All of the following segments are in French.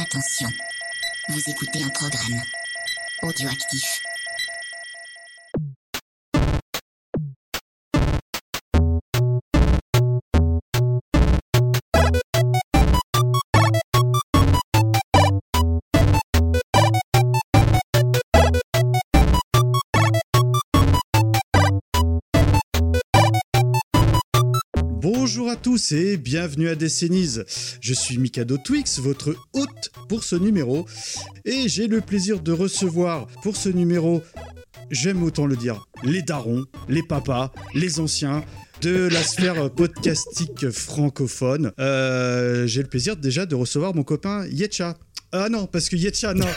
Attention, vous écoutez un programme audioactif. Bonjour à tous et bienvenue à Décennies. Je suis Mikado Twix, votre hôte pour ce numéro. Et j'ai le plaisir de recevoir pour ce numéro, j'aime autant le dire, les darons, les papas, les anciens de la sphère podcastique francophone. J'ai le plaisir déjà de recevoir mon copain Yetcha. Ah non, parce que Yetcha, non.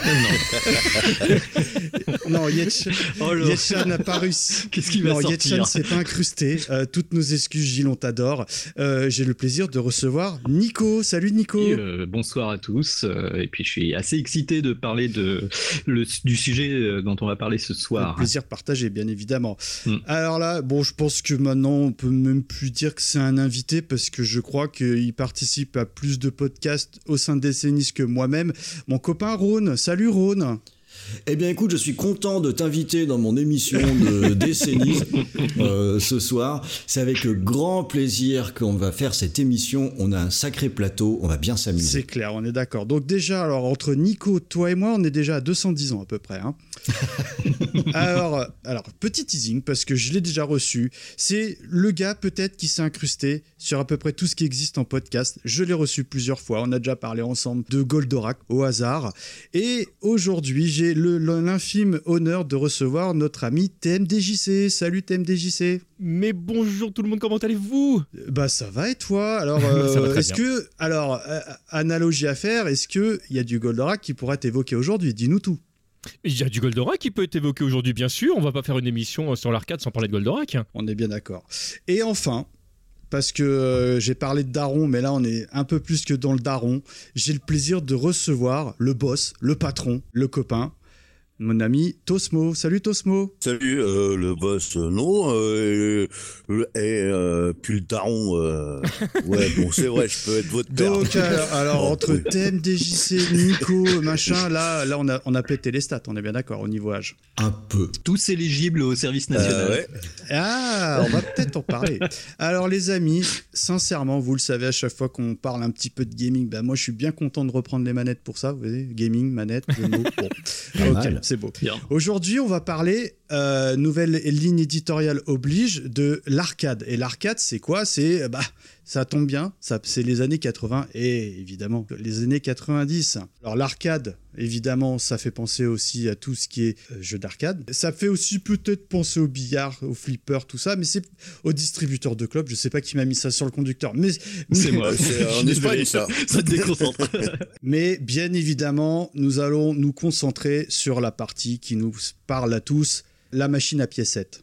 Non, Yetcha n'a pas réussi. Qu'est-ce qui va sortir ? Yetcha ne s'est pas incrusté. Toutes nos excuses, Gilles, on t'adore. J'ai le plaisir de recevoir Nico. Salut Nico. Bonsoir à tous. Et puis je suis assez excité de parler du sujet dont on va parler ce soir. Le plaisir partagé, bien évidemment. Alors là, bon, je pense que maintenant, on peut même plus dire que c'est un invité parce que je crois qu'il participe à plus de podcasts au sein de Décennies que moi-même. Mon copain Rhône. Salut Rhône. Eh bien écoute, je suis content de t'inviter dans mon émission de Décennies ce soir. C'est avec grand plaisir qu'on va faire cette émission. On a un sacré plateau, on va bien s'amuser. C'est clair, on est d'accord. Donc déjà, alors entre Nico, toi et moi, on est déjà à 210 ans à peu près. Hein. alors, petit teasing, parce que je l'ai déjà reçu. C'est le gars peut-être qui s'est incrusté sur à peu près tout ce qui existe en podcast. Je l'ai reçu plusieurs fois. On a déjà parlé ensemble de Goldorak au hasard. Et aujourd'hui, j'ai l'infime honneur de recevoir notre ami TMDJC. Salut TMDJC. Mais bonjour tout le monde, comment allez-vous ? Bah ça va et toi ? Alors, ça va très est-ce bien. que, analogie à faire, est-ce qu'il y a du Goldorak qui pourra t'évoquer aujourd'hui ? Dis-nous tout. Il y a du Goldorak qui peut être évoqué aujourd'hui, bien sûr. On va pas faire une émission sur l'arcade sans parler de Goldorak. On est bien d'accord. Et enfin, parce que j'ai parlé de daron, mais là on est un peu plus que dans le daron, j'ai le plaisir de recevoir le boss, le patron, le copain, mon ami Tosmo. Salut Tosmo. Salut, le boss, non, puis le daron, ouais, bon, c'est vrai, je peux être votre père. Donc, alors Oh, entre oui. TMDJC, Nico, machin, là on a pété les stats, on est bien d'accord, au niveau âge. Un peu. Tous éligibles au service national. Ouais. Ah, on va peut-être en parler. Alors les amis, sincèrement, vous le savez, à chaque fois qu'on parle un petit peu de gaming, bah moi je suis bien content de reprendre les manettes pour ça, vous voyez, gaming, manette, jeu de mots. Bon, Pas ok, mal. c'est beau. Bien. Aujourd'hui, on va parler, nouvelle ligne éditoriale oblige, de l'arcade. Et l'arcade, c'est quoi ? C'est, ça tombe bien, c'est les années 80 et évidemment les années 90. Alors l'arcade, évidemment, ça fait penser aussi à tout ce qui est jeu d'arcade. Ça fait aussi peut-être penser au billard, au flipper, tout ça, mais c'est au distributeur de club. Je sais pas qui m'a mis ça sur le conducteur, mais C'est moi. C'est en Espagne, ça. Ça te déconcentre. mais bien évidemment, nous allons nous concentrer sur la partie qui nous parle à tous, la machine à piécettes.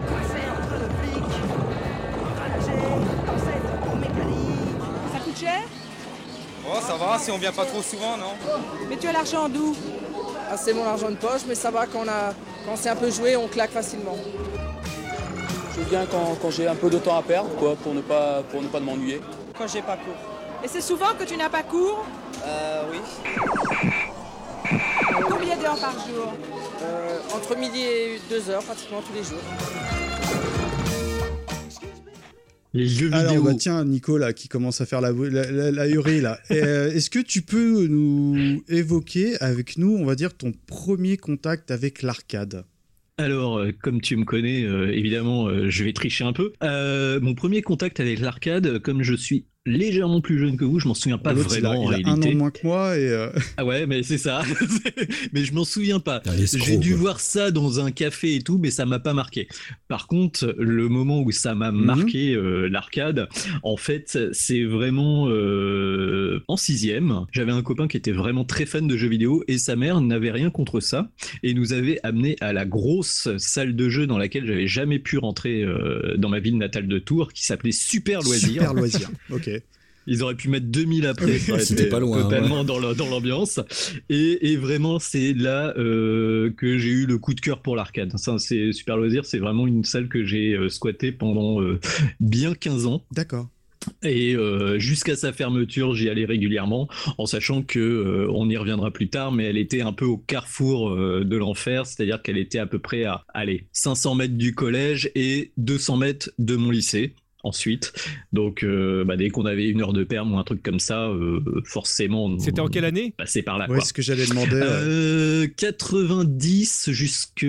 Ça coûte cher? Oh, ça va, si on vient pas trop souvent, non? Mais tu as l'argent d'où? Ah, c'est mon argent de poche, mais ça va, quand c'est un peu joué, on claque facilement. Je viens quand j'ai un peu de temps à perdre, quoi, pour ne pas m'ennuyer. Quand j'ai pas cours. Et c'est souvent que tu n'as pas cours? Oui. Combien d'heures par jour? Entre midi et 2h, pratiquement tous les jours. Les jeux Alors, vidéo. tiens, Nico, là, qui commence à faire la hurie, là. Est-ce que tu peux nous évoquer avec nous, on va dire, ton premier contact avec l'arcade ? Alors, comme tu me connais, évidemment, je vais tricher un peu. Mon premier contact avec l'arcade, comme je suis légèrement plus jeune que vous, je m'en souviens pas L'autre, vraiment en il a un réalité. an moins que moi et... Ah ouais, mais c'est ça. Mais je m'en souviens pas. Ah, l'escroc, J'ai dû quoi. voir ça dans un café et tout, mais ça m'a pas marqué. Par contre, le moment où ça m'a marqué, l'arcade, en fait, c'est vraiment en 6e. J'avais un copain qui était vraiment très fan de jeux vidéo et sa mère n'avait rien contre ça et nous avait amené à la grosse salle de jeu dans laquelle j'avais jamais pu rentrer dans ma ville natale de Tours, qui s'appelait Super Loisirs. Super loisir, ok. Ils auraient pu mettre 2000 après, ça aurait C'était été pas loin, totalement dans l'ambiance. Et vraiment, c'est là que j'ai eu le coup de cœur pour l'arcade. Ça, c'est Super Loisirs, c'est vraiment une salle que j'ai squattée pendant bien 15 ans. D'accord. Et jusqu'à sa fermeture, j'y allais régulièrement, en sachant que on y reviendra plus tard, mais elle était un peu au carrefour de l'enfer, c'est-à-dire qu'elle était à peu près à 500 mètres du collège et 200 mètres de mon lycée. Ensuite, donc dès qu'on avait 1 heure de perm ou un truc comme ça, forcément. C'était en quelle année? Passé par là. Ouais, Quoi. ce que j'allais demander. 90 jusque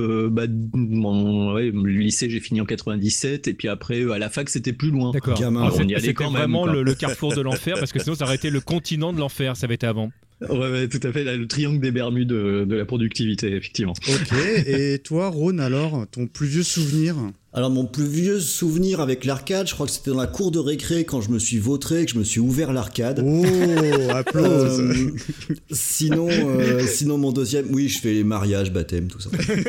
mon lycée, j'ai fini en 97 et puis après à la fac c'était plus loin. D'accord. Gamin, on y allait C'était quand même. vraiment Quoi. le carrefour de l'enfer parce que sinon ça aurait été le continent de l'enfer, ça avait été avant. Ouais, tout à fait, là, le triangle des Bermudes de la productivité, effectivement. Ok, et toi, Rhône, alors, ton plus vieux souvenir? Alors mon plus vieux souvenir avec l'arcade, je crois que c'était dans la cour de récré quand je me suis vautré, que je me suis ouvert l'arcade. Oh, applause. Sinon mon deuxième, oui, je fais les mariages, baptême, tout ça.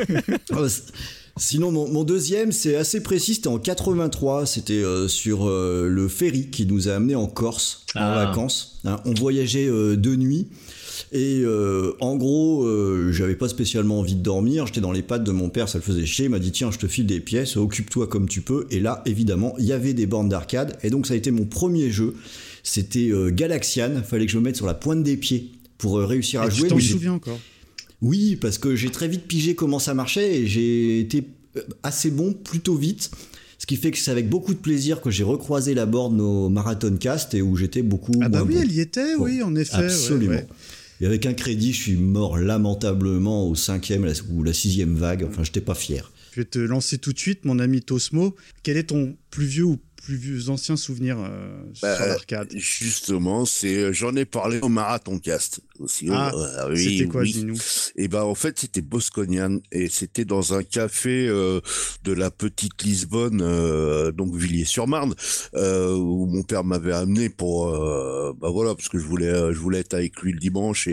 Sinon mon deuxième, c'est assez précis, c'était en 83, c'était sur le ferry qui nous a amenés en Corse en vacances. Hein, on voyageait de nuit. Et en gros, j'avais pas spécialement envie de dormir, j'étais dans les pattes de mon père, ça le faisait chier, il m'a dit tiens, je te file des pièces, occupe-toi comme tu peux. Et là, évidemment, il y avait des bornes d'arcade, et donc ça a été mon premier jeu. C'était Galaxian, fallait que je me mette sur la pointe des pieds pour réussir à jouer. Tu t'en souviens encore? Oui, parce que j'ai très vite pigé comment ça marchait, et j'ai été assez bon plutôt vite. Ce qui fait que c'est avec beaucoup de plaisir que j'ai recroisé la borne au Marathon Cast et où j'étais beaucoup Ah bah moins oui, bon. elle y était, oui, en effet. Absolument. Ouais. Et avec un crédit, je suis mort lamentablement au 5e ou la 6e vague. Enfin, j'étais pas fier. Je vais te lancer tout de suite, mon ami Tosmo. Quel est ton plus vieux ou plus vieux ancien souvenir sur l'arcade? Justement, j'en ai parlé au Marathon Cast aussi. Oui, c'était quoi, dis-nous? Et ben en fait, c'était Bosconian et c'était dans un café de la petite Lisbonne, donc Villiers-sur-Marne, où mon père m'avait amené pour parce que je voulais être avec lui le dimanche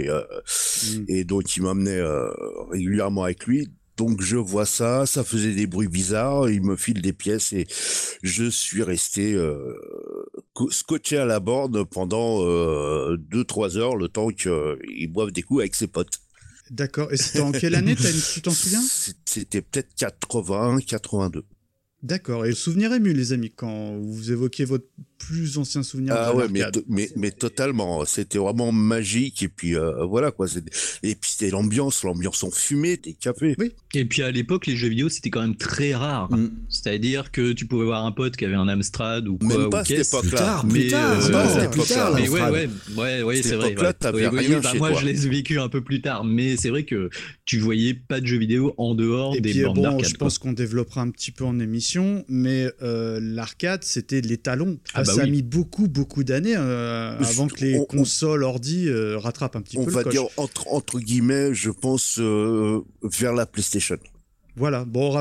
et donc il m'amenait régulièrement avec lui. Donc je vois ça faisait des bruits bizarres, il me file des pièces et je suis resté scotché à la borne pendant 2-3 heures, le temps qu'il boive des coups avec ses potes. D'accord, et c'était en quelle année, tu t'en souviens? C'était peut-être 81, 82. D'accord, et le souvenir ému, les amis, quand vous évoquez votre plus ancien souvenir de l'arcade. mais totalement, c'était vraiment magique, et puis voilà quoi, et puis c'était l'ambiance en fumée, des cafés. Oui. Et puis à l'époque, les jeux vidéo c'était quand même très rare. C'est-à-dire que tu pouvais voir un pote qui avait un Amstrad ou quoi. Même pas à cette époque-là. Plus tard. Mais ouais, c'est vrai. T'avais rien chez moi, toi. je les ai vécus un peu plus tard, mais c'est vrai que tu voyais pas de jeux vidéo en dehors des bornes d'arcade. Je pense qu'on développera un petit peu en émission, mais l'arcade, c'était l'étalon. Ça a mis beaucoup d'années avant que les consoles ordi rattrapent un petit peu le coche. On va dire entre guillemets, je pense vers la PlayStation. Voilà, bon,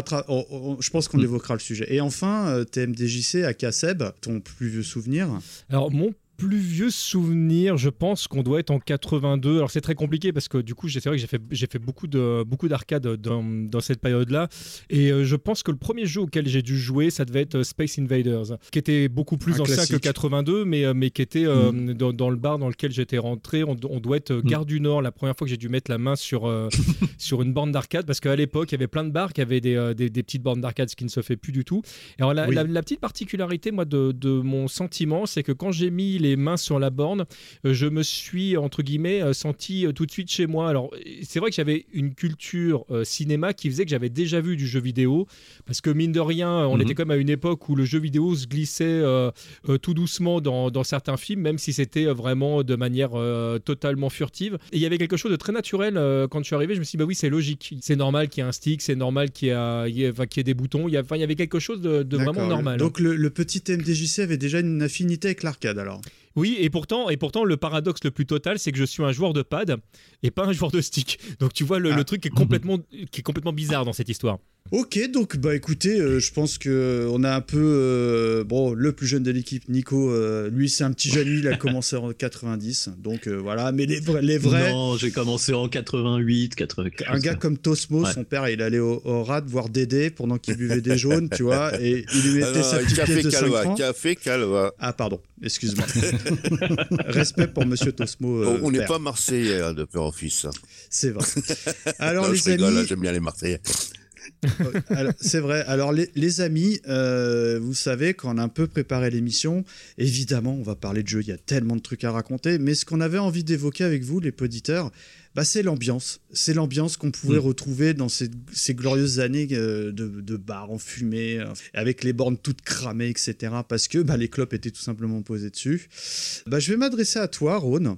je pense qu'on évoquera le sujet. Et enfin, TMDJC, aka Seb, ton plus vieux souvenir? Alors, mon plus vieux souvenir, je pense qu'on doit être en 82. Alors c'est très compliqué parce que du coup, c'est vrai que j'ai fait beaucoup d'arcades dans cette période-là. Et je pense que le premier jeu auquel j'ai dû jouer, ça devait être Space Invaders, qui était beaucoup plus ancien que 82, mais qui était dans le bar dans lequel j'étais rentré. On doit être Gare du Nord, la première fois que j'ai dû mettre la main sur une borne d'arcade, parce qu'à l'époque, il y avait plein de bars qui avaient des petites bornes d'arcade, ce qui ne se fait plus du tout. Et alors la petite particularité, moi, de mon sentiment, c'est que quand j'ai mis les mains sur la borne, je me suis entre guillemets senti tout de suite chez moi. Alors c'est vrai que j'avais une culture cinéma qui faisait que j'avais déjà vu du jeu vidéo, parce que mine de rien on était quand même à une époque où le jeu vidéo se glissait tout doucement dans certains films, même si c'était vraiment de manière totalement furtive, et il y avait quelque chose de très naturel. Quand je suis arrivé, je me suis dit bah oui, c'est logique, c'est normal qu'il y ait un stick, c'est normal qu'il y ait des boutons, il y avait quelque chose de vraiment normal. Donc le petit MDJC avait déjà une affinité avec l'arcade alors? Oui, et pourtant, le paradoxe le plus total, c'est que je suis un joueur de pad et pas un joueur de stick. Donc tu vois le truc qui est complètement bizarre dans cette histoire. Ok, donc bah écoutez, je pense que on a un peu le plus jeune de l'équipe, Nico, lui c'est un petit jeune, il a commencé en 90, donc voilà, mais les vrais. Non, j'ai commencé en 88, 88. Un gars comme Tosmo, son père, il allait au RAD voir Dédé pendant qu'il buvait des jaunes, tu vois, et il lui mettait sa petite pièce de 5 francs. Café Calva. Ah pardon, excuse-moi. Respect pour Monsieur Tosmo. On n'est pas Marseillais de père en fils. C'est vrai. Alors non, les je rigole, amis, j'aime bien les Marseillais. C'est vrai. Alors les amis, vous savez, quand on a un peu préparé l'émission, évidemment, on va parler de jeux. Il y a tellement de trucs à raconter. Mais ce qu'on avait envie d'évoquer avec vous, les poditeurs, c'est l'ambiance. C'est l'ambiance qu'on pouvait retrouver dans ces glorieuses années de bars enfumés, avec les bornes toutes cramées, etc. Parce que les clopes étaient tout simplement posées dessus. Je vais m'adresser à toi, Rhône.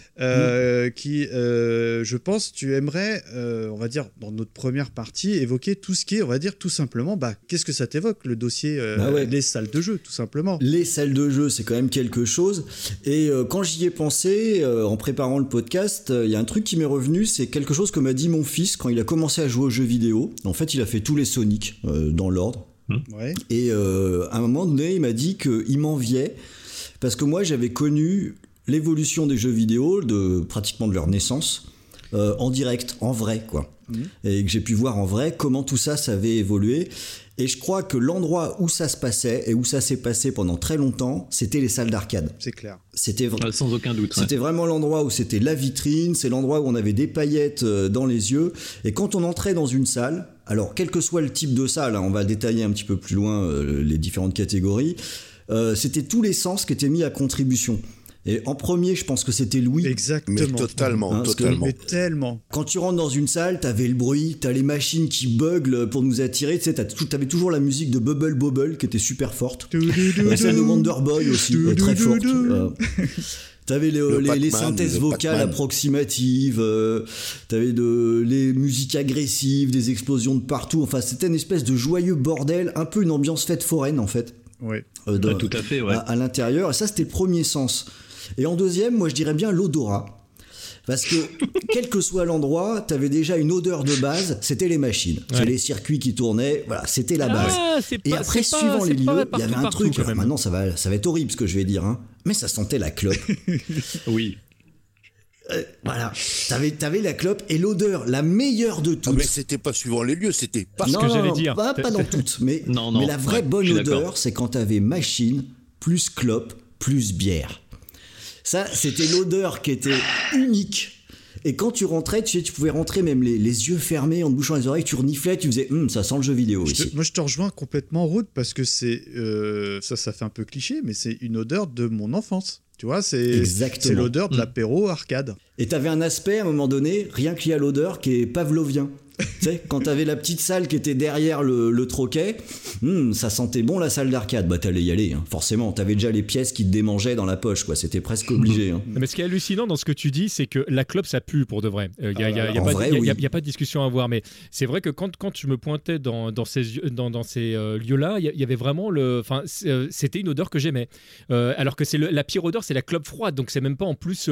Qui, je pense, tu aimerais, on va dire, dans notre première partie, évoquer tout ce qui est, on va dire, tout simplement, qu'est-ce que ça t'évoque, le dossier, les salles de jeu, tout simplement. Les salles de jeu, c'est quand même quelque chose. Et quand j'y ai pensé, en préparant le podcast, il y a un truc qui m'est revenu, c'est quelque chose que m'a dit mon fils quand il a commencé à jouer aux jeux vidéo. En fait, il a fait tous les Sonic dans l'ordre. Ouais. Et à un moment donné, il m'a dit qu'il m'enviait, parce que moi, j'avais connu l'évolution des jeux vidéo pratiquement de leur naissance en direct, en vrai, quoi. Et que j'ai pu voir en vrai comment tout ça avait évolué. Et je crois que l'endroit où ça se passait et où ça s'est passé pendant très longtemps, c'était les salles d'arcade. C'est clair. C'était sans aucun doute. C'était vraiment l'endroit où c'était la vitrine, c'est l'endroit où on avait des paillettes dans les yeux. Et quand on entrait dans une salle, alors quel que soit le type de salle, on va détailler un petit peu plus loin les différentes catégories, c'était tous les sens qui étaient mis à contribution. Et en premier, je pense que c'était Louis. Exactement. Mais totalement. Mais tellement. Quand tu rentres dans une salle, t'avais le bruit, t'as les machines qui buglent pour nous attirer. Tu sais, t'avais toujours la musique de Bubble Bobble qui était super forte. Celle de Wonder Boy aussi, très forte. T'avais les synthèses vocales approximatives, t'avais les musiques agressives, des explosions de partout. Enfin, c'était une espèce de joyeux bordel, un peu une ambiance fête foraine en fait. Oui. Tout à fait, ouais. À l'intérieur. Et ça, c'était le premier sens. Et en deuxième, moi, je dirais bien l'odorat. Parce que, quel que soit l'endroit, t'avais déjà une odeur de base, c'était les machines. C'est les circuits qui tournaient, voilà, c'était la base. Et après, suivant les lieux, il y avait un truc. Alors maintenant, ça va être horrible ce que je vais dire, mais ça sentait la clope. Oui. Voilà, t'avais la clope et l'odeur, la meilleure de toutes. Mais c'était pas suivant les lieux, c'était pas ce que j'allais dire. Pas dans toutes, mais la vraie bonne odeur, c'est quand t'avais machine, plus clope, plus bière. Ça, c'était l'odeur qui était unique. Et quand tu rentrais, tu pouvais rentrer même les yeux fermés, en te bouchant les oreilles, tu reniflais, tu faisais ça sent le jeu vidéo ici. Moi, je te rejoins complètement, Ruth, parce que c'est ça fait un peu cliché, mais c'est une odeur de mon enfance. Tu vois, c'est l'odeur de l'apéro arcade. Et t'avais un aspect, à un moment donné, rien qu'il y a l'odeur, qui est pavlovien. Tu sais, quand t'avais la petite salle qui était derrière le troquet, ça sentait bon la salle d'arcade. T'allais y aller, forcément. T'avais déjà les pièces qui te démangeaient dans la poche, quoi. C'était presque obligé. Mais ce qui est hallucinant dans ce que tu dis, c'est que la clope, ça pue pour de vrai. Il n'y a pas de discussion à avoir. Mais c'est vrai que quand je me pointais dans ces lieux-là, il y avait vraiment c'était une odeur que j'aimais. Alors que la pire odeur, c'est la clope froide. Donc c'est même pas en plus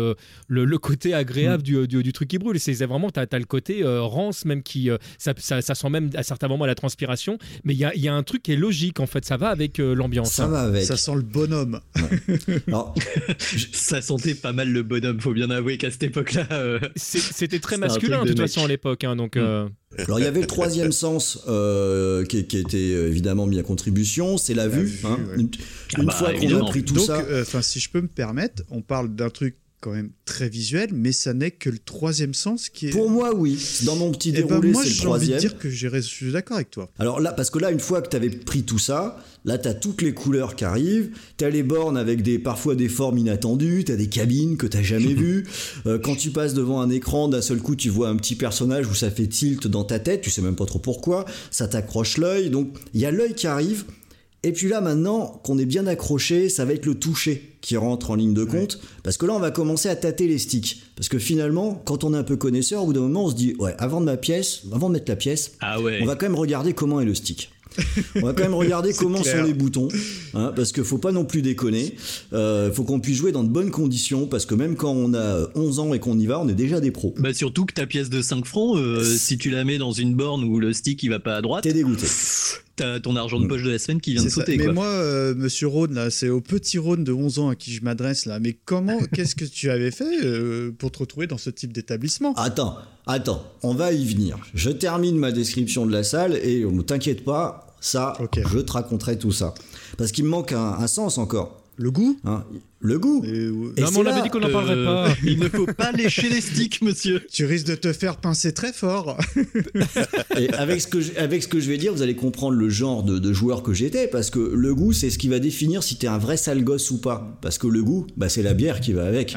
le côté agréable du truc qui brûle. C'est vraiment, t'as le côté rance même qui ça sent même à certains moments la transpiration, mais il y a un truc qui est logique en fait, ça va avec l'ambiance. Ça va avec. Ça sent le bonhomme. Alors, ça sentait pas mal le bonhomme, faut bien avouer qu'à cette époque-là c'était très masculin de toute façon à l'époque, donc alors il y avait le troisième sens qui était évidemment mis à contribution, c'est la vue. Une fois qu'on a pris tout ça. Si je peux me permettre, on parle d'un truc quand même très visuel, mais ça n'est que le troisième sens qui est... Pour moi, oui. Dans mon petit déroulé, moi, c'est le troisième. Moi, j'ai envie de dire que je suis d'accord avec toi. Alors là, parce que là, une fois que tu avais pris tout ça, là, tu as toutes les couleurs qui arrivent, tu as les bornes avec parfois des formes inattendues, tu as des cabines que tu n'as jamais vues. Quand tu passes devant un écran, d'un seul coup, tu vois un petit personnage où ça fait tilt dans ta tête, tu sais même pas trop pourquoi, ça t'accroche l'œil. Donc, il y a l'œil qui arrive. Et puis là, maintenant qu'on est bien accroché, ça va être le toucher qui rentre en ligne de compte. Parce que là, on va commencer à tâter les sticks. Parce que finalement, quand on est un peu connaisseur, au bout d'un moment, on se dit, avant de mettre la pièce, on va quand même regarder comment est le stick. On va quand même regarder comment sont les boutons, parce qu'il faut pas non plus déconner. Faut qu'on puisse jouer dans de bonnes conditions, parce que même quand on a 11 ans et qu'on y va, on est déjà des pros. Surtout que ta pièce de 5 francs, si tu la mets dans une borne où le stick il va pas à droite, t'es dégoûté. T'as ton argent de poche de la semaine qui vient de sauter. Mais moi, monsieur Rhône, là, c'est au petit Rhône de 11 ans à qui je m'adresse là. Mais qu'est-ce que tu avais fait pour te retrouver dans ce type d'établissement ? Attends, on va y venir. Je termine ma description de la salle et ne t'inquiète pas, je te raconterai tout ça. Parce qu'il me manque un sens encore. Le goût Le goût. Non, mais on avait dit qu'on n'en parlerait pas. Il ne faut pas lécher les sticks, monsieur. Tu risques de te faire pincer très fort. Et avec ce que je vais dire, vous allez comprendre le genre de joueur que j'étais, parce que le goût, c'est ce qui va définir si t'es un vrai sale gosse ou pas. Parce que le goût, c'est la bière qui va avec.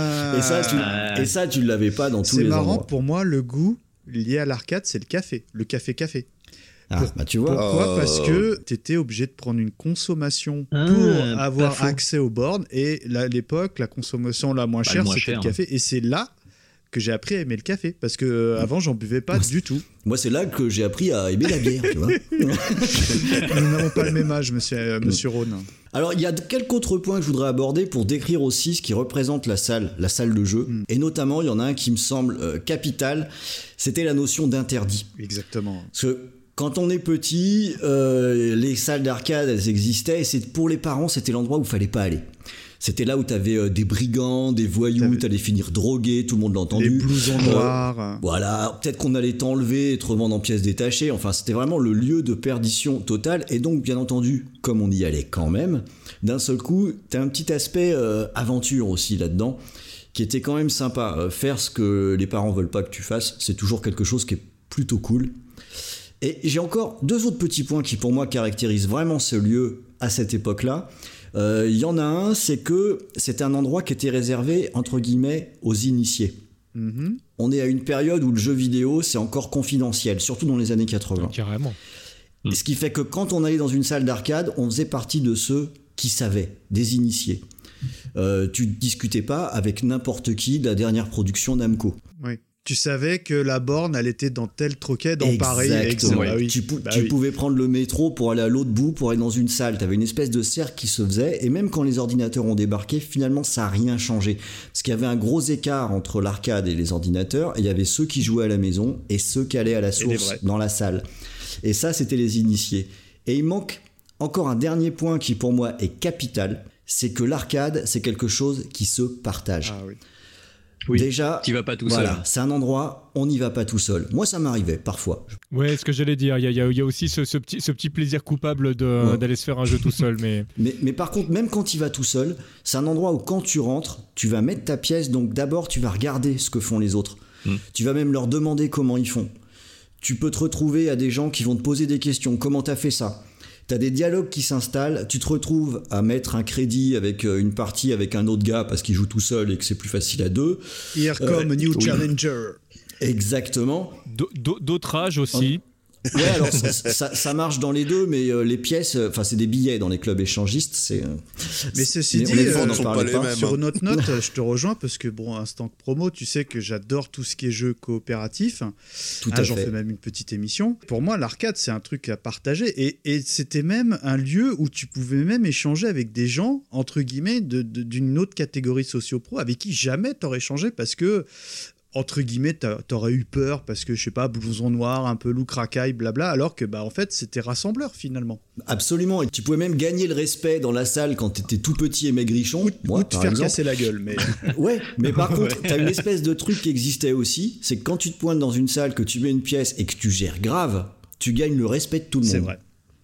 Et ça, tu l'avais pas dans tous les endroits. C'est marrant, pour moi, le goût lié à l'arcade, c'est le café. Le café. Tu vois. Pourquoi ? Parce que tu étais obligé de prendre une consommation pour avoir accès aux bornes. Et à l'époque, la consommation la moins chère, c'était le café. Et c'est là que j'ai appris à aimer le café. Parce que avant, j'en buvais pas du tout. Moi, c'est là que j'ai appris à aimer la bière, tu vois. Nous n'avons pas le même âge, monsieur Rhône. Alors, il y a quelques autres points que je voudrais aborder pour décrire aussi ce qui représente la salle de jeu. Et notamment, il y en a un qui me semble capital. C'était la notion d'interdit. Exactement. Parce que quand on est petit, les salles d'arcade, elles existaient, et pour les parents, c'était l'endroit où il fallait pas aller. C'était là où t'avais des brigands, des voyous, t'allais finir drogué, tout le monde l'a entendu. Les blousons noirs. Voilà, peut-être qu'on allait t'enlever et te revendre en pièces détachées. Enfin, c'était vraiment le lieu de perdition totale. Et donc, bien entendu, comme on y allait quand même, d'un seul coup, t'as un petit aspect aventure aussi là-dedans, qui était quand même sympa. Faire ce que les parents veulent pas que tu fasses, c'est toujours quelque chose qui est plutôt cool. Et j'ai encore 2 autres petits points qui pour moi caractérisent vraiment ce lieu à cette époque-là. Il y en a un, c'est que c'était un endroit qui était réservé entre guillemets aux initiés. On est à une période où le jeu vidéo c'est encore confidentiel, surtout dans les années 80. Carrément. Et ce qui fait que quand on allait dans une salle d'arcade, on faisait partie de ceux qui savaient, des initiés. Tu discutais pas avec n'importe qui de la dernière production Namco. Oui. Tu savais que la borne, elle était dans tel troquet dans Paris. Exactement. Tu pouvais prendre le métro pour aller à l'autre bout, pour aller dans une salle. Tu avais une espèce de cercle qui se faisait. Et même quand les ordinateurs ont débarqué, finalement, ça n'a rien changé. Parce qu'il y avait un gros écart entre l'arcade et les ordinateurs. Et il y avait ceux qui jouaient à la maison et ceux qui allaient à la source dans la salle. Et ça, c'était les initiés. Et il manque encore un dernier point qui, pour moi, est capital. C'est que l'arcade, c'est quelque chose qui se partage. Ah oui. Oui, déjà, tu vas pas tout seul. C'est un endroit, on n'y va pas tout seul. Moi, ça m'arrivait parfois. Ouais, ce que j'allais dire, il y a aussi ce petit plaisir coupable d'aller se faire un jeu tout seul. Mais par contre, même quand tu vas tout seul, c'est un endroit où quand tu rentres, tu vas mettre ta pièce. Donc d'abord, tu vas regarder ce que font les autres. Tu vas même leur demander comment ils font. Tu peux te retrouver à des gens qui vont te poser des questions. Comment t'as fait ça ? T'as des dialogues qui s'installent, tu te retrouves à mettre un crédit avec une partie avec un autre gars parce qu'il joue tout seul et que c'est plus facile à 2. Here come a new challenger. Exactement. D'autres âges aussi. Ouais, alors ça marche dans les deux, mais les pièces, c'est des billets dans les clubs échangistes. Mais ceci dit, sur notre note, je te rejoins parce que instant promo, tu sais que j'adore tout ce qui est jeu coopératif. J'en fais même une petite émission. Pour moi, l'arcade, c'est un truc à partager et c'était même un lieu où tu pouvais même échanger avec des gens entre guillemets d'une autre catégorie socio-pro avec qui jamais t'aurais échangé parce que entre guillemets, t'aurais eu peur parce que, je sais pas, blouson noir, un peu loup racaille, blabla, alors que, en fait, c'était rassembleur, finalement. Absolument, et tu pouvais même gagner le respect dans la salle quand t'étais tout petit et maigrichon. Ou te faire casser la gueule, mais... Ouais, mais par contre, t'as une espèce de truc qui existait aussi, c'est que quand tu te pointes dans une salle, que tu mets une pièce et que tu gères grave, tu gagnes le respect de tout le monde. C'est vrai.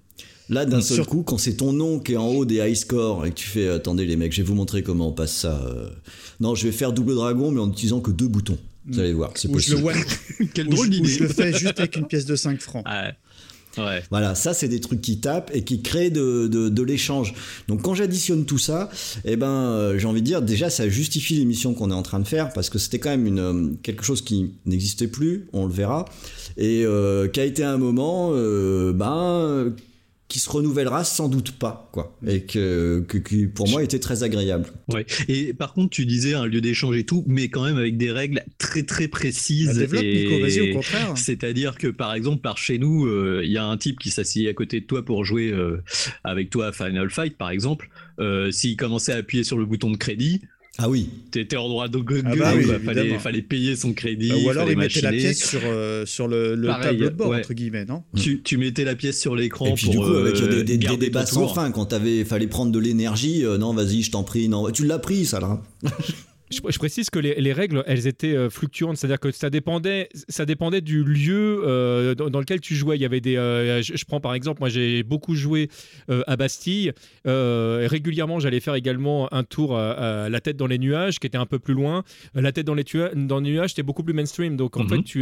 Là, d'un seul coup, quand c'est ton nom qui est en haut des high scores et que tu fais « Attendez les mecs, je vais vous montrer comment on passe ça. Non, je vais faire double dragon, mais en utilisant que 2 boutons. » Vous allez voir, c'est possible. Quelle drôle d'idée. Je le fais juste avec une pièce de 5 francs. Ouais. Voilà, ça c'est des trucs qui tapent et qui créent de l'échange. Donc quand j'additionne tout ça, j'ai envie de dire déjà ça justifie l'émission qu'on est en train de faire parce que c'était quand même quelque chose qui n'existait plus, on le verra, et qui a été à un moment qui se renouvellera sans doute pas, quoi, et qui pour moi était très agréable. Ouais. Et par contre, tu disais un lieu d'échange et tout, mais quand même avec des règles très très précises. Développe, Nico, vas-y, au contraire. C'est-à-dire que par exemple, par chez nous, il y a un type qui s'assied à côté de toi pour jouer avec toi à Final Fight, par exemple. S'il commençait à appuyer sur le bouton de crédit. Ah oui. T'étais en droit de fallait payer son crédit. Ou alors il mettait la pièce sur le tableau de bord, entre guillemets, non ? Tu mettais la pièce sur l'écran. Et puis pour, du coup, avec des débats sans fin, quand fallait prendre de l'énergie, non, vas-y, je t'en prie, non, tu l'as pris, ça là. Je précise que les règles, elles étaient fluctuantes, c'est-à-dire que ça dépendait du lieu dans lequel tu jouais. Il y avait je prends par exemple, moi j'ai beaucoup joué à Bastille. Régulièrement, j'allais faire également un tour à La Tête dans les nuages, qui était un peu plus loin. La Tête dans les nuages, c'était beaucoup plus mainstream. Donc en fait, tu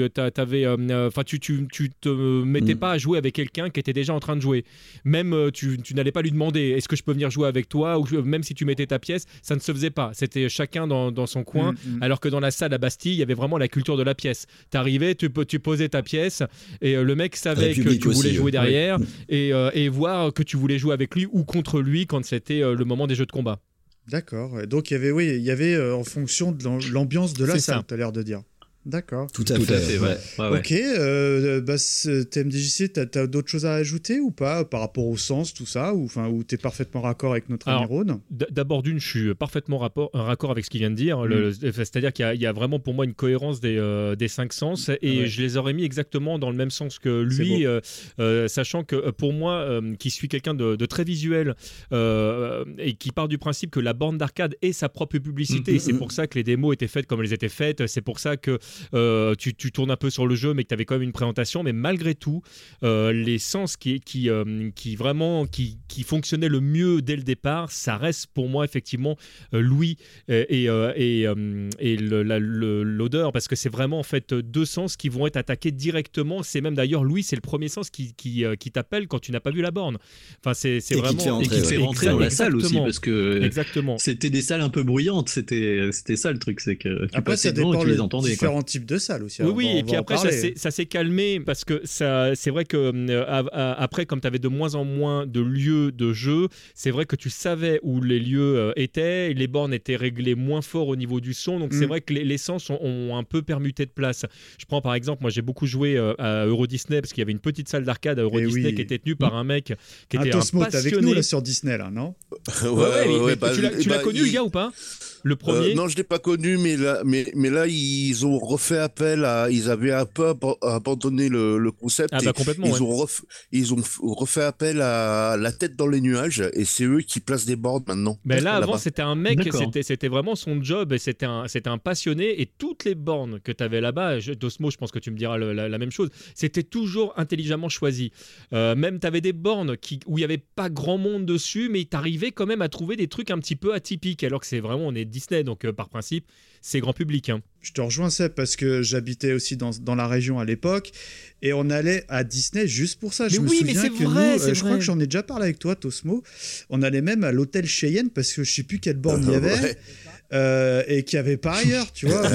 te mettais pas à jouer avec quelqu'un qui était déjà en train de jouer. Même tu n'allais pas lui demander est-ce que je peux venir jouer avec toi, ou même si tu mettais ta pièce, ça ne se faisait pas. C'était chacun dans son coin, alors que dans la salle à Bastille, il y avait vraiment la culture de la pièce. T'arrivais, tu posais ta pièce, et le mec savait que tu voulais jouer derrière, et voir que tu voulais jouer avec lui ou contre lui quand c'était le moment des jeux de combat. D'accord. Donc il y avait en fonction de l'ambiance de la salle, tu as l'air de dire. D'accord. Tout à fait. Ouais. Ok, TMDJC, t'as d'autres choses à ajouter ou pas par rapport au sens, tout ça, ou t'es parfaitement raccord avec notre ami Rhône? D'abord je suis parfaitement raccord avec ce qu'il vient de dire. C'est-à-dire qu'il y a vraiment pour moi une cohérence des 5 sens, et je les aurais mis exactement dans le même sens que lui, sachant que pour moi, qui suis quelqu'un de très visuel, et qui part du principe que la borne d'arcade est sa propre publicité, et c'est pour ça que les démos étaient faites comme elles étaient faites, c'est pour ça que tu tournes un peu sur le jeu, mais que tu avais quand même une présentation. Mais malgré tout, les sens qui fonctionnaient le mieux dès le départ, ça reste pour moi effectivement l'ouïe et l'odeur, parce que c'est vraiment en fait 2 sens qui vont être attaqués directement. C'est même d'ailleurs l'ouïe, c'est le premier sens qui t'appelle quand tu n'as pas vu la borne. Enfin, c'est vraiment et qui te fait rentrer dans la salle aussi, parce que exactement. C'était des salles un peu bruyantes. C'était ça le truc, c'est que tu après ça dépend tu les entendais. Différents types de salles aussi. Oui, et puis après ça s'est calmé, parce que c'est vrai que après, comme tu avais de moins en moins de lieux de jeu, c'est vrai que tu savais où les lieux étaient, les bornes étaient réglées moins fort au niveau du son, donc c'est vrai que les sens ont un peu permuté de place. Je prends par exemple, moi j'ai beaucoup joué à Euro Disney, parce qu'il y avait une petite salle d'arcade à Euro Disney qui était tenue par un mec qui était Tosmo, un passionné. avec nous là sur Disney là, non? Tu l'as connu le gars ou pas? Le premier non, je l'ai pas connu, mais là ils ont refait appel ils avaient un peu abandonné le concept. Complètement. Ils ont refait appel à La Tête dans les nuages, et c'est eux qui placent des bornes maintenant. Mais là, avant, c'était un mec, c'était vraiment son job, et c'était un passionné, et toutes les bornes que tu avais là-bas, Tosmo, je pense que tu me diras la même chose, c'était toujours intelligemment choisi. Même tu avais des bornes où il n'y avait pas grand monde dessus, mais tu arrivais quand même à trouver des trucs un petit peu atypiques, alors que c'est vraiment, on est Disney, donc par principe, c'est grand public. Je te rejoins, Seb, parce que j'habitais aussi dans la région à l'époque, et on allait à Disney juste pour ça. Je me souviens que je crois que j'en ai déjà parlé avec toi, Tosmo, on allait même à l'hôtel Cheyenne, parce que je sais plus quelle borne il y avait, et qu'il n'y avait pas ailleurs, tu vois.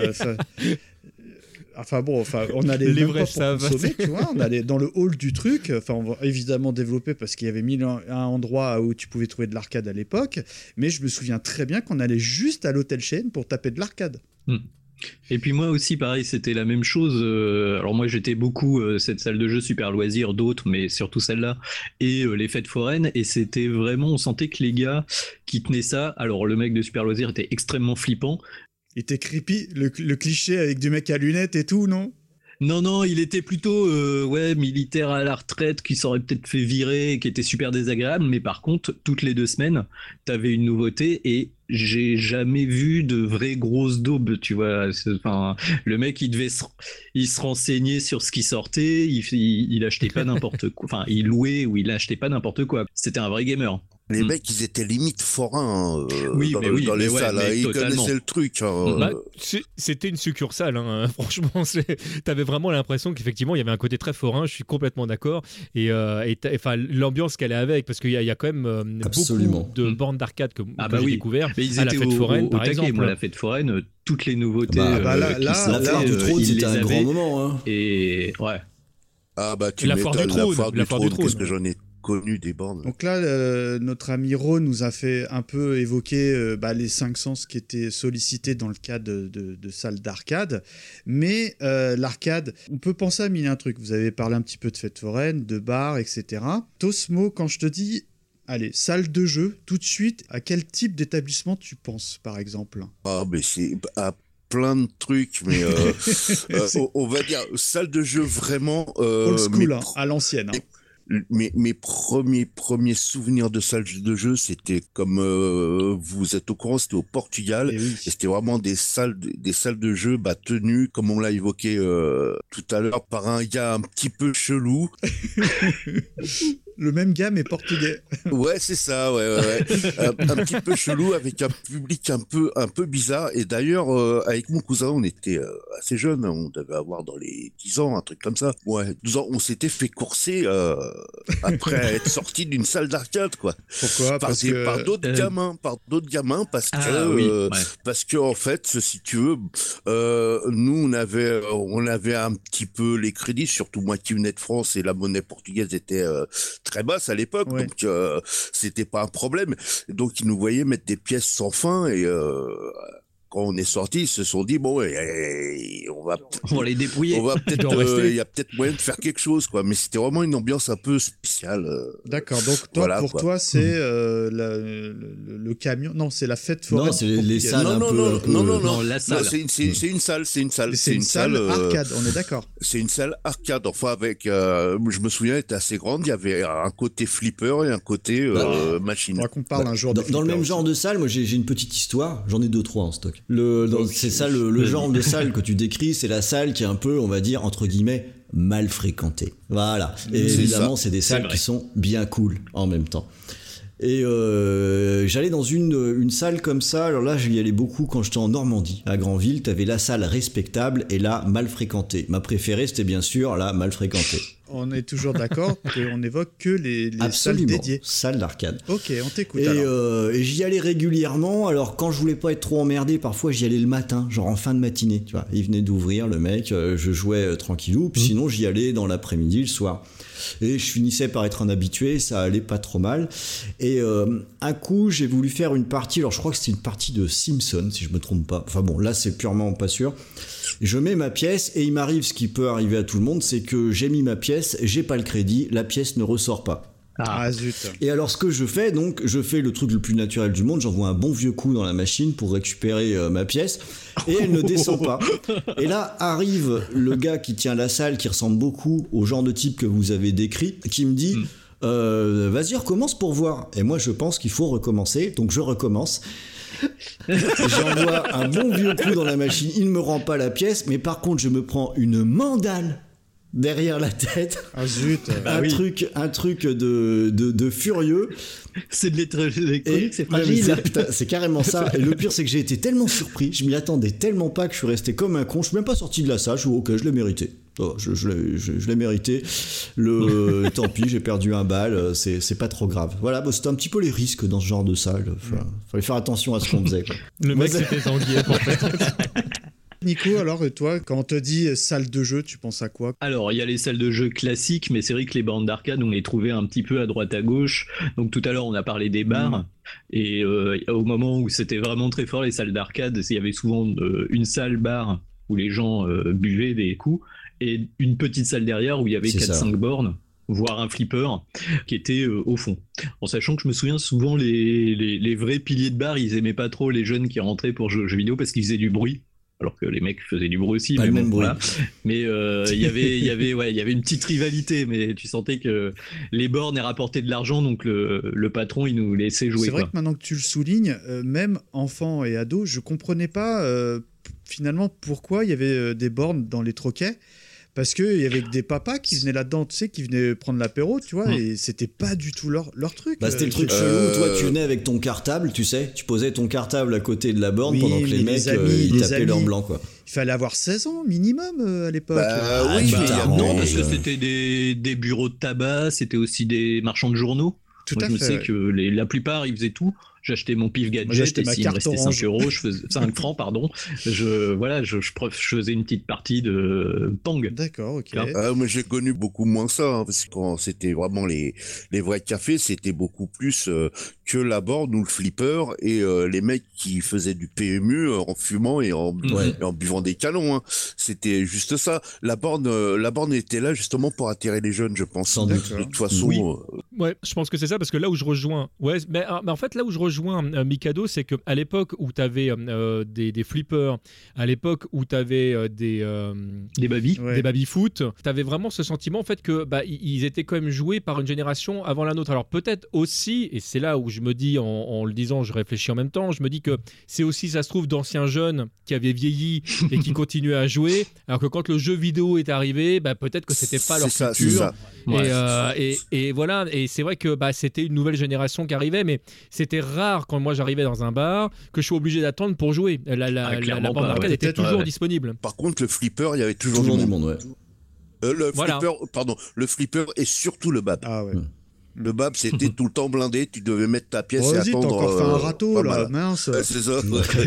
On allait même pas pour consommer, tu vois, on allait dans le hall du truc, on va évidemment développer parce qu'il y avait 1001 endroits où tu pouvais trouver de l'arcade à l'époque, mais je me souviens très bien qu'on allait juste à l'hôtel Cheyenne pour taper de l'arcade. Et puis moi aussi, pareil, c'était la même chose. Alors moi, j'étais beaucoup cette salle de jeu Super Loisirs, d'autres, mais surtout celle-là, et les fêtes foraines, et c'était vraiment, on sentait que les gars qui tenaient ça, alors le mec de Super Loisirs était extrêmement flippant. Il était creepy, le cliché avec du mec à lunettes et tout, non? Non, il était plutôt militaire à la retraite, qui s'aurait peut-être fait virer, qui était super désagréable, mais par contre, toutes les 2 semaines, t'avais une nouveauté, et j'ai jamais vu de vraies grosses daubes, tu vois. Le mec, il se renseignait sur ce qui sortait, il achetait pas n'importe quoi, il louait ou il achetait pas n'importe quoi. C'était un vrai gamer. Les mecs, ils étaient limite forains dans les salles. Ils connaissaient le truc. C'était une succursale. Franchement, t'avais vraiment l'impression qu'effectivement, il y avait un côté très forain. Je suis complètement d'accord. Et l'ambiance qu'elle est avec, parce qu'il y a quand même beaucoup de bornes d'arcade que j'ai découvert. Mais ils à la fête foraine, par exemple. Moi, la fête foraine, toutes les nouveautés. La foire du trône, c'était un grand moment. Et ouais. La foire du trône. Qu'est-ce que j'en ai connu des bornes. Donc là, notre ami Rhône nous a fait un peu évoquer les 5 sens qui étaient sollicités dans le cadre de salles d'arcade. Mais l'arcade, on peut penser à mille un truc. Vous avez parlé un petit peu de fêtes foraines, de bars, etc. Tosmo, quand je te dis, allez, salle de jeu, tout de suite, à quel type d'établissement tu penses, par exemple? Mais c'est plein de trucs, mais on va dire salle de jeu vraiment... old school, à l'ancienne. mes premiers souvenirs de salles de jeu, c'était comme vous êtes au courant, c'était au Portugal. Et c'était vraiment des salles de jeu tenues, comme on l'a évoqué tout à l'heure, par un gars un petit peu chelou. Le même gars, mais portugais. Ouais, c'est ça, ouais. Un petit peu chelou, avec un public un peu bizarre. Et d'ailleurs, avec mon cousin, on était assez jeunes, on devait avoir dans les 10 ans, un truc comme ça. Ouais, 12 ans, on s'était fait courser après être sorti d'une salle d'arcade, quoi. Pourquoi ? Par d'autres gamins, parce que en fait, si tu veux, nous on avait un petit peu les crédits, surtout moi qui venais de France, et la monnaie portugaise était très basse à l'époque, donc c'était pas un problème. Donc ils nous voyaient mettre des pièces sans fin, et quand on est sorti, ils se sont dit on va les débrouiller. On va peut-être, il y a peut-être moyen de faire quelque chose, quoi. Mais c'était vraiment une ambiance un peu spéciale. D'accord. Donc toi, toi, c'est le camion. Non, c'est la fête foraine. Non, c'est les salles Non, la salle. C'est une salle. C'est une salle arcade. On est d'accord. C'est une salle arcade. Enfin, avec, je me souviens, elle était assez grande. Il y avait un côté flipper et un côté machine. On qu'on parle un jour dans le même genre de salle. Moi, j'ai une petite histoire. J'en ai 2-3 en stock. C'est ça le genre de salle que tu décris, c'est la salle qui est un peu, on va dire, entre guillemets, mal fréquentée. Voilà. Et évidemment, c'est des salles qui sont bien cool en même temps. Et j'allais dans une salle comme ça. Alors là, j'y allais beaucoup quand j'étais en Normandie, à Granville. T'avais la salle respectable et la mal fréquentée. Ma préférée, c'était bien sûr la mal fréquentée. On est toujours d'accord qu'on évoque que les salles dédiées. Salles d'arcade. Ok, on t'écoute. Et j'y allais régulièrement. Alors quand je voulais pas être trop emmerdé, parfois j'y allais le matin, genre en fin de matinée. Tu vois, il venait d'ouvrir le mec, je jouais tranquillou. Puis sinon j'y allais dans l'après-midi, le soir. Et je finissais par être un habitué, ça allait pas trop mal. Et un coup, j'ai voulu faire une partie. Alors je crois que c'était une partie de Simpson, si je me trompe pas. Enfin bon, là c'est purement pas sûr. Je mets ma pièce et il m'arrive ce qui peut arriver à tout le monde, c'est que j'ai mis ma pièce, j'ai pas le crédit, la pièce ne ressort pas. Ah zut. Et alors ce que je fais, donc je fais le truc le plus naturel du monde, j'envoie un bon vieux coup dans la machine pour récupérer ma pièce et elle ne descend pas. Et là arrive le gars qui tient la salle, qui ressemble beaucoup au genre de type que vous avez décrit, qui me dit vas-y recommence pour voir. Et moi je pense qu'il faut recommencer, donc je recommence. J'envoie un bon vieux coup dans la machine, il ne me rend pas la pièce, mais par contre je me prends une mandale derrière la tête. Ah zut. Un truc de furieux. C'est de l'électronique, c'est fragile. C'est carrément ça. Et le pire, c'est que j'ai été tellement surpris, je m'y attendais tellement pas que je suis resté comme un con. Je suis même pas sorti de la salle. Je suis ok, je l'ai mérité. Oh, je l'ai mérité. Tant pis, j'ai perdu un bal. C'est pas trop grave. Voilà, c'était un petit peu les risques dans ce genre de salle. Fallait faire attention à ce qu'on faisait, quoi. Le mec c'était Zangief en fait. Nico, alors toi, quand on te dit salle de jeu, tu penses à quoi ? Alors, il y a les salles de jeu classiques, mais c'est vrai que les bornes d'arcade, on les trouvait un petit peu à droite à gauche. Donc tout à l'heure, on a parlé des bars. Et au moment où c'était vraiment très fort, les salles d'arcade, il y avait souvent une salle bar où les gens buvaient des coups et une petite salle derrière où il y avait 4-5 bornes, voire un flipper qui était au fond. En sachant que je me souviens souvent, les vrais piliers de bar, ils aimaient pas trop les jeunes qui rentraient pour jouer aux jeux vidéo parce qu'ils faisaient du bruit. Alors que les mecs faisaient du bruit aussi, pas le même bruit. Voilà. Mais il y avait une petite rivalité, mais tu sentais que les bornes rapportaient de l'argent, donc le patron il nous laissait jouer. C'est vrai que maintenant que tu le soulignes, même enfants et ados, je comprenais pas finalement pourquoi il y avait des bornes dans les troquets. Parce qu'il y avait des papas qui venaient là-dedans, tu sais, qui venaient prendre l'apéro, tu vois, et c'était pas du tout leur truc. C'était le truc chelou, toi tu venais avec ton cartable, tu sais, tu posais ton cartable à côté de la borne pendant que les mecs ils tapaient leur blanc, quoi. Il fallait avoir 16 ans minimum à l'époque. Non, parce que c'était des bureaux de tabac, c'était aussi des marchands de journaux. Tout Moi, à je me fait. sais que la plupart, ils faisaient tout. J'achetais mon pif gadget et s'il me restait 5 francs, pardon, je faisais une petite partie de Pong. D'accord, ok. Moi j'ai connu beaucoup moins ça, parce que quand c'était vraiment les vrais cafés, c'était beaucoup plus que la borne ou le flipper et les mecs qui faisaient du PMU en fumant et en buvant des canons. Hein. C'était juste ça. La borne était là justement pour attirer les jeunes, je pense. Sans doute. De toute façon. Ouais, je pense que c'est ça, parce que là où je rejoins, mais en fait là où je rejoins rejoins Mikado, c'est qu'à l'époque où tu avais des flippers, à l'époque où tu avais des baby-foot, tu avais vraiment ce sentiment en fait que ils étaient quand même joués par une génération avant la nôtre. Alors peut-être aussi, et c'est là où je me dis, en le disant, je réfléchis en même temps, je me dis que c'est aussi, ça se trouve, d'anciens jeunes qui avaient vieilli et qui continuaient à jouer, alors que quand le jeu vidéo est arrivé, peut-être que c'était pas leur culture. Et voilà, et c'est vrai que c'était une nouvelle génération qui arrivait, mais c'était rare quand moi j'arrivais dans un bar que je sois obligé d'attendre pour jouer. La borne d'arcade était toujours disponible. Par contre, le flipper, il y avait toujours du monde. Le flipper et surtout le BAB. Ah ouais. Le BAB, c'était tout le temps blindé, tu devais mettre ta pièce et attendre. T'as encore fait un râteau, là, mince. C'est ça.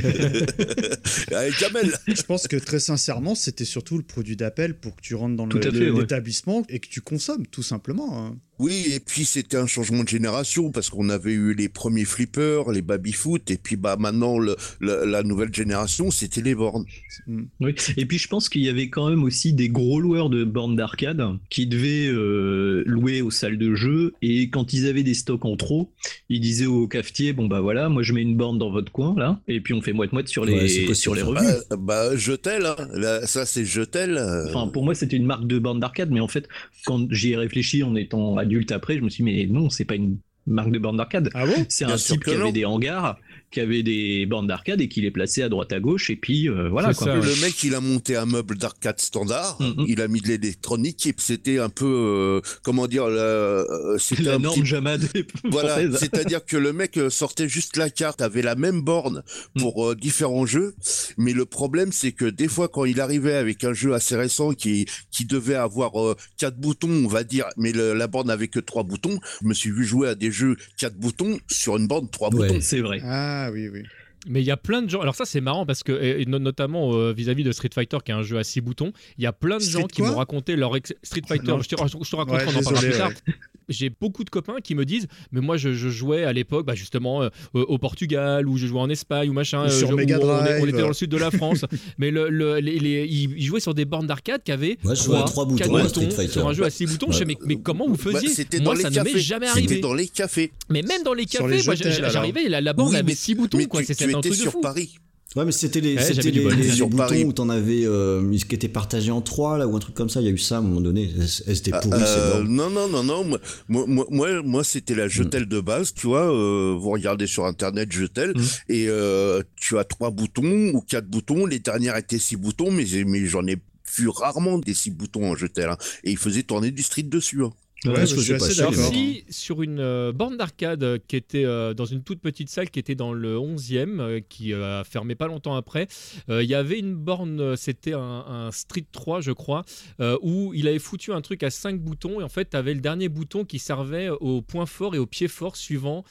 Avec Jamel. Je pense que très sincèrement, c'était surtout le produit d'appel pour que tu rentres dans l'établissement et que tu consommes, tout simplement. Hein. Oui, et puis c'était un changement de génération parce qu'on avait eu les premiers flippers, les baby-foot, et puis maintenant la nouvelle génération, c'était les bornes. Oui, et puis je pense qu'il y avait quand même aussi des gros loueurs de bornes d'arcade qui devaient louer aux salles de jeu, et quand ils avaient des stocks en trop, ils disaient au cafetier, voilà, moi je mets une borne dans votre coin là, et puis on fait moite-moite sur les revues. Jetel, hein. Là, ça c'est Jetel. Enfin, pour moi c'était une marque de borne d'arcade, mais en fait quand j'y ai réfléchi en étant adulte après, je me suis dit mais non, c'est pas une marque de borne d'arcade. Ah bon? C'est un type qui avait des hangars, qui avait des bornes d'arcade et qui les plaçait à droite à gauche, et puis voilà quoi. Ça, le mec, il a monté un meuble d'arcade standard, il a mis de l'électronique, et c'était un peu c'était la norme Jamad. Voilà, c'est-à-dire que le mec sortait juste la carte, avait la même borne pour différents jeux, mais le problème c'est que des fois quand il arrivait avec un jeu assez récent qui devait avoir 4 boutons, on va dire, mais la borne avait que 3 boutons, je me suis vu jouer à des jeux 4 boutons sur une borne 3 boutons. C'est vrai. Ah oui. Mais il y a plein de gens, alors ça c'est marrant parce que, et notamment vis-à-vis de Street Fighter qui est un jeu à 6 boutons, il y a plein de gens qui m'ont raconté leur Street Fighter, je te raconterai, on en parlera plus tard. J'ai beaucoup de copains qui me disent, mais moi je jouais à l'époque justement au Portugal, ou je jouais en Espagne, ou machin, sur Mega Drive. on était dans le sud de la France, mais ils jouaient sur des bornes d'arcade qui avaient 3 boutons, 4 boutons sur un jeu à 6 boutons. Je sais, mais comment vous faisiez? Moi ça ne m'est jamais arrivé. C'était dans les cafés. Mais même dans les cafés, moi j'arrivais, la borne avait 6 boutons, quoi. C'était un truc de fou. Paris. Ouais, mais c'était les boutons Paris. Où t'en avais qui étaient partagés en 3 là, ou un truc comme ça. Il y a eu ça à un moment donné. C'était pourri. Non. Moi c'était la Jetel de base, tu vois. Vous regardez sur internet Jetel et tu as 3 boutons ou 4 boutons. Les dernières étaient 6 boutons, mais j'en ai vu rarement des 6 boutons en Jetel. Hein. Et ils faisaient tourner du Street dessus. Hein. Ouais, je suis assez d'accord. Si sur une borne d'arcade qui était dans une toute petite salle qui était dans le 11e, qui a fermé pas longtemps après, il y avait une borne, c'était un Street 3 je crois, où il avait foutu un truc à 5 boutons, et en fait tu avais le dernier bouton qui servait au point fort et au pied fort suivant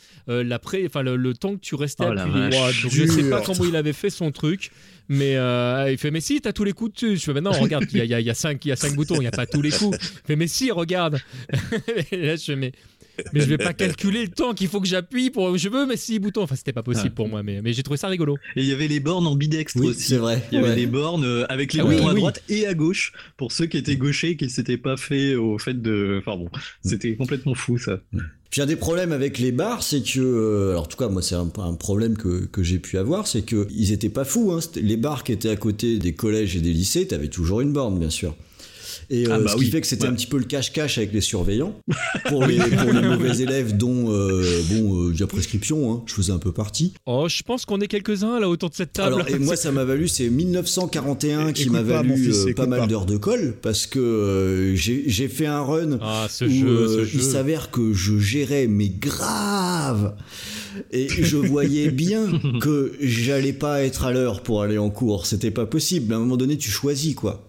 le temps que tu restais appuyé. Donc je sais pas comment il avait fait son truc, mais il fait mais si t'as tous les coups dessus. Je fais non, regarde, il y a 5 boutons, il n'y a pas tous les coups. Il fait mais si, regarde. Et là je fais mais je vais pas calculer le temps qu'il faut que j'appuie pour je veux mais 6 boutons. Enfin c'était pas possible pour moi, mais j'ai trouvé ça rigolo. Et il y avait les bornes en bidextre aussi. C'est vrai. Il y avait des bornes avec les boutons à droite et à gauche pour ceux qui étaient gauchers et qui s'étaient pas fait au fait de. Enfin bon, c'était complètement fou ça. Puis un des problèmes avec les bars, c'est que, alors en tout cas moi c'est un problème que j'ai pu avoir, c'est que ils étaient pas fous. Hein. Les bars qui étaient à côté des collèges et des lycées, t'avais toujours une borne bien sûr. Et ce qui fait que c'était un petit peu le cache-cache avec les surveillants pour les mauvais élèves dont il y a prescription, hein, je faisais un peu partie. Oh, je pense qu'on est quelques-uns là autour de cette table. Alors, et moi ça m'a valu, c'est 1941 qui m'a valu pas mal d'heures de colle parce que j'ai fait un run où il s'avère que je gérais mais grave. Et je voyais bien que j'allais pas être à l'heure pour aller en cours, c'était pas possible. À un moment donné tu choisis quoi.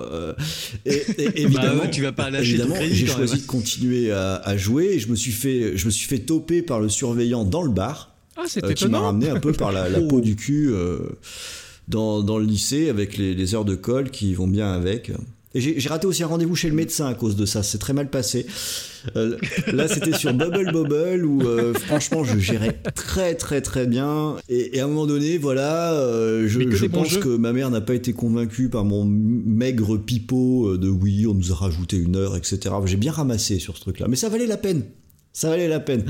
Et évidemment, tu vas pas lâcher ton crédit, j'ai choisi de continuer à jouer, et je me suis fait toper par le surveillant dans le bar, qui m'a ramené un peu par la peau du cul dans le lycée avec les heures de colle qui vont bien avec. Et j'ai raté aussi un rendez-vous chez le médecin à cause de ça, c'est très mal passé. Là c'était sur Bubble Bobble où franchement je gérais très très très bien, et à un moment donné voilà, je pense que ma mère n'a pas été convaincue par mon maigre pipeau de oui on nous a rajouté 1 heure etc. J'ai bien ramassé sur ce truc là, mais ça valait la peine. Ça valait la peine.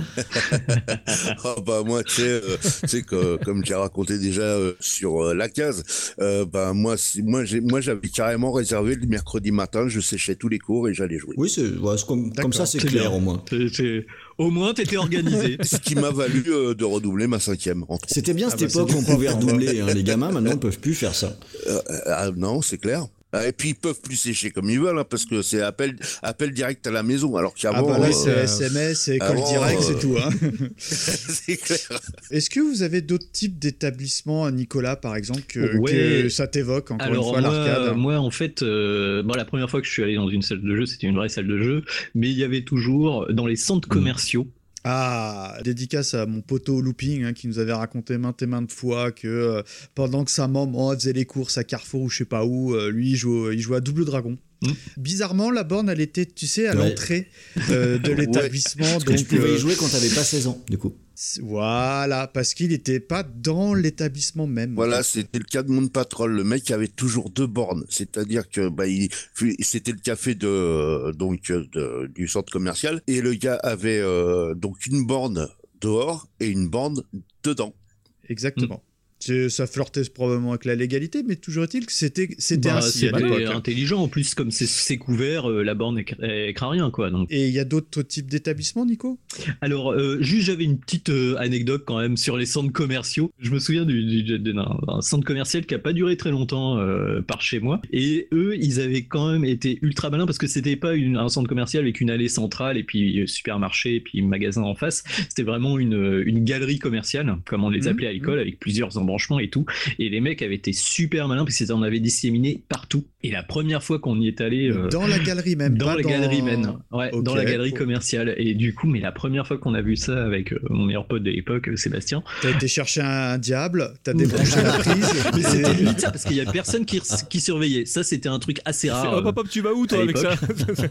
Ah bah moi, tu sais que comme j'ai raconté déjà sur la case, moi j'avais carrément réservé le mercredi matin, je séchais tous les cours et j'allais jouer. Oui, c'est comme ça, c'est clair bien. au moins. Au moins, t'étais organisé. Ce qui m'a valu de redoubler ma 5e. C'était bien cette époque où on pouvait redoubler. Les gamins maintenant ne peuvent plus faire ça. Non, c'est clair. Et puis ils peuvent plus sécher comme ils veulent, hein, parce que c'est appel direct à la maison. Alors qu'avant, là c'est SMS, c'est école direct, c'est tout. Hein. C'est clair. Est-ce que vous avez d'autres types d'établissements, Nicolas, par exemple, que ça t'évoque encore une fois, l'arcade? Moi, en fait, la première fois que je suis allé dans une salle de jeu, c'était une vraie salle de jeu, mais il y avait toujours dans les centres commerciaux. Ah, dédicace à mon poteau Looping qui nous avait raconté maintes et maintes fois que pendant que sa maman faisait les courses à Carrefour ou je sais pas où, lui il jouait à Double Dragon. Bizarrement, la borne elle était, tu sais, à l'entrée de l'établissement. Parce que tu pouvais y jouer quand t'avais pas 16 ans, du coup. Voilà, parce qu'il n'était pas dans l'établissement même. Voilà, c'était le cas de Moon Patrol. Le mec avait toujours 2 bornes, c'est-à-dire que c'était le café du centre commercial et le gars avait donc une borne dehors et une borne dedans. Exactement. Ça flirtait probablement avec la légalité, mais toujours est-il que c'était ainsi à l'époque. C'était intelligent en plus, comme c'est couvert, la borne elle craint rien quoi. Donc. Et il y a d'autres types d'établissements, Nico? Alors, juste j'avais une petite anecdote quand même sur les centres commerciaux. Je me souviens d'un centre commercial qui a pas duré très longtemps par chez moi. Et eux, ils avaient quand même été ultra malins parce que c'était pas un centre commercial avec une allée centrale et puis supermarché et puis magasin en face. C'était vraiment une galerie commerciale, comme on les appelait à l'école, avec plusieurs embranchements et tout, et les mecs avaient été super malins parce qu'ils en avaient disséminé partout. Et la première fois qu'on y est allé dans la galerie même, galerie même, okay. Dans la galerie commerciale, et du coup, mais la première fois qu'on a vu ça avec mon meilleur pote de l'époque, Sébastien, t'as été chercher un diable, t'as débranché la prise, mais c'était limite ça parce qu'il y a personne qui surveillait. Ça, c'était un truc assez rare. Hop, tu vas où toi avec ça?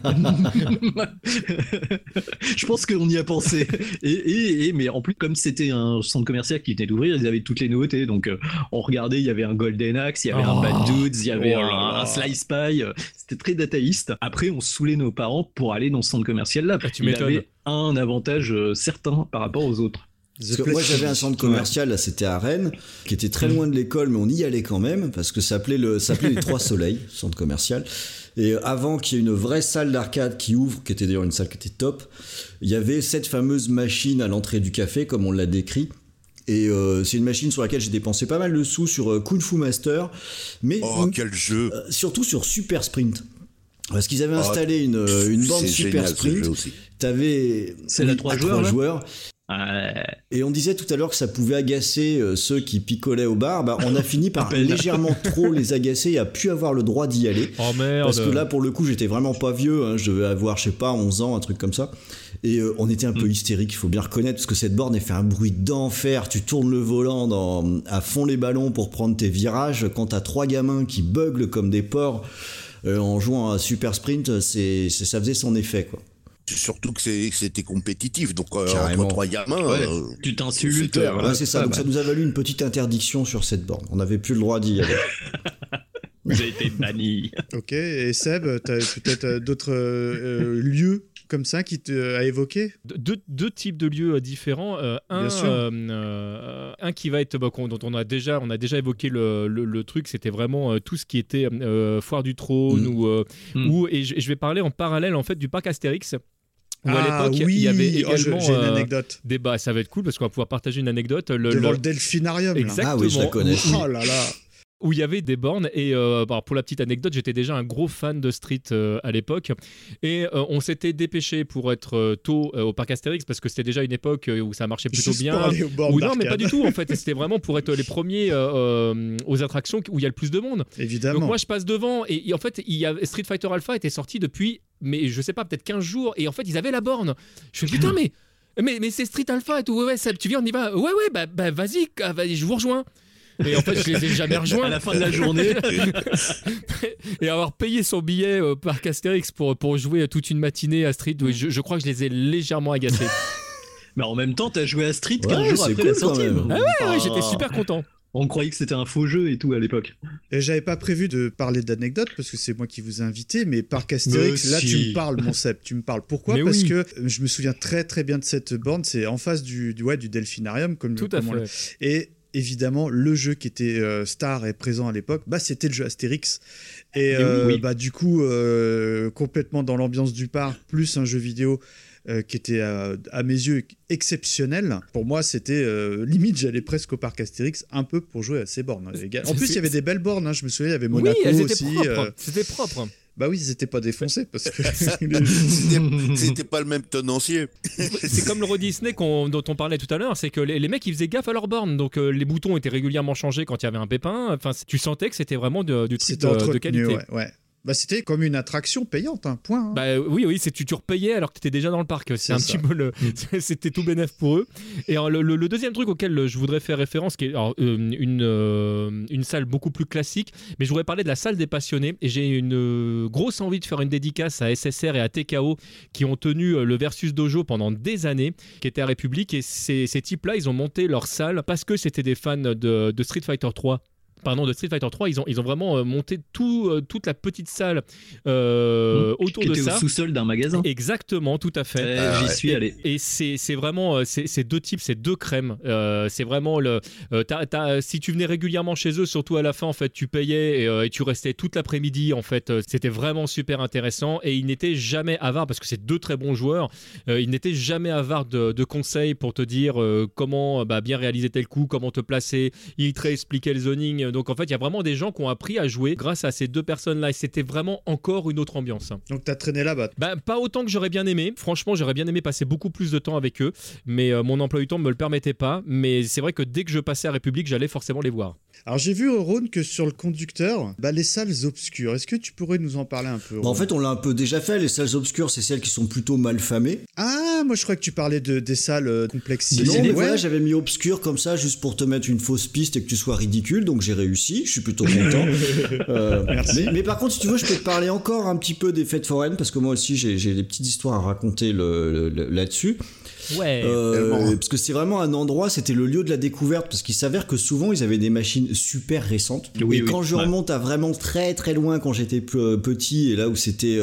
Je pense qu'on y a pensé. Mais en plus, comme c'était un centre commercial qui venait d'ouvrir, ils avaient toutes les nouveautés. Donc on regardait, il y avait un Golden Axe, il y avait un Bad Dudes, il y avait un Slice Pie. C'était très dataïste. Après, on saoulait nos parents pour aller dans ce centre commercial là. Tu m'étonnes. Il avait un avantage certain par rapport aux autres. Parce que moi j'avais un centre commercial, là c'était à Rennes, qui était très loin de l'école, mais on y allait quand même, parce que ça s'appelait les Trois Soleils, centre commercial. Et avant qu'il y ait une vraie salle d'arcade qui ouvre, qui était d'ailleurs une salle qui était top, il y avait cette fameuse machine à l'entrée du café, comme on l'a décrit. Et c'est une machine sur laquelle j'ai dépensé pas mal de sous sur Kung Fu Master, mais quel jeu, surtout sur Super Sprint. Parce qu'ils avaient installé une borne Super Sprint. C'est la 3 joueurs. Et on disait tout à l'heure que ça pouvait agacer ceux qui picolaient au bar. On a fini par légèrement trop les agacer et à plus avoir le droit d'y aller. Oh merde. Parce que là, pour le coup, j'étais vraiment pas vieux. Je devais avoir, je sais pas, 11 ans, un truc comme ça. Et on était un peu hystérique, il faut bien reconnaître, parce que cette borne, elle fait un bruit d'enfer. Tu tournes le volant à fond les ballons pour prendre tes virages. Quand t'as 3 gamins qui beuglent comme des porcs en jouant à Super Sprint, ça faisait son effet, quoi. Surtout que c'était compétitif, donc entre 3 gamins, tu t'insultes. C'est ça, donc ça nous a valu une petite interdiction sur cette borne. On n'avait plus le droit d'y aller. Vous avez été banni. Ok, et Seb, t'as peut-être d'autres lieux comme ça qui t'a évoqué? Deux types de lieux différents. Un qui va être dont on a déjà évoqué le truc, c'était vraiment tout ce qui était Foire du Trône et je vais parler en parallèle en fait du parc Astérix. Où à l'époque, il y avait également j'ai une anecdote. Débat, ça va être cool parce qu'on va pouvoir partager une anecdote. Devant le delphinarium. Exactement. Ah oui, je la connais. Oh là là. Où il y avait des bornes et pour la petite anecdote, j'étais déjà un gros fan de Street à l'époque et on s'était dépêché pour être tôt au parc Astérix parce que c'était déjà une époque où ça marchait plutôt bien. Pour aller aux bornes non, mais pas du tout en fait. C'était vraiment pour être les premiers aux attractions où il y a le plus de monde. Évidemment. Donc moi je passe devant et en fait Street Fighter Alpha était sorti depuis, mais je sais pas, peut-être 15 jours et en fait ils avaient la borne. Je fais putain mais c'est Street Alpha et tout. Ouais, ça, tu viens, on y va. Ouais, bah vas-y, je vous rejoins. Et en fait, je les ai jamais rejoints. À la fin de la journée. Et avoir payé son billet au parc Astérix pour jouer toute une matinée à Street, je crois que je les ai légèrement agacés. Mais en même temps, t'as joué à Street 15 jours après la sortie. Ah ouais, j'étais super content. On croyait que c'était un faux jeu et tout à l'époque. Et j'avais pas prévu de parler d'anecdotes parce que c'est moi qui vous ai invité, mais Parc Astérix, là tu me parles, mon Seb, tu me parles. Pourquoi ? Mais Parce oui. que je me souviens très très bien de cette borne, c'est en face du Delphinarium, comme Tout à comme on l'a- fait. Et évidemment, le jeu qui était star et présent à l'époque, c'était le jeu Astérix. Et oui. du coup, complètement dans l'ambiance du parc, plus un jeu vidéo qui était à mes yeux exceptionnel. Pour moi, c'était limite, j'allais presque au parc Astérix un peu pour jouer à ces bornes. Les gars. En plus, il y avait des belles bornes, hein, je me souviens, il y avait Monaco oui, elles étaient aussi. propres. C'était propre. Bah oui, ils n'étaient pas défoncés parce que C'était pas le même tenancier. C'est comme le Euro Disney dont on parlait tout à l'heure, c'est que les mecs ils faisaient gaffe à leurs bornes, donc les boutons étaient régulièrement changés quand il y avait un pépin. Enfin, tu sentais que c'était vraiment du truc c'était de entretenu, qualité. ouais. C'était comme une attraction payante, un point. Hein. Bah oui, c'est tu repayais alors que tu étais déjà dans le parc. C'est un ça. petit peu c'était tout bénef pour eux. Et alors, le deuxième truc auquel je voudrais faire référence, qui est alors, une salle beaucoup plus classique, mais je voudrais parler de la salle des passionnés. Et j'ai une grosse envie de faire une dédicace à SSR et à TKO qui ont tenu le Versus Dojo pendant des années, qui était à République. Et ces types-là, ils ont monté leur salle parce que c'était des fans de Street Fighter 3. Pardon, de Street Fighter 3, ils ont vraiment monté toute la petite salle autour qui de était ça. au sous-sol d'un magasin. Exactement, tout à fait. J'y suis allé. Et c'est vraiment ces deux types, ces deux crèmes. C'est vraiment si tu venais régulièrement chez eux, surtout à la fin, en fait, tu payais et tu restais toute l'après-midi. En fait, c'était vraiment super intéressant et ils n'étaient jamais avares parce que c'est deux très bons joueurs. Ils n'étaient jamais avares de conseils pour te dire comment bien réaliser tel coup, comment te placer. Ils te réexpliquaient le zoning. Donc en fait, il y a vraiment des gens qui ont appris à jouer grâce à ces deux personnes-là et c'était vraiment encore une autre ambiance. Donc t'as traîné là-bas. Pas autant que j'aurais bien aimé. Franchement, j'aurais bien aimé passer beaucoup plus de temps avec eux, mais mon emploi du temps ne me le permettait pas. Mais c'est vrai que dès que je passais à République, j'allais forcément les voir. Alors j'ai vu, Rhône, que sur le conducteur, les salles obscures, est-ce que tu pourrais nous en parler un peu, En fait, on l'a un peu déjà fait. Les salles obscures, c'est celles qui sont plutôt mal famées. Ah, moi je crois que tu parlais des salles complexifiées. Non, mais ouais. voilà, j'avais mis obscur comme ça, juste pour te mettre une fausse piste et que tu sois ridicule, donc j'ai réussi, je suis plutôt content. Merci. Mais par contre, si tu veux, je peux te parler encore un petit peu des fêtes foraines, parce que moi aussi, j'ai des petites histoires à raconter là-dessus. Ouais. Parce que c'est vraiment un endroit, c'était le lieu de la découverte, parce qu'il s'avère que souvent ils avaient des machines super récentes. Oui, et quand je remonte à vraiment très très loin, quand j'étais petit, et là où c'était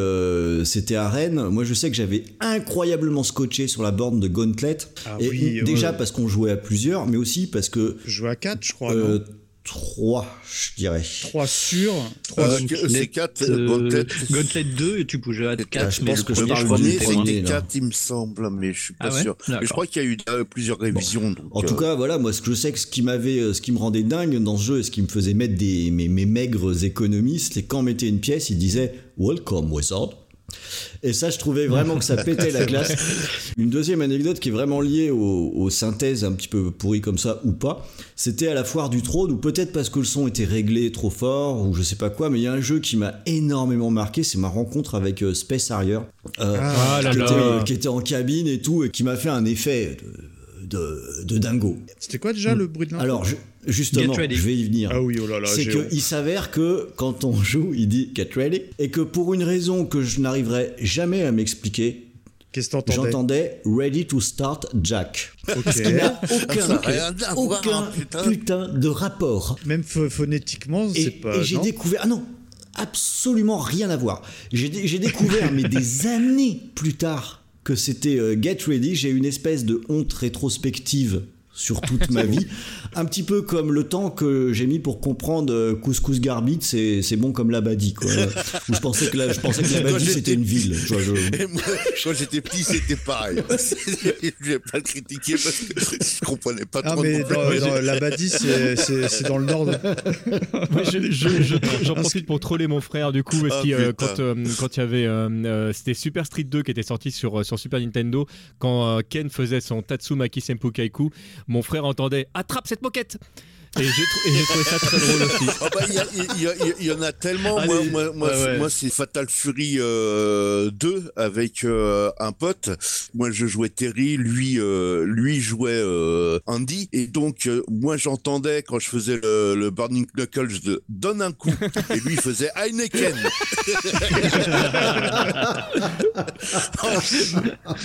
à Rennes, moi je sais que j'avais incroyablement scotché sur la borne de Gauntlet. Déjà parce qu'on jouait à plusieurs, mais aussi parce que. Je jouais à 4, je crois. Non 3, je dirais. 3 sur. C'est 4. Gauntlet 2, et tu pouvais jouer à 4. je mais pense le que je premier, parle crois du que premier, c'était là. 4, il me semble, mais je suis pas sûr. D'accord. Mais je crois qu'il y a eu plusieurs révisions. Donc, en tout cas, voilà, moi, je sais que ce qui me rendait dingue dans ce jeu et ce qui me faisait mettre mes maigres économies, c'était quand on mettait une pièce, il disait « Welcome, Wizard ». Et ça, je trouvais vraiment que ça pétait la classe. Une deuxième anecdote qui est vraiment liée aux synthèses un petit peu pourries comme ça ou pas, c'était à la foire du trône, ou peut-être parce que le son était réglé trop fort ou je sais pas quoi, mais il y a un jeu qui m'a énormément marqué, c'est ma rencontre avec Space Harrier, qui était en cabine et tout, et qui m'a fait un effet de dingo. C'était quoi déjà le bruit de l'intro? Alors, justement, je vais y venir. Ah oui, oh là là, c'est qu'il s'avère que quand on joue, il dit get ready, et que pour une raison que je n'arriverai jamais à m'expliquer, qu'est-ce que t'entendais? J'entendais ready to start Jack. Ok. Ce qui n'a aucun putain de rapport. Même phonétiquement, c'est pas. Et j'ai découvert. Ah non! Absolument rien à voir. J'ai découvert, mais des années plus tard, que c'était Get Ready. J'ai une espèce de honte rétrospective sur toute ma vie, un petit peu comme le temps que j'ai mis pour comprendre Couscous Garbit, c'est bon comme l'Abadi, quoi. Où je pensais que l'Abadi c'était une ville. Moi, quand j'étais petit, c'était pareil. Je vais pas le critiquer parce que je comprenais pas trop. Mais dans l'Abadi, c'est dans le nord. Moi, j'en profite pour troller mon frère du coup, parce quand il y avait c'était Super Street 2 qui était sorti sur Super Nintendo, quand Ken faisait son Tatsumaki Senpu Kaiku, mon frère entendait « Attrape cette moquette !» Et j'ai trouvé ça très drôle aussi. Il y en a tellement. Moi, c'est Fatal Fury 2 avec un pote. Moi, je jouais Terry, lui jouait Andy. Et donc, moi, j'entendais quand je faisais le Burning Knuckles, je donne un coup. Et lui, il faisait Heineken.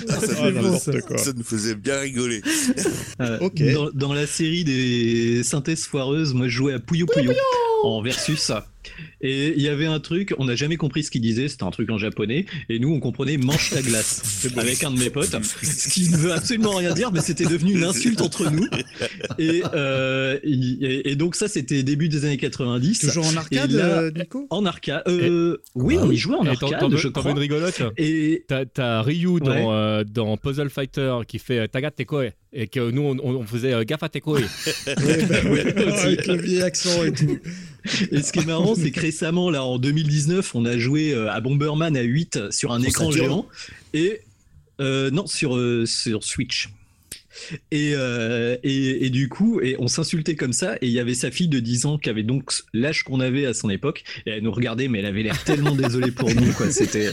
Ça nous faisait bien rigoler. Ok. Dans la série des synthèses parenthèse foireuse, moi je jouais à Puyo Puyo en versus. Et il y avait un truc, on n'a jamais compris ce qu'il disait, c'était un truc en japonais, et nous on comprenait mange ta glace avec un de mes potes, ce qui ne veut absolument rien dire, mais c'était devenu une insulte entre nous. Et donc ça c'était début des années 90. Toujours en arcade, là, Nico ? En arcade, oui, on y jouait en arcade, je crois. T'en veux une rigolote ? Et t'as Ryu dans Puzzle Fighter qui fait Tagate Koe, et que nous on faisait Gafate Koe. Avec le vieil accent et tout. Et ce qui est marrant, c'est que récemment, là, en 2019, on a joué à Bomberman à 8 sur un écran géant. Et non, sur Switch. Et du coup, on s'insultait comme ça, et il y avait sa fille de 10 ans qui avait donc l'âge qu'on avait à son époque, et elle nous regardait, mais elle avait l'air tellement désolée pour nous, quoi. C'était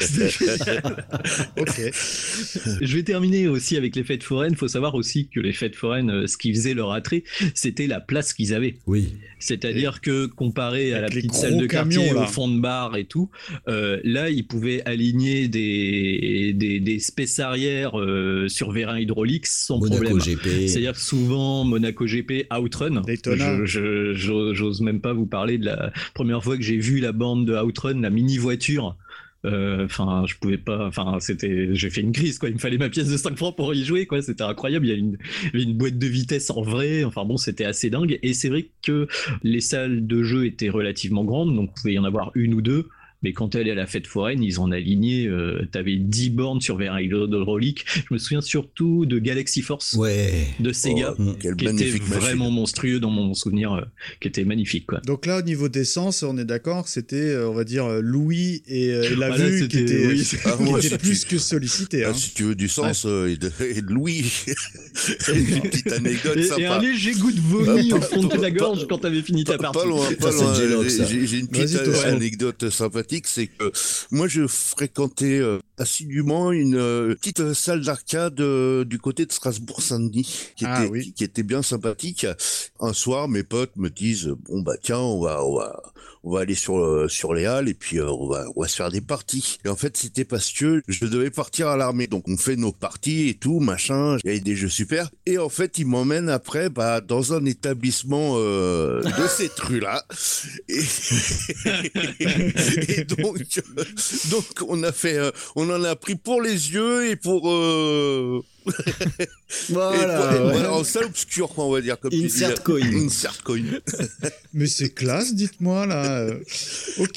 Ok. Je vais terminer aussi avec les fêtes foraines. Il faut savoir aussi que les fêtes foraines, ce qui faisait leur attrait, c'était la place qu'ils avaient. Oui. C'est-à-dire que comparé à la Avec petite les salle de gros quartier camions, là. au fond de bar et tout, là ils pouvaient aligner des space arrière sur vérin hydraulique sans Monaco problème. GP. C'est-à-dire que souvent Monaco GP, Outrun, Daytona. j'ose même pas vous parler de la première fois que j'ai vu la bande de Outrun, la mini voiture. Enfin, je pouvais pas. Enfin, j'ai fait une crise, quoi. Il me fallait ma pièce de 5 francs pour y jouer, quoi. C'était incroyable. Il y avait une boîte de vitesse en vrai. Enfin bon, c'était assez dingue. Et c'est vrai que les salles de jeu étaient relativement grandes, donc il pouvait y en avoir une ou deux. Mais quand elle est à la fête foraine, ils en alignaient. T'avais 10 bornes sur vérin hydraulique. Je me souviens surtout de Galaxy Force de Sega, qui était vraiment monstrueux dans mon souvenir, qui était magnifique, quoi. Donc là, au niveau d'essence, on est d'accord que c'était, on va dire, Louis et la vue qui était, qui était plus que sollicité. Hein. Si tu veux du sens et de Louis, une petite anecdote sympa. Et un léger goût de vomi au fond de la gorge quand t'avais fini ta partie. Pas loin. J'ai une petite anecdote sympathique. C'est que moi je fréquentais assidûment une petite salle d'arcade du côté de Strasbourg-Saint-Denis qui était bien sympathique. Un soir, mes potes me disent bon bah tiens, on va aller sur les halles et puis on va se faire des parties. Et en fait, c'était parce que je devais partir à l'armée. Donc on fait nos parties et tout, machin, il y avait des jeux super. Et en fait, ils m'emmènent après dans un établissement de cette rue-là. Et donc on en a pris pour les yeux et pour voilà, en salle obscure, quoi, on va dire, comme Insert coin. Insert coin. Mais c'est classe, dites-moi là. Ok,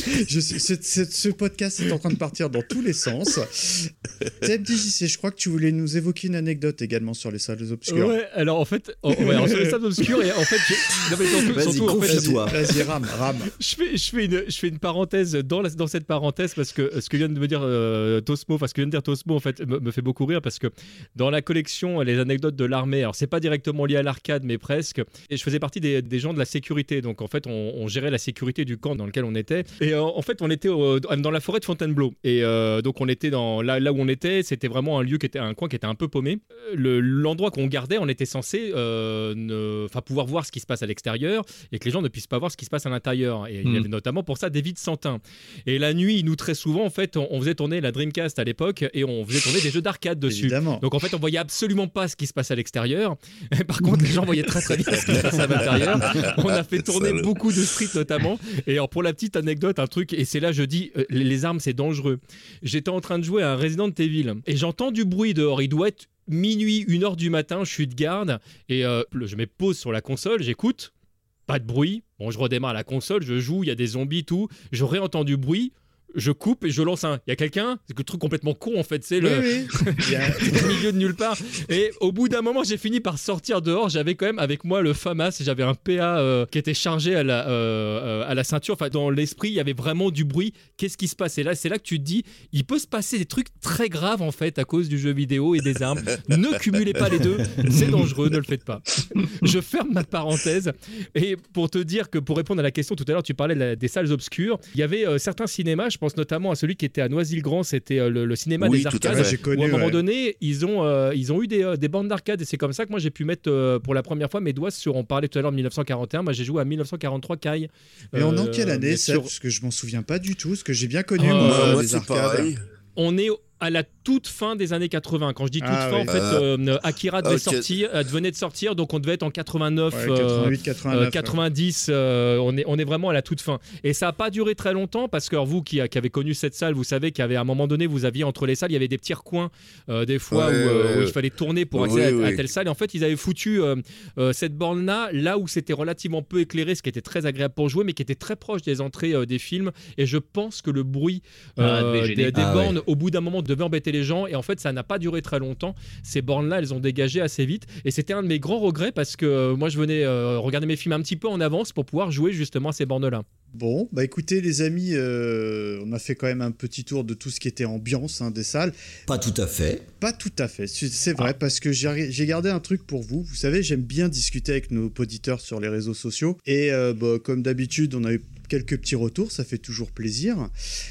ce podcast est en train de partir dans tous les sens. TMDJC, je crois que tu voulais nous évoquer une anecdote également sur les salles obscures. Ouais, alors en fait, sur les salles obscures, et en fait, vas-y, rame. Je fais une parenthèse dans cette parenthèse parce que ce que vient de me dire Tosmo, enfin ce que vient de dire Tosmo en fait me fait beaucoup rire parce que dans la collection les anecdotes de l'armée, alors c'est pas directement lié à l'arcade mais presque, et je faisais partie des gens de la sécurité, donc en fait on gérait la sécurité du camp dans lequel on était, et en fait on était dans la forêt de Fontainebleau, et donc on était là où on était, c'était vraiment un coin qui était un peu paumé. L'endroit qu'on gardait, on était censé pouvoir voir ce qui se passe à l'extérieur et que les gens ne puissent pas voir ce qui se passe à l'intérieur, et il y avait notamment pour ça des vides sans teint. Et la nuit, nous très souvent en fait on faisait tourner la Dreamcast à l'époque et on faisait tourner des jeux d'arcade dessus. Évidemment. Donc en fait on voyait absolument pas ce qui se passe à l'extérieur. Par contre les gens voyaient très très bien ce qui se passe à l'intérieur. On a fait tourner beaucoup de Street notamment. Et alors pour la petite anecdote, un truc, et c'est là je dis les armes c'est dangereux. J'étais en train de jouer à un Resident Evil et j'entends du bruit dehors. Il doit être minuit, 1h du matin, je suis de garde et je me pose sur la console, j'écoute, pas de bruit. Bon, je redémarre la console, je joue, il y a des zombies, tout. J'aurais entendu bruit. Je coupe et je lance un. Il y a quelqu'un. C'est le truc complètement con en fait. C'est le milieu de nulle part. Et au bout d'un moment, j'ai fini par sortir dehors. J'avais quand même avec moi le FAMAS. J'avais un PA qui était chargé à la ceinture. Enfin, dans l'esprit, il y avait vraiment du bruit. Qu'est-ce qui se passe? Et là, c'est là que tu te dis, il peut se passer des trucs très graves en fait à cause du jeu vidéo et des armes. Ne cumulez pas les deux. C'est dangereux. Ne le faites pas. Je ferme ma parenthèse. Et pour te dire que pour répondre à la question tout à l'heure, tu parlais des salles obscures. Il y avait certains cinémas. Je pense notamment à celui qui était à Noisy-le-Grand, c'était le cinéma des arcades. J'ai connu, où à un moment donné, ils ont eu des bandes d'arcade, et c'est comme ça que moi j'ai pu mettre pour la première fois mes doigts sur. On parlait tout à l'heure de 1941. Moi j'ai joué à 1943 Kai. Et on est en quelle année ça? Parce que je m'en souviens pas du tout. Parce que j'ai bien connu moi les c'est arcades. pareil. On est à la toute fin des années 80. Quand je dis toute fin, oui. en fait, Akira venait de sortir, donc on devait être en 89, 88, 89, 90. On est vraiment à la toute fin. Et ça n'a pas duré très longtemps parce que vous qui avez connu cette salle, vous savez qu'à un moment donné, vous aviez entre les salles, il y avait des petits recoins des fois où il fallait tourner pour accéder à telle salle. Et en fait, ils avaient foutu cette borne-là là où c'était relativement peu éclairé, ce qui était très agréable pour jouer, mais qui était très proche des entrées des films. Et je pense que le bruit des bornes, au bout d'un moment, devait embêter les gens. Et en fait, ça n'a pas duré très longtemps. Ces bornes-là, elles ont dégagé assez vite. Et c'était un de mes grands regrets parce que moi, je venais regarder mes films un petit peu en avance pour pouvoir jouer justement à ces bornes-là. Bon, bah écoutez les amis, on a fait quand même un petit tour de tout ce qui était ambiance des salles. Pas tout à fait. Pas tout à fait, c'est vrai, parce que j'ai gardé un truc pour vous. Vous savez, j'aime bien discuter avec nos auditeurs sur les réseaux sociaux. Et comme d'habitude, on a eu quelques petits retours, ça fait toujours plaisir.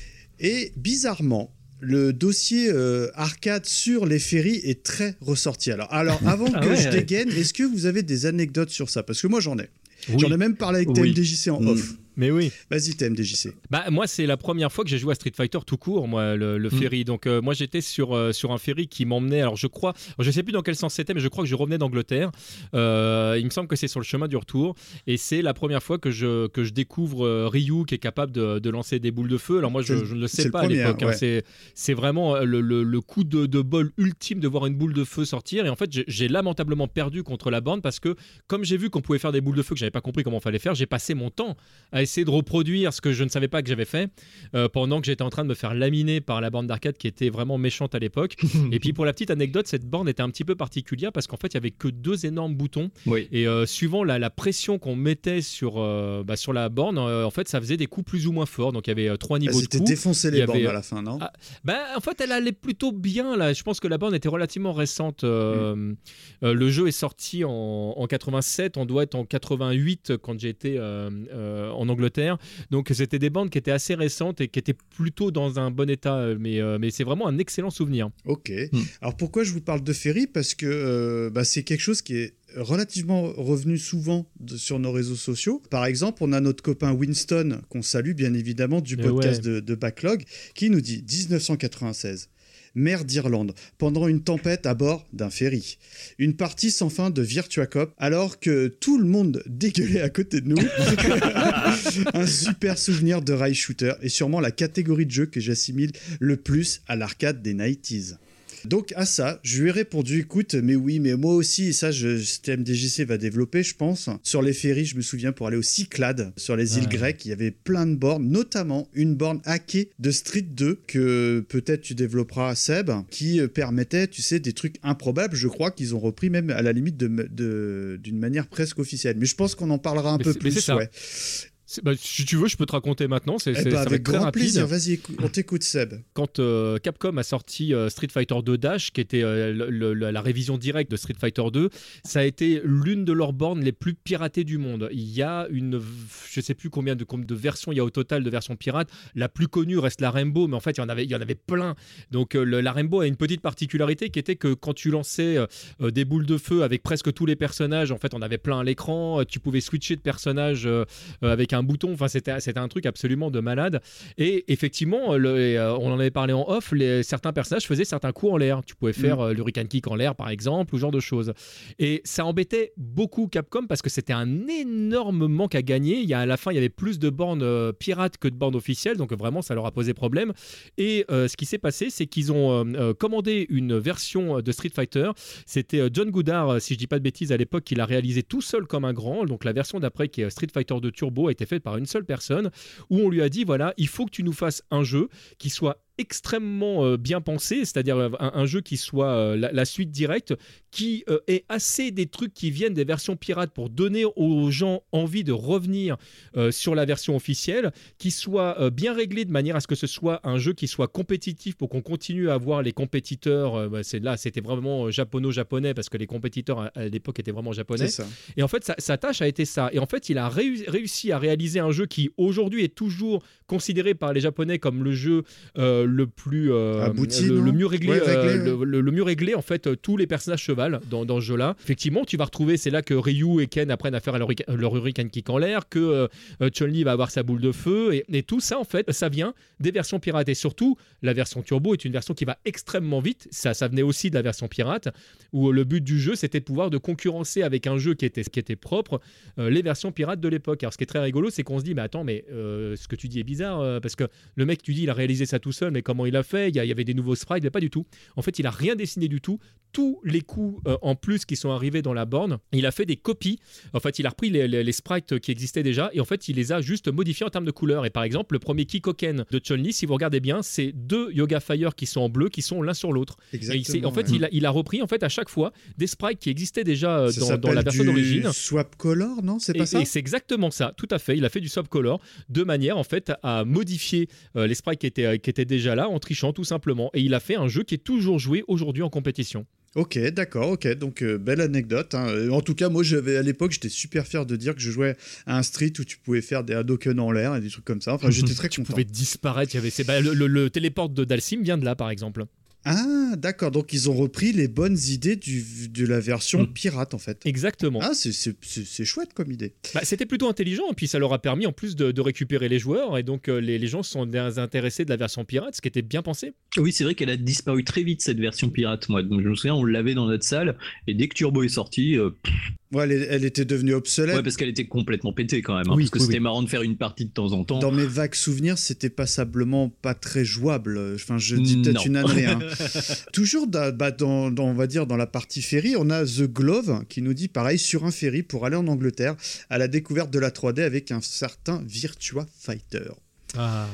Et bizarrement, le dossier arcade sur les ferries est très ressorti. Alors avant que je dégaine, est-ce que vous avez des anecdotes sur ça? Parce que moi, j'en ai. Oui. J'en ai même parlé avec TMDJC en off. Mais oui. Vas-y, TMDJC. Bah, moi, c'est la première fois que j'ai joué à Street Fighter tout court, moi, le ferry. Donc, moi, j'étais sur un ferry qui m'emmenait. Alors, je sais plus dans quel sens c'était, mais je crois que je revenais d'Angleterre. Il me semble que c'est sur le chemin du retour. Et c'est la première fois que je découvre Ryu qui est capable de lancer des boules de feu. Alors, moi, je ne le sais pas à l'époque. Ouais. C'est vraiment le coup de bol ultime de voir une boule de feu sortir. Et en fait, j'ai lamentablement perdu contre la borne parce que, comme j'ai vu qu'on pouvait faire des boules de feu que j'avais pas compris comment fallait faire, j'ai passé mon temps à essayer de reproduire ce que je ne savais pas que j'avais fait pendant que j'étais en train de me faire laminer par la borne d'arcade qui était vraiment méchante à l'époque. Et puis pour la petite anecdote, cette borne était un petit peu particulière parce qu'en fait il y avait que 2 énormes boutons et suivant la pression qu'on mettait sur la borne, en fait ça faisait des coups plus ou moins forts. Donc il y avait 3 niveaux de coups. C'était défoncer les bornes à la fin, non? En fait elle allait plutôt bien là. Je pense que la borne était relativement récente. Le jeu est sorti en 87, on doit être en 88 quand j'ai été en Angleterre, donc c'était des bandes qui étaient assez récentes et qui étaient plutôt dans un bon état, mais c'est vraiment un excellent souvenir. Ok. Alors pourquoi je vous parle de ferry? Parce que c'est quelque chose qui est relativement revenu souvent sur nos réseaux sociaux. Par exemple, on a notre copain Winston, qu'on salue bien évidemment, du podcast de Backlog, qui nous dit 1996. Mer d'Irlande, pendant une tempête à bord d'un ferry. Une partie sans fin de Virtua Cop, alors que tout le monde dégueulait à côté de nous. Un super souvenir de rail shooter, et sûrement la catégorie de jeu que j'assimile le plus à l'arcade des 90s. Donc à ça, je lui ai répondu, écoute, mais oui, mais moi aussi, et ça, TMDJC va développer, je pense. Sur les ferries, je me souviens, pour aller aux Cyclades, sur les îles grecques, il y avait plein de bornes, notamment une borne hackée de Street 2, que peut-être tu développeras, Seb, qui permettait, tu sais, des trucs improbables. Je crois qu'ils ont repris même à la limite d'une manière presque officielle. Mais je pense qu'on en parlera un peu plus, ouais. Si tu veux, je peux te raconter maintenant. Ça va avec être très grand rapide. plaisir. Vas-y, on t'écoute, Seb. Quand Capcom a sorti Street Fighter 2 Dash, qui était la révision directe de Street Fighter 2, ça a été l'une de leurs bornes les plus piratées du monde. Il y a je sais plus combien de versions il y a au total de versions pirates. La plus connue reste la Rainbow, mais en fait, il y en avait plein. Donc la Rainbow a une petite particularité qui était que quand tu lançais des boules de feu avec presque tous les personnages, en fait, on avait plein à l'écran. Tu pouvais switcher de personnage avec un bouton, enfin c'était un truc absolument de malade. Et effectivement, on en avait parlé en off, certains personnages faisaient certains coups en l'air. Tu pouvais faire l'Hurricane Kick en l'air par exemple, ou ce genre de choses. Et ça embêtait beaucoup Capcom parce que c'était un énorme manque à gagner. À la fin, il y avait plus de bornes pirates que de bornes officielles, donc vraiment ça leur a posé problème. Et ce qui s'est passé, c'est qu'ils ont commandé une version de Street Fighter. C'était John Goodar, si je dis pas de bêtises, à l'époque, qui l'a réalisé tout seul comme un grand. Donc la version d'après, qui est Street Fighter 2 Turbo, a été faite par une seule personne, où on lui a dit voilà, il faut que tu nous fasses un jeu qui soit extrêmement bien pensé, c'est-à-dire un jeu qui soit la suite directe, qui ait assez des trucs qui viennent des versions pirates pour donner aux gens envie de revenir sur la version officielle, qui soit bien réglé de manière à ce que ce soit un jeu qui soit compétitif pour qu'on continue à avoir les compétiteurs. C'était vraiment japonais parce que les compétiteurs à l'époque étaient vraiment japonais. Et en fait, sa tâche a été ça. Et en fait, il a réussi à réaliser un jeu qui aujourd'hui est toujours considéré par les Japonais comme le jeu le plus abouti, le mieux réglé, ouais, le mieux réglé en fait tous les personnages cheval dans ce jeu-là. Effectivement, tu vas retrouver, c'est là que Ryu et Ken apprennent à faire leur hurricane kick en l'air, que Chun-Li va avoir sa boule de feu et tout ça en fait, ça vient des versions pirates et surtout la version turbo est une version qui va extrêmement vite. Ça venait aussi de la version pirate où le but du jeu c'était de pouvoir de concurrencer avec un jeu qui était propre les versions pirates de l'époque. Alors ce qui est très rigolo, c'est qu'on se dit mais attends, mais ce que tu dis est bizarre parce que le mec, tu dis il a réalisé ça tout seul, mais comment il a fait? Il y avait des nouveaux sprites, mais pas du tout. En fait, il a rien dessiné du tout. Tous les coups en plus qui sont arrivés dans la borne, il a fait des copies. En fait, il a repris les sprites qui existaient déjà et en fait, il les a juste modifiés en termes de couleurs. Et par exemple, le premier Kikoken de Chun-Li, si vous regardez bien, c'est 2 Yoga Fire qui sont en bleu, qui sont l'un sur l'autre. Exactement. En fait, il a repris en fait à chaque fois des sprites qui existaient déjà dans la version d'origine. Swap color, non? C'est pas ça? Et c'est exactement ça, tout à fait. Il a fait du swap color de manière en fait à modifier les sprites qui étaient déjà là en trichant tout simplement. Et il a fait un jeu qui est toujours joué aujourd'hui en compétition. Ok, d'accord, ok, donc belle anecdote. Hein. En tout cas, moi, à l'époque, j'étais super fier de dire que je jouais à un Street où tu pouvais faire des Hadouken en l'air et des trucs comme ça. Enfin, j'étais très content. Tu pouvais disparaître. Le téléport de Dalsim vient de là, par exemple. Ah, d'accord. Donc, ils ont repris les bonnes idées de la version pirate, en fait. Exactement. Ah, c'est chouette comme idée. C'était plutôt intelligent. Et puis, ça leur a permis, en plus, de récupérer les joueurs. Et donc, les gens sont intéressés de la version pirate, ce qui était bien pensé. Oui, c'est vrai qu'elle a disparu très vite, cette version pirate. Moi, donc, je me souviens, on l'avait dans notre salle. Et dès que Turbo est sorti... Ouais, elle était devenue obsolète. Ouais, parce qu'elle était complètement pétée quand même. Hein, parce que c'était marrant de faire une partie de temps en temps. Dans mes vagues souvenirs, c'était passablement pas très jouable. Enfin, je dis peut-être une ânerie. Hein. Toujours on va dire dans la partie ferry, on a The Glove qui nous dit pareil, sur un ferry pour aller en Angleterre à la découverte de la 3D avec un certain Virtua Fighter. Ah.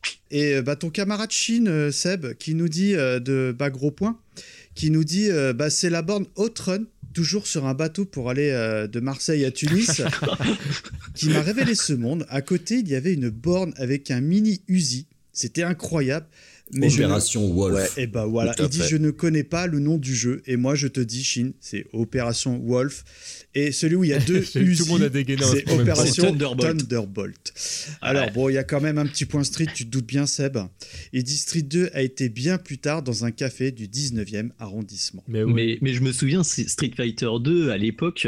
Et ton camarade Shin, Seb, qui nous dit gros point, qui nous dit c'est la borne Outrun, toujours sur un bateau pour aller de Marseille à Tunis, qui m'a révélé ce monde. À côté, il y avait une borne avec un mini Uzi. C'était incroyable. Mais Opération Wolf. Ouais, et bah voilà. Il dit je ne connais pas le nom du jeu. Et moi je te dis, Shin, c'est Opération Wolf. Et celui où il y a 2 Uzi, tout le monde a dégainé c'est Opération Thunderbolt. Alors bon, il y a quand même un petit point Street, tu te doutes bien, Seb. Il dit Street 2 a été bien plus tard dans un café du 19e arrondissement. Mais je me souviens, Street Fighter 2, à l'époque,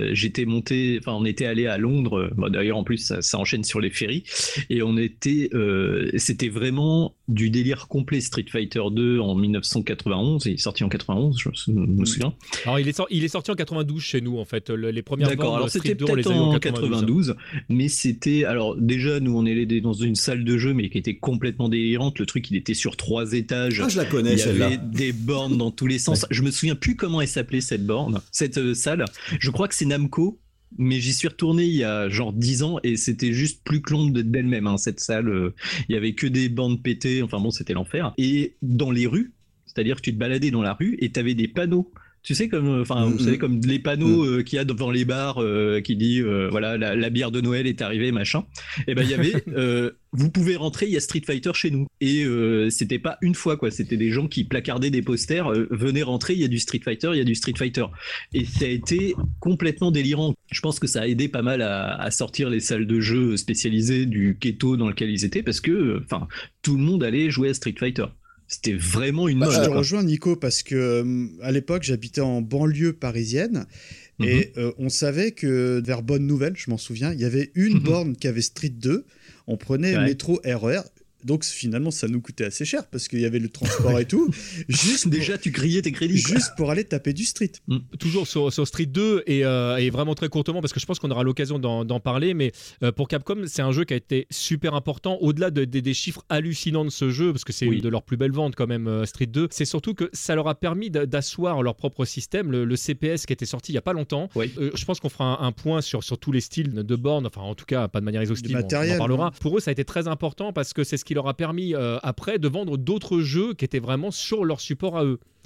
on était allé à Londres. D'ailleurs, en plus, ça enchaîne sur les ferries. Et c'était vraiment du délire complet. Street Fighter 2 en 1991, il est sorti en 91, je me souviens. Alors il est sorti en 92 chez nous en fait. Les premières D'accord, alors Street c'était 2, on les peut-être a eu en 92, mais c'était, alors déjà nous on est dans une salle de jeu mais qui était complètement délirante. Le truc il était sur 3 étages. Ah, je la connais, il y celle-là. avait des bornes dans tous les sens. Je me souviens plus comment elle s'appelait cette salle. Je crois que c'est Namco. Mais j'y suis retourné il y a genre 10 ans et c'était juste plus que l'ombre d'elle-même, hein, cette salle. Il y avait que des bandes pétées, enfin bon, c'était l'enfer. Et dans les rues, c'est-à-dire que tu te baladais dans la rue et t'avais des panneaux. Tu sais, vous savez, comme les panneaux qu'il y a devant les bars qui dit voilà, la bière de Noël est arrivée, machin. Et ben il y avait vous pouvez rentrer, il y a Street Fighter chez nous. Et c'était pas une fois, quoi. C'était des gens qui placardaient des posters, venez rentrer, il y a du Street Fighter, il y a du Street Fighter. Et ça a été complètement délirant. Je pense que ça a aidé pas mal à sortir les salles de jeux spécialisées du ghetto dans lequel ils étaient, parce que tout le monde allait jouer à Street Fighter. C'était vraiment une mode. Je te rejoins, Nico, parce que à l'époque, j'habitais en banlieue parisienne. Et on savait que vers Bonne Nouvelle, je m'en souviens, il y avait une borne qui avait Street 2. On prenait métro RER. Donc finalement, ça nous coûtait assez cher parce qu'il y avait le transport et tout. Déjà, tu grillais tes crédits. Juste pour aller taper du Street. Toujours sur Street 2 et vraiment très courtement parce que je pense qu'on aura l'occasion d'en parler. Mais pour Capcom, c'est un jeu qui a été super important. Au-delà des chiffres hallucinants de ce jeu, parce que c'est une de leurs plus belles ventes quand même, Street 2, c'est surtout que ça leur a permis d'asseoir leur propre système. Le CPS qui était sorti il n'y a pas longtemps. Je pense qu'on fera un point sur tous les styles de bornes. Enfin, en tout cas, pas de manière exhaustive, on en parlera. Pour eux, ça a été très important parce que c'est ce qui leur a permis après de vendre d'autres jeux qui étaient vraiment sur leur support à eux.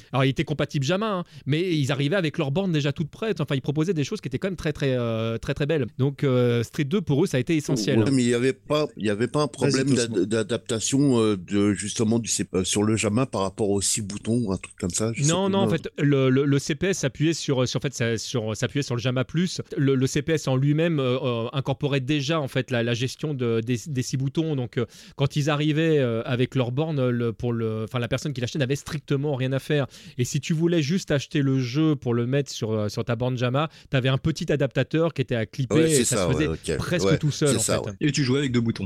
Alors, il était compatible Jama, hein, mais ils arrivaient avec leurs bornes déjà toutes prêtes. Enfin, ils proposaient des choses qui étaient quand même très belles. Donc, Street 2 pour eux, ça a été essentiel. Ouais, mais il y avait pas un problème d'adaptation justement sur le Jama par rapport aux 6 boutons, un truc comme ça. Non, en fait, le CPS s'appuyait s'appuyait sur le Jama Plus. Le CPS en lui-même incorporait déjà en fait la gestion des 6 boutons. Donc, quand ils arrivaient avec leur borne, la personne qui l'achetait n'avait strictement rien à faire. Et si tu voulais juste acheter le jeu pour le mettre sur ta borne Jama, tu avais un petit adaptateur qui était à clipper et ça se faisait presque tout seul en fait. Ouais. Et tu jouais avec 2 boutons.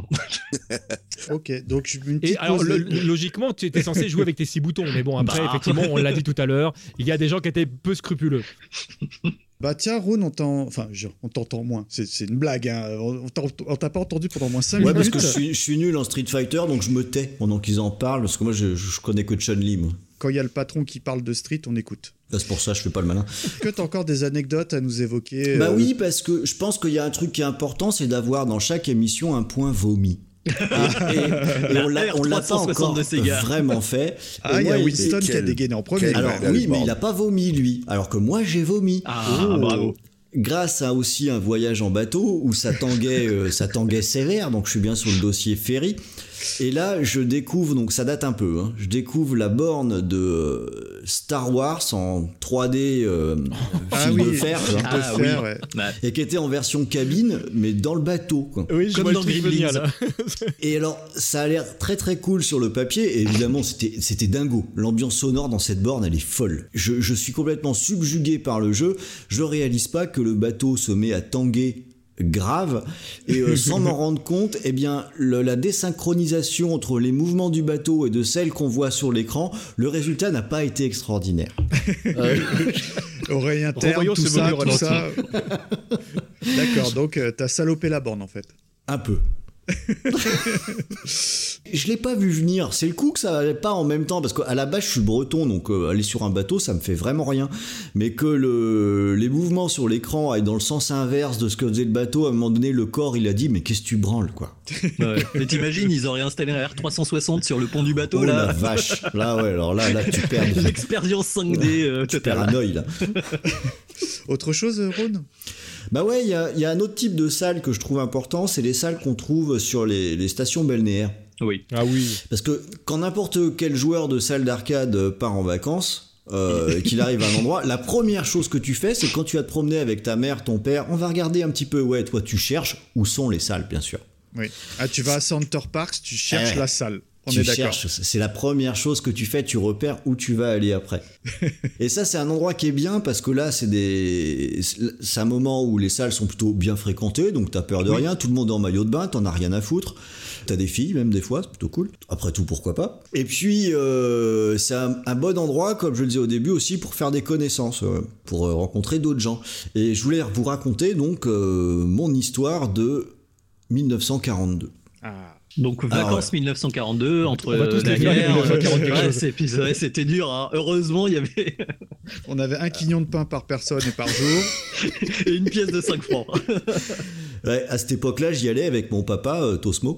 Ok, donc une petite et alors logiquement tu étais censé jouer avec tes 6 boutons, mais bon après effectivement on l'a dit tout à l'heure, il y a des gens qui étaient peu scrupuleux. Bah tiens, Rune, on t'entend moins. C'est une blague, hein. On t'a pas entendu pendant moins 5 minutes. Ouais, parce que je suis nul en Street Fighter, donc je me tais pendant qu'ils en parlent, parce que moi je connais que Chun-Li, moi. Quand il y a le patron qui parle de Street, on écoute. Là, c'est pour ça, je fais pas le malin. Est-ce que t'as encore des anecdotes à nous évoquer Bah oui, parce que je pense qu'il y a un truc qui est important, c'est d'avoir dans chaque émission un point vomi. Et on l'a pas encore vraiment fait. Ah, il y a Winston qui a dégainé en premier. Alors oui, mais il a pas vomi lui, alors que moi j'ai vomi. Bravo. Grâce à aussi un voyage en bateau où ça tanguait sévère, donc je suis bien sur le dossier ferry. Et là, je découvre, donc ça date un peu, hein, je découvre la borne de Star Wars en 3D film de fer, et qui était en version cabine, mais dans le bateau, quoi. Oui, comme dans Gremlins. Là. Et alors, ça a l'air très très cool sur le papier, et évidemment, c'était dingo. L'ambiance sonore dans cette borne, elle est folle. Je suis complètement subjugué par le jeu. Je réalise pas que le bateau se met à tanguer grave, et sans m'en rendre compte, eh bien la désynchronisation entre les mouvements du bateau et de celles qu'on voit sur l'écran, le résultat n'a pas été extraordinaire. Oreille interne, tout ça. D'accord, donc t'as salopé la borne en fait. Un peu. Je l'ai pas vu venir, c'est le coup que ça allait pas en même temps, parce qu'à la base je suis breton, donc aller sur un bateau ça me fait vraiment rien, mais que les mouvements sur l'écran aillent dans le sens inverse de ce que faisait le bateau, à un moment donné le corps il a dit mais qu'est-ce que tu branles quoi. Ouais. Mais t'imagines, ils auraient installé un R360 sur le pont du bateau là. La vache, là ouais, alors là tu perds l'expérience 5D tu perds un œil là. Autre chose, Ron? Bah ouais, il y a un autre type de salle que je trouve important, c'est les salles qu'on trouve sur les stations balnéaires. Oui. Ah oui. Parce que quand n'importe quel joueur de salle d'arcade part en vacances, qu'il arrive à un endroit, la première chose que tu fais, c'est quand tu vas te promener avec ta mère, ton père, on va regarder un petit peu, ouais, toi tu cherches où sont les salles, bien sûr. Oui. Ah, tu vas à Center Parks, tu cherches la salle. Tu cherches, c'est la première chose que tu fais, tu repères où tu vas aller après. Et ça, c'est un endroit qui est bien parce que là, c'est un moment où les salles sont plutôt bien fréquentées, donc t'as peur de rien, tout le monde est en maillot de bain, t'en as rien à foutre. T'as des filles même des fois, c'est plutôt cool. Après tout, pourquoi pas. Et puis, c'est un bon endroit, comme je le disais au début aussi, pour faire des connaissances, pour rencontrer d'autres gens. Et je voulais vous raconter donc mon histoire de 1942. Ah. Donc vacances 1942 entre la guerre. C'était dur. Hein. Heureusement, il y avait. On avait 1 quignon de pain par personne et par jour. Et une pièce de 5 francs. Ouais, à cette époque-là, j'y allais avec mon papa, Tosmo.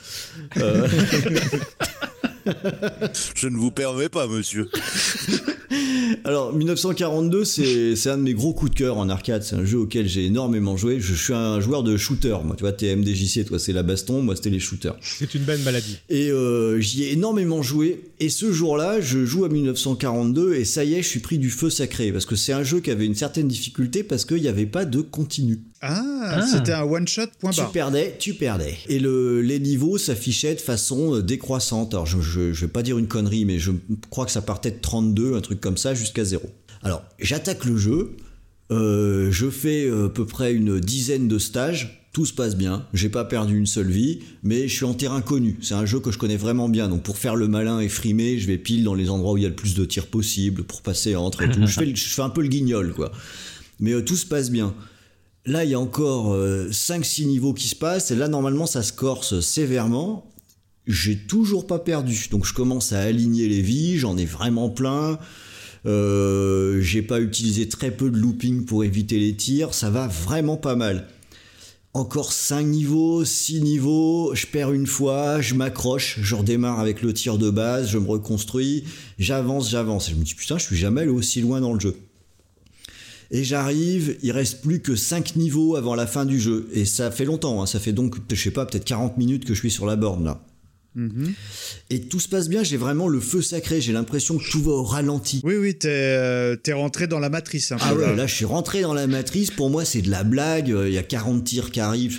Je ne vous permets pas, monsieur. Alors, 1942, c'est un de mes gros coups de cœur en arcade. C'est un jeu auquel j'ai énormément joué. Je suis un joueur de shooter. Moi, tu vois, t'es MDJC, toi, c'est la baston. Moi, c'était les shooters. C'est une belle maladie. Et j'y ai énormément joué. Et ce jour-là, je joue à 1942 et ça y est, je suis pris du feu sacré. Parce que c'est un jeu qui avait une certaine difficulté parce qu'il n'y avait pas de continu. C'était un one-shot, point barre. Tu perdais. Et les niveaux s'affichaient de façon décroissante. Alors, je vais pas dire une connerie, mais je crois que ça partait de 32, un truc comme ça, jusqu'à 0. Alors, j'attaque le jeu. Je fais à peu près une dizaine de stages. Tout se passe bien. J'ai pas perdu une seule vie, mais je suis en terrain connu. C'est un jeu que je connais vraiment bien. Donc, pour faire le malin et frimer, je vais pile dans les endroits où il y a le plus de tirs possible pour passer entre et tout. Je fais un peu le guignol, quoi. Mais tout se passe bien. Là, il y a encore 5-6 niveaux qui se passent, et là, normalement, ça se corse sévèrement. J'ai toujours pas perdu, donc je commence à aligner les vies, j'en ai vraiment plein. J'ai pas utilisé très peu de looping pour éviter les tirs, ça va vraiment pas mal. Encore 5 niveaux, 6 niveaux, je perds une fois, je m'accroche, je redémarre avec le tir de base, je me reconstruis, j'avance. Et je me dis putain, je suis jamais allé aussi loin dans le jeu. Et j'arrive, il reste plus que 5 niveaux avant la fin du jeu. Et ça fait longtemps, hein, ça fait donc, je sais pas, peut-être 40 minutes que je suis sur la borne là. Et tout se passe bien, j'ai vraiment le feu sacré, j'ai l'impression que tout va au ralenti. Oui, t'es rentré dans la matrice. Ah ouais, là je suis rentré dans la matrice, pour moi c'est de la blague, il y a 40 tirs qui arrivent,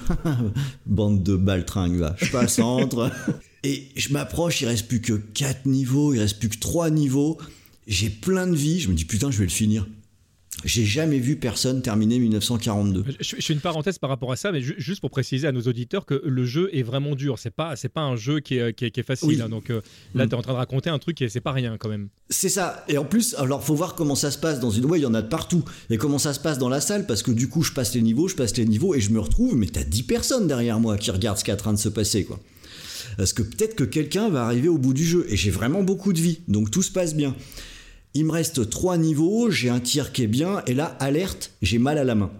bande de baltringues là, je passe entre, et je m'approche, il reste plus que 4 niveaux, il reste plus que 3 niveaux, j'ai plein de vie, je me dis putain je vais le finir. J'ai jamais vu personne terminer 1942. Je fais une parenthèse par rapport à ça, mais juste pour préciser à nos auditeurs que le jeu est vraiment dur. C'est pas un jeu qui est facile. Oui. Hein, donc là, t'es en train de raconter un truc et c'est pas rien quand même. C'est ça. Et en plus, alors faut voir comment ça se passe dans une. Ouais, il y en a de partout. Et comment ça se passe dans la salle, parce que du coup, je passe les niveaux et je me retrouve, mais t'as 10 personnes derrière moi qui regardent ce qui est en train de se passer, quoi. Parce que peut-être que quelqu'un va arriver au bout du jeu. Et j'ai vraiment beaucoup de vie. Donc tout se passe bien. Il me reste 3 niveaux, j'ai un tir qui est bien, et là, alerte, j'ai mal à la main.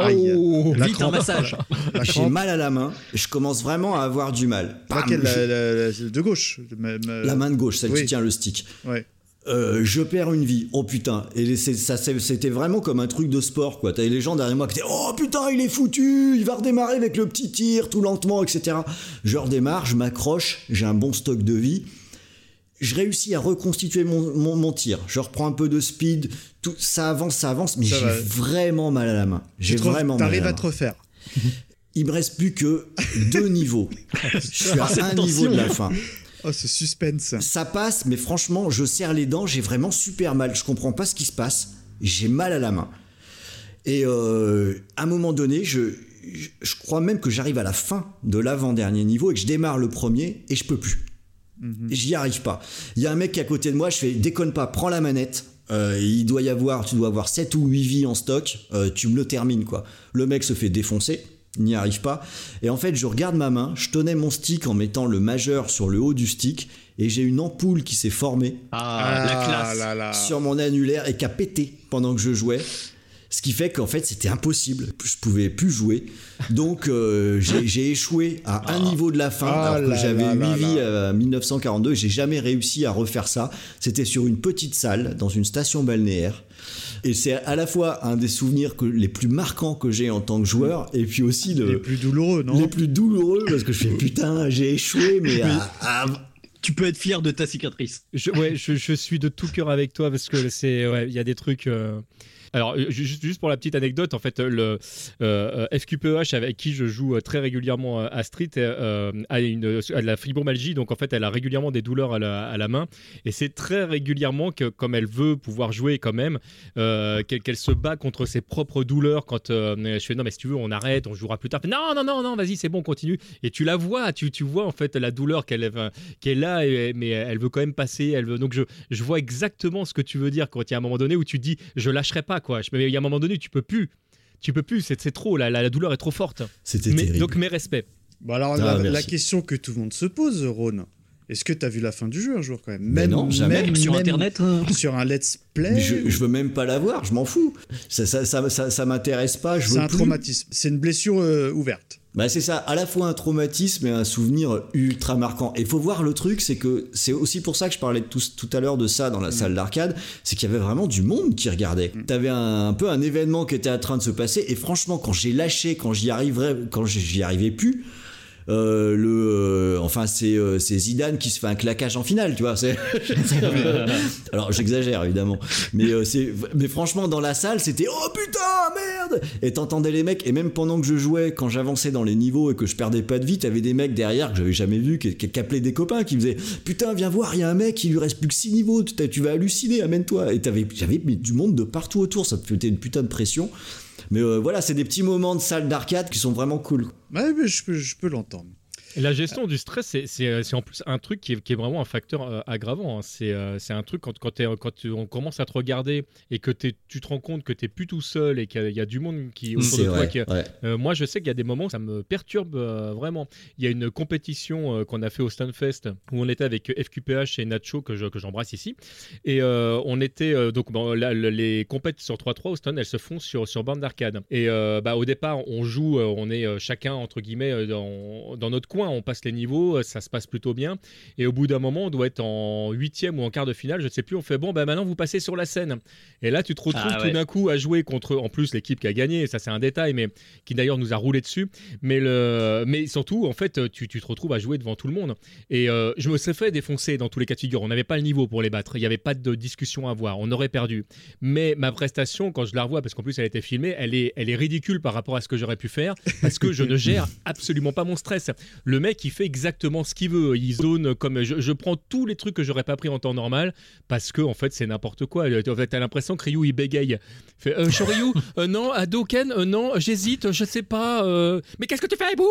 Oh, vite un massage. J'ai mal à la main, je commence vraiment à avoir du mal. Laquelle, de gauche La main de gauche, celle qui tient le stick. Ouais. Je perds une vie, oh putain, et c'était vraiment comme un truc de sport, quoi. T'avais les gens derrière moi qui étaient oh putain il est foutu, il va redémarrer avec le petit tir tout lentement, etc. Je redémarre, je m'accroche, j'ai un bon stock de vie. Je réussis à reconstituer mon tir. Je reprends un peu de speed. Tout, ça avance, mais j'ai vraiment mal à la main. T'arrives à te refaire. Il me reste plus que 2 niveaux. Je suis à un niveau de la fin. Oh, ce suspense. Ça passe, mais franchement, je serre les dents. J'ai vraiment super mal. Je comprends pas ce qui se passe. J'ai mal à la main. Et à un moment donné, je crois même que j'arrive à la fin de l'avant-dernier niveau et que je démarre le premier et je peux plus. J'y arrive pas. Il y a un mec qui est à côté de moi, je fais déconne pas, prends la manette. Tu dois avoir 7 ou 8 vies en stock, tu me le termines quoi. Le mec se fait défoncer, il n'y arrive pas. Et en fait, je regarde ma main, je tenais mon stick en mettant le majeur sur le haut du stick et j'ai une ampoule qui s'est formée la classe sur mon annulaire et qui a pété pendant que je jouais. Ce qui fait qu'en fait c'était impossible, je pouvais plus jouer, donc j'ai échoué à un niveau de la fin alors que j'avais 8 vies à 1942, j'ai jamais réussi à refaire ça, c'était sur une petite salle dans une station balnéaire, et c'est à la fois un des souvenirs les plus marquants que j'ai en tant que joueur, et puis aussi les plus douloureux, non ? Les plus douloureux, parce que je fais putain j'ai échoué, mais tu peux être fier de ta cicatrice. Je suis de tout cœur avec toi, parce que il y a des trucs... Alors, juste pour la petite anecdote, en fait, le FQPEH avec qui je joue très régulièrement à Street a de la fibromyalgie, donc en fait, elle a régulièrement des douleurs à la main, et c'est très régulièrement que, comme elle veut pouvoir jouer quand même, qu'elle se bat contre ses propres douleurs quand je fais non, mais si tu veux, on arrête, on jouera plus tard. Non, vas-y, c'est bon, continue. Et tu la vois, tu vois en fait la douleur qu'elle a, mais elle veut quand même passer. Donc je vois exactement ce que tu veux dire quand il y a un moment donné où tu dis je lâcherai pas. Mais il y a un moment donné, tu peux plus, c'est trop, la douleur est trop forte. C'était terrible. Donc mes respects. Bon alors la question que tout le monde se pose, Ron, est-ce que t'as vu la fin du jeu un jour quand même ? Non, jamais. Même sur internet sur un let's play. Mais je veux même pas la voir, je m'en fous. Ça m'intéresse pas, je veux plus. C'est un traumatisme, c'est une blessure ouverte. Bah c'est ça, à la fois un traumatisme et un souvenir ultra marquant. Et il faut voir le truc, c'est que c'est aussi pour ça que je parlais tout à l'heure de ça dans la salle d'arcade, c'est qu'il y avait vraiment du monde qui regardait. T'avais un peu un événement qui était en train de se passer, et franchement quand j'ai lâché, quand j'y arrivais plus, c'est Zidane qui se fait un claquage en finale, tu vois. Alors j'exagère évidemment, mais franchement dans la salle c'était oh putain merde, et t'entendais les mecs, et même pendant que je jouais, quand j'avançais dans les niveaux et que je perdais pas de vie, t'avais des mecs derrière que j'avais jamais vu qui appelaient des copains, qui faisaient putain viens voir, il y a un mec, il lui reste plus que 6 niveaux, tu vas halluciner, amène-toi. Et j'avais du monde de partout autour, ça te foutait une putain de pression. Mais voilà, c'est des petits moments de salle d'arcade qui sont vraiment cool. Ouais, mais je peux l'entendre. La gestion du stress, c'est en plus un truc qui est vraiment un facteur aggravant. Hein. C'est un truc quand on commence à te regarder et que tu te rends compte que tu n'es plus tout seul et qu'il y a du monde qui autour de toi. Moi, je sais qu'il y a des moments où ça me perturbe vraiment. Il y a une compétition qu'on a fait au Stunfest où on était avec FQPH et Nacho, que j'embrasse ici. Et on était... les compétitions sur 3-3 au Stun, elles se font sur borne d'arcade. Et au départ, on joue, on est chacun, entre guillemets, dans notre coin. On passe les niveaux, ça se passe plutôt bien. Et au bout d'un moment, on doit être en 8e ou en quart de finale, je ne sais plus. On fait maintenant vous passez sur la scène. Et là, tu te retrouves tout d'un coup à jouer contre, en plus, l'équipe qui a gagné. Ça, c'est un détail, mais qui d'ailleurs nous a roulé dessus. Mais surtout, en fait, tu te retrouves à jouer devant tout le monde. Et je me suis fait défoncer dans tous les cas de figure. On n'avait pas le niveau pour les battre. Il n'y avait pas de discussion à avoir. On aurait perdu. Mais ma prestation, quand je la revois, parce qu'en plus, elle a été filmée, elle est ridicule par rapport à ce que j'aurais pu faire, parce que je ne gère absolument pas mon stress. Le mec, il fait exactement ce qu'il veut. Il zone comme... Je prends tous les trucs que j'aurais pas pris en temps normal, parce que, en fait, c'est n'importe quoi. En fait, t'as l'impression que Ryu, il bégaye. Fait, Shoryu, non, Hadouken, non, j'hésite, je sais pas. Mais qu'est-ce que tu fais?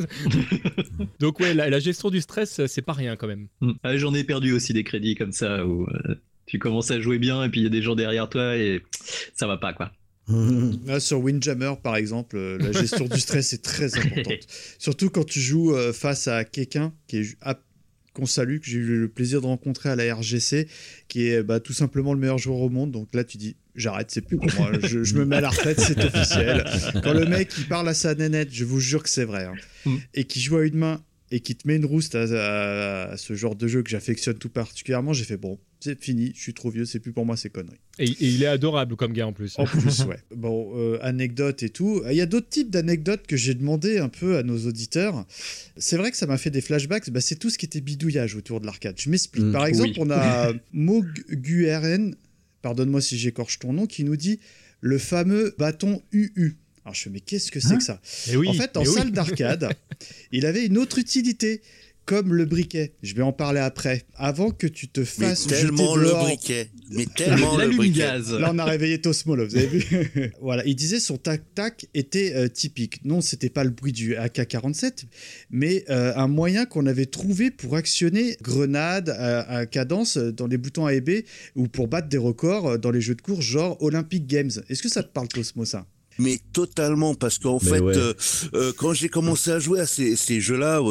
Bouge. Donc, ouais, la gestion du stress, c'est pas rien, quand même. J'en ai perdu aussi des crédits comme ça, où tu commences à jouer bien, et puis il y a des gens derrière toi, et ça va pas, quoi. Là, sur Windjammer, par exemple, la gestion du stress est très importante. Surtout quand tu joues face à quelqu'un qu'on salue, que j'ai eu le plaisir de rencontrer à la RGC, qui est tout simplement le meilleur joueur au monde. Donc là, tu dis, j'arrête, c'est plus pour moi. Je me mets à la retraite, c'est officiel. Quand le mec, il parle à sa nénette, je vous jure que c'est vrai, hein, et qui joue à une main et qui te met une rouste à ce genre de jeu que j'affectionne tout particulièrement, j'ai fait bon, c'est fini, je suis trop vieux, c'est plus pour moi ces conneries. Et il est adorable comme gars en plus. En plus, ouais. Bon, anecdotes et tout. Il y a d'autres types d'anecdotes que j'ai demandé un peu à nos auditeurs. C'est vrai que ça m'a fait des flashbacks. C'est tout ce qui était bidouillage autour de l'arcade. Je m'explique. Par exemple, on a Moguren, pardonne-moi si j'écorche ton nom, qui nous dit le fameux bâton UU. Alors je fais, mais qu'est-ce que c'est que ça? En fait, en salle d'arcade, il avait une autre utilité, comme le briquet. Je vais en parler après. Avant que tu te fasses jeter dehors. Mais tellement le briquet. Là, on a réveillé Tosmo, là, vous avez vu? Voilà, il disait son tac-tac était typique. Non, c'était pas le bruit du AK-47, mais un moyen qu'on avait trouvé pour actionner grenade à cadence dans les boutons A et B, ou pour battre des records dans les jeux de course, genre Olympic Games. Est-ce que ça te parle, Tosmo, ça? Mais totalement, parce qu'en fait, quand j'ai commencé à jouer à ces jeux-là,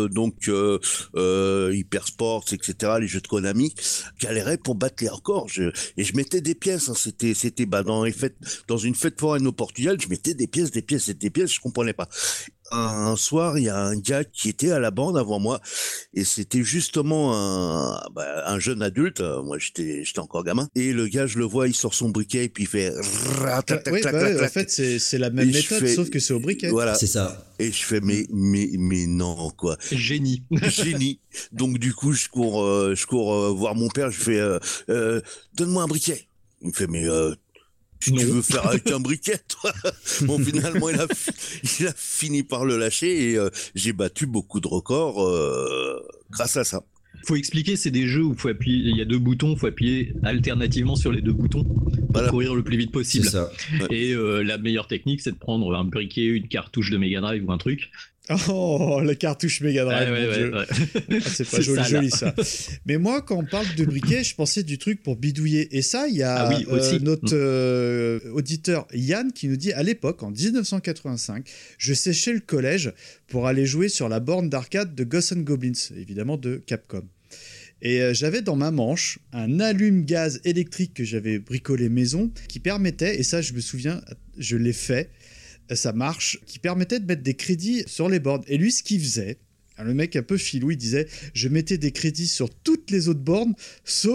Hypersports, etc., les jeux de Konami, galérais pour battre les records. Et je mettais des pièces. Hein, c'était dans une fête foraine au Portugal, je mettais des pièces, je comprenais pas. Un soir, il y a un gars qui était à la bande avant moi, et c'était justement un jeune adulte. Moi, j'étais encore gamin. Et le gars, je le vois, il sort son briquet et puis il fait. En fait, c'est la même méthode, sauf que c'est au briquet. Voilà, c'est ça. Et je fais mais non quoi. Génie. Donc du coup, je cours voir mon père. Je fais donne-moi un briquet. Il me fait mais tu veux faire avec un briquet, toi? Bon, finalement, il a fini par le lâcher et j'ai battu beaucoup de records grâce à ça. Faut expliquer, c'est des jeux où faut appuyer, il y a deux boutons, faut appuyer alternativement sur les deux boutons pour courir le plus vite possible. C'est ça. Et la meilleure technique, c'est de prendre un briquet, une cartouche de Mega Drive ou un truc. Oh, la cartouche Mega Drive, mon Dieu. Ah, c'est pas joli ça. Mais moi, quand on parle de briquet, je pensais du truc pour bidouiller. Et ça, il y a notre auditeur Yann qui nous dit, à l'époque, en 1985, je séchais le collège pour aller jouer sur la borne d'arcade de Ghosts and Goblins, évidemment de Capcom. Et j'avais dans ma manche un allume-gaz électrique que j'avais bricolé maison qui permettait, et ça je me souviens, je l'ai fait, ça marche, qui permettait de mettre des crédits sur les bornes. Et lui, ce qu'il faisait, le mec un peu filou, il disait je mettais des crédits sur toutes les autres bornes, sauf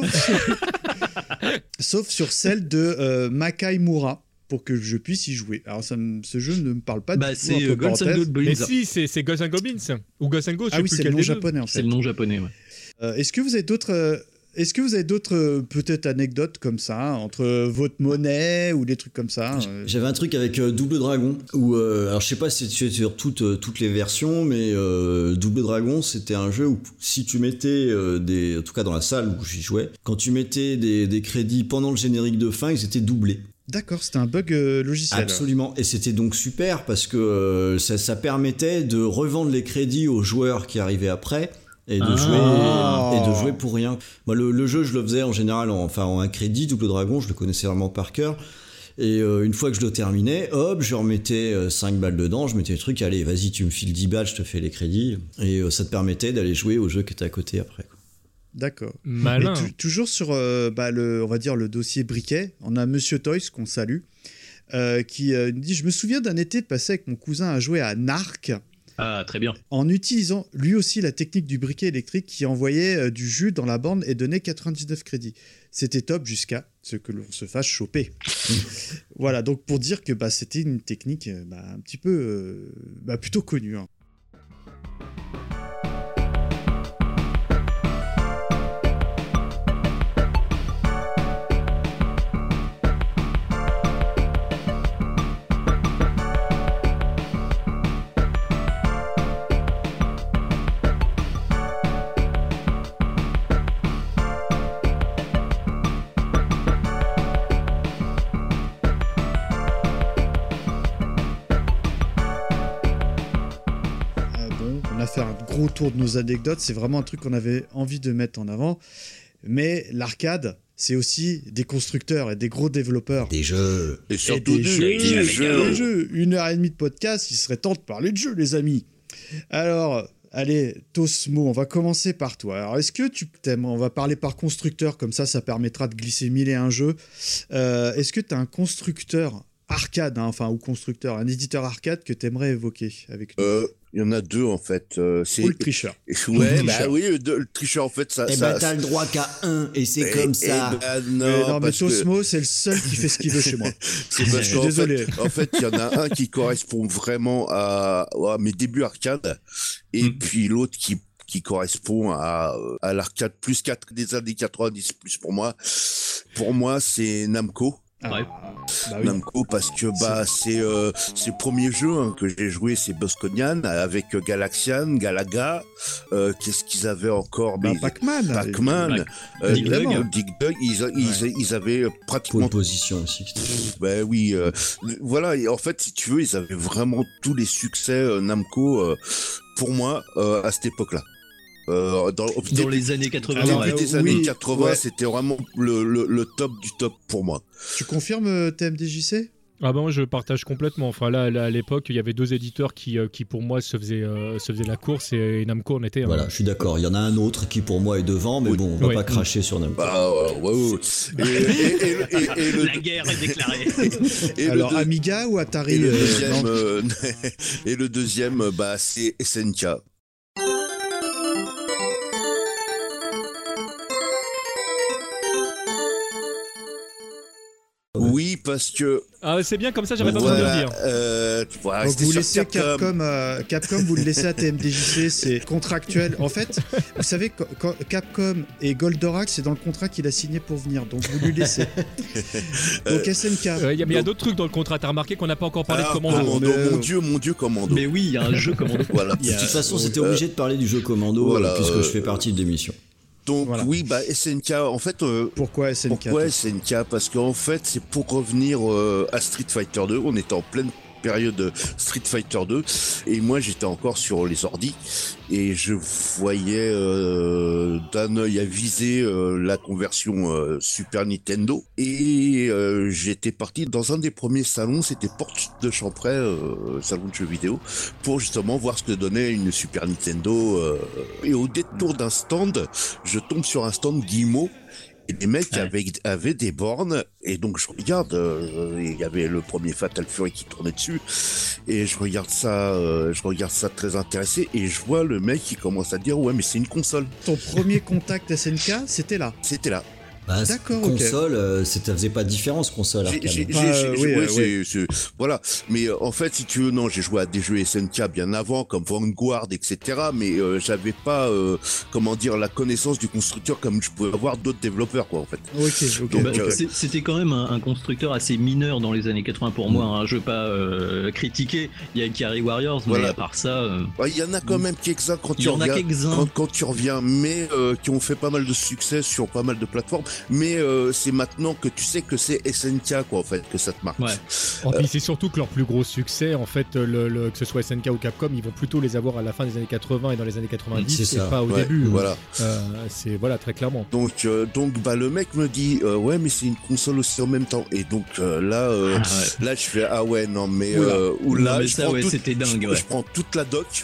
sur celle de Makai Mura, pour que je puisse y jouer. Alors ce jeu ne me parle pas du tout. C'est Ghosts and Goblins. Mais si, c'est Ghosts and Goblins ou Ghosts and Ghosts. Ah oui, c'est le nom japonais en fait. C'est le nom japonais, ouais. Est-ce que vous avez d'autres peut-être anecdotes comme ça, entre votre monnaie ou des trucs comme ça? J'avais un truc avec Double Dragon, où, alors je sais pas si tu es sur toutes les versions, mais Double Dragon, c'était un jeu où si tu mettais, en tout cas dans la salle où j'y jouais, quand tu mettais des crédits pendant le générique de fin, ils étaient doublés. D'accord, c'était un bug logiciel. Absolument, et c'était donc super parce que ça permettait de revendre les crédits aux joueurs qui arrivaient après et de jouer pour rien. Moi, le jeu, je le faisais en général en un crédit. Double Dragon, je le connaissais vraiment par cœur. Et une fois que je le terminais, hop, je remettais 5 balles dedans, je mettais le truc, allez, vas-y, tu me files 10 balles, je te fais les crédits. Et ça te permettait d'aller jouer au jeu qui était à côté après, quoi. D'accord. Malin. Et toujours sur on va dire le dossier briquet, on a Monsieur Toys qu'on salue, qui nous dit: je me souviens d'un été passé avec mon cousin à jouer à Narc. Ah, très bien. En utilisant lui aussi la technique du briquet électrique qui envoyait du jus dans la borne et donnait 99 crédits. C'était top jusqu'à ce que l'on se fasse choper. Voilà, donc pour dire que c'était une technique un petit peu plutôt connue. Hein. Faire un gros tour de nos anecdotes, c'est vraiment un truc qu'on avait envie de mettre en avant, mais l'arcade, c'est aussi des constructeurs et des gros développeurs. Des jeux. Et surtout des jeux. 1h30 de podcast, il serait temps de parler de jeux, les amis. Alors, allez, Tosmo, on va commencer par toi. Alors, est-ce que tu t'aimes? On va parler par constructeur, comme ça permettra de glisser 1001 jeux. Est-ce que tu as un constructeur arcade, ou constructeur, un éditeur arcade que tu aimerais évoquer avec nous? Il y en a deux en fait. C'est... Ou le tricheur. Ouais, oui, le tricheur en fait, ça. T'as le droit qu'à un, et c'est comme ça. Non, mais Tosmo, c'est le seul qui fait ce qu'il veut chez moi. C'est parce que désolé. En fait, il y en a un qui correspond vraiment à mes débuts arcade, et puis l'autre qui correspond à l'arcade plus 4 des années 90 plus pour moi. Pour moi, c'est Namco. Ouais. Namco, parce que c'est le premier jeu que j'ai joué, c'est Bosconian avec Galaxian, Galaga. Qu'est-ce qu'ils avaient encore? Pac-Man, Dig Dug. Ils avaient pratiquement pole position aussi. Oui, voilà. Et en fait, si tu veux, ils avaient vraiment tous les succès Namco pour moi à cette époque-là. Dans les années 80. Des années 80, c'était vraiment le top du top pour moi. Tu confirmes TMDJC? Ah ben moi je partage complètement. Enfin là à l'époque il y avait deux éditeurs qui pour moi se faisaient la course, et Namco en était. Voilà, je suis d'accord. Il y en a un autre qui pour moi est devant, mais bon, on va pas cracher sur Namco. La guerre est déclarée. Alors Amiga ou Atari? Et le deuxième, c'est SNK. Oui, parce que... Ah, c'est bien, comme ça, j'avais pas besoin de le dire. Donc vous laissez Capcom, vous le laissez à TMDJC, c'est contractuel. En fait, vous savez, Capcom et Goldorak, c'est dans le contrat qu'il a signé pour venir, donc vous lui laissez. Donc SNK. Il y a d'autres trucs dans le contrat, t'as remarqué qu'on n'a pas encore parlé de Commando. Mon dieu, Commando. Mais oui, il y a un jeu Commando. Voilà. De toute façon, c'était obligé de parler du jeu Commando, puisque je fais partie de l'émission. Donc oui, SNK, en fait... Pourquoi SNK? Parce qu'en fait, c'est pour revenir à Street Fighter 2. On était en pleine période Street Fighter 2 et moi j'étais encore sur les ordis et je voyais d'un œil avisé la conversion Super Nintendo et j'étais parti dans un des premiers salons, c'était Porte de Champray, salon de jeux vidéo, pour justement voir ce que donnait une Super Nintendo et au détour d'un stand, je tombe sur un stand Guillemot. Et les mecs avaient des bornes, et donc je regarde, il y avait le premier Fatal Fury qui tournait dessus, et je regarde ça très intéressé, et je vois le mec qui commence à dire ouais mais c'est une console. Ton premier contact SNK, c'était là. C'était là. Bah, d'accord, console, ça faisait pas de différence console arcade. Voilà. Mais en fait, si tu veux, non, j'ai joué à des jeux SNK bien avant, comme Vanguard, etc. Mais j'avais pas, la connaissance du constructeur comme je pouvais avoir d'autres développeurs, quoi, en fait. Donc, c'était quand même un constructeur assez mineur dans les années 80 pour moi. Hein. Je veux pas critiquer. Il y a Ikari Warriors, mais à part ça, il y en a quand même quelques-uns quand tu reviens, mais qui ont fait pas mal de succès sur pas mal de plateformes. mais c'est maintenant que tu sais que c'est SNK, quoi, en fait, que ça te marque. Ouais. Puis c'est surtout que leur plus gros succès, en fait, que ce soit SNK ou Capcom, ils vont plutôt les avoir à la fin des années 80 et dans les années 90, et pas au début. Voilà. C'est très clairement. Donc le mec me dit ouais, mais c'est une console aussi en même temps. Et donc là je fais ah ouais, non mais non, mais ça, c'était dingue. Je prends toute la doc.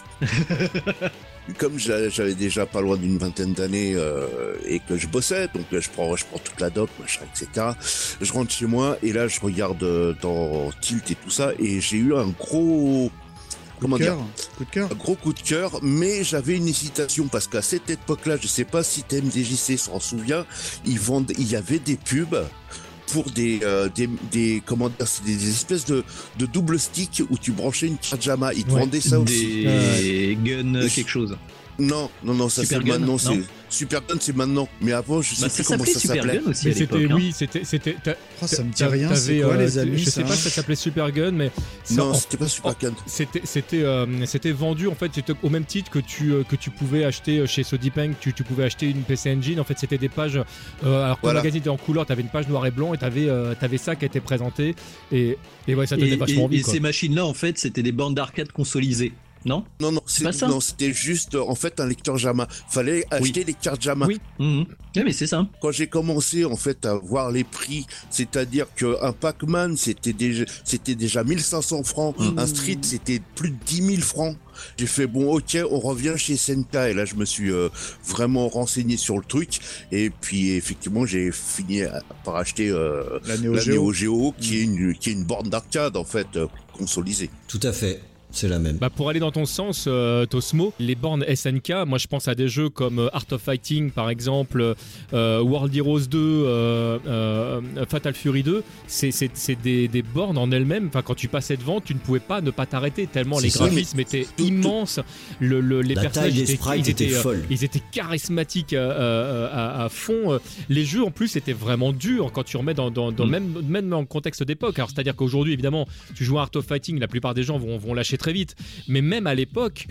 Comme j'avais déjà pas loin d'une vingtaine d'années et que je bossais, donc je prends toute la doc, machin, etc. Je rentre chez moi et là je regarde dans Tilt et tout ça et j'ai eu un gros coup de cœur. Un gros coup de cœur, mais j'avais une hésitation parce qu'à cette époque-là, je sais pas si TMDJC s'en souvient, il y avait des pubs pour des comment dire, c'est des espèces de double stick où tu branchais une carte JAMA. Ils te vendaient ça aussi. Des guns quelque chose. Non, ça c'est maintenant. Super Gun, c'est maintenant. Mais avant, je sais plus comment ça s'appelait. Aussi à l'époque, c'était. Ça me dit rien. C'est quoi, les amis? Je sais pas si ça s'appelait Super Gun, mais non, c'était pas Super Gun. C'était vendu en fait. C'était au même titre que tu pouvais acheter chez Sodipeng. Tu pouvais acheter une PC Engine. En fait, c'était des pages. Alors que le magazine était en couleur, t'avais une page noir et blanc et t'avais ça qui était présenté. Et ouais, ça donnait vachement envie. Et ces machines-là, en fait, c'était des bornes d'arcade consolisées. Non, c'était juste en fait un lecteur JAMA. Fallait acheter des cartes JAMA. Oui, mais c'est ça. Quand j'ai commencé en fait à voir les prix, c'est-à-dire qu'un Pac-Man c'était déjà 1500 francs, un Street c'était plus de 10 000 francs. J'ai fait bon, ok, on revient chez SNK et là je me suis vraiment renseigné sur le truc et puis effectivement j'ai fini par acheter la Neo Geo qui est une borne d'arcade en fait consolisée. Tout à fait. C'est la même. Pour aller dans ton sens, Tosmo, les bornes SNK, moi je pense à des jeux comme Art of Fighting par exemple, World Heroes 2, Fatal Fury 2, c'est des bornes en elles-mêmes. Enfin, quand tu passais devant, tu ne pouvais pas ne pas t'arrêter tellement les graphismes étaient immenses. Les personnages ils étaient charismatiques à fond. Les jeux en plus étaient vraiment durs quand tu remets dans même dans le contexte d'époque. Alors c'est-à-dire qu'aujourd'hui évidemment, tu joues à Art of Fighting, la plupart des gens vont lâcher très vite, mais même à l'époque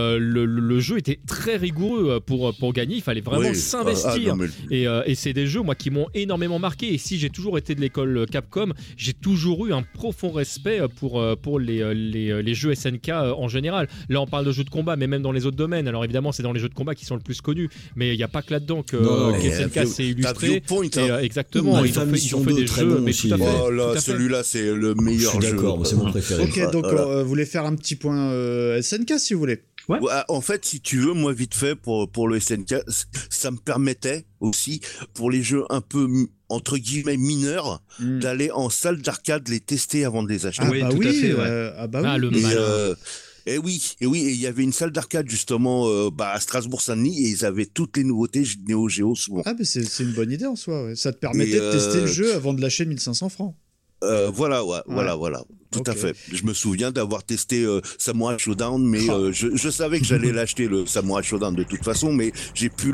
le jeu était très rigoureux pour gagner, il fallait vraiment s'investir et c'est des jeux moi qui m'ont énormément marqué et si j'ai toujours été de l'école Capcom, j'ai toujours eu un profond respect pour les jeux SNK en général. Là on parle de jeux de combat mais même dans les autres domaines, alors évidemment c'est dans les jeux de combat qui sont le plus connus mais il n'y a pas que là-dedans que SNK s'est illustré exactement, ils ont fait des jeux mais tout à fait, celui-là c'est le meilleur jeu. D'accord, c'est mon préféré. Ok, donc vous voulez faire un petit point SNK si vous voulez. Ouais. En fait, si tu veux, moi vite fait pour le SNK, ça me permettait aussi pour les jeux un peu entre guillemets mineurs d'aller en salle d'arcade les tester avant de les acheter. Tout à fait. Le malin. Et il y avait une salle d'arcade justement à Strasbourg-Saint-Denis et ils avaient toutes les nouveautés Neo Geo souvent. Ah mais c'est une bonne idée en soi. Ouais. Ça te permettait de tester le jeu avant de lâcher 1500 francs. Voilà, tout à fait. Je me souviens d'avoir testé Samurai Showdown, mais je savais que j'allais l'acheter le Samurai Showdown de toute façon, mais j'ai pu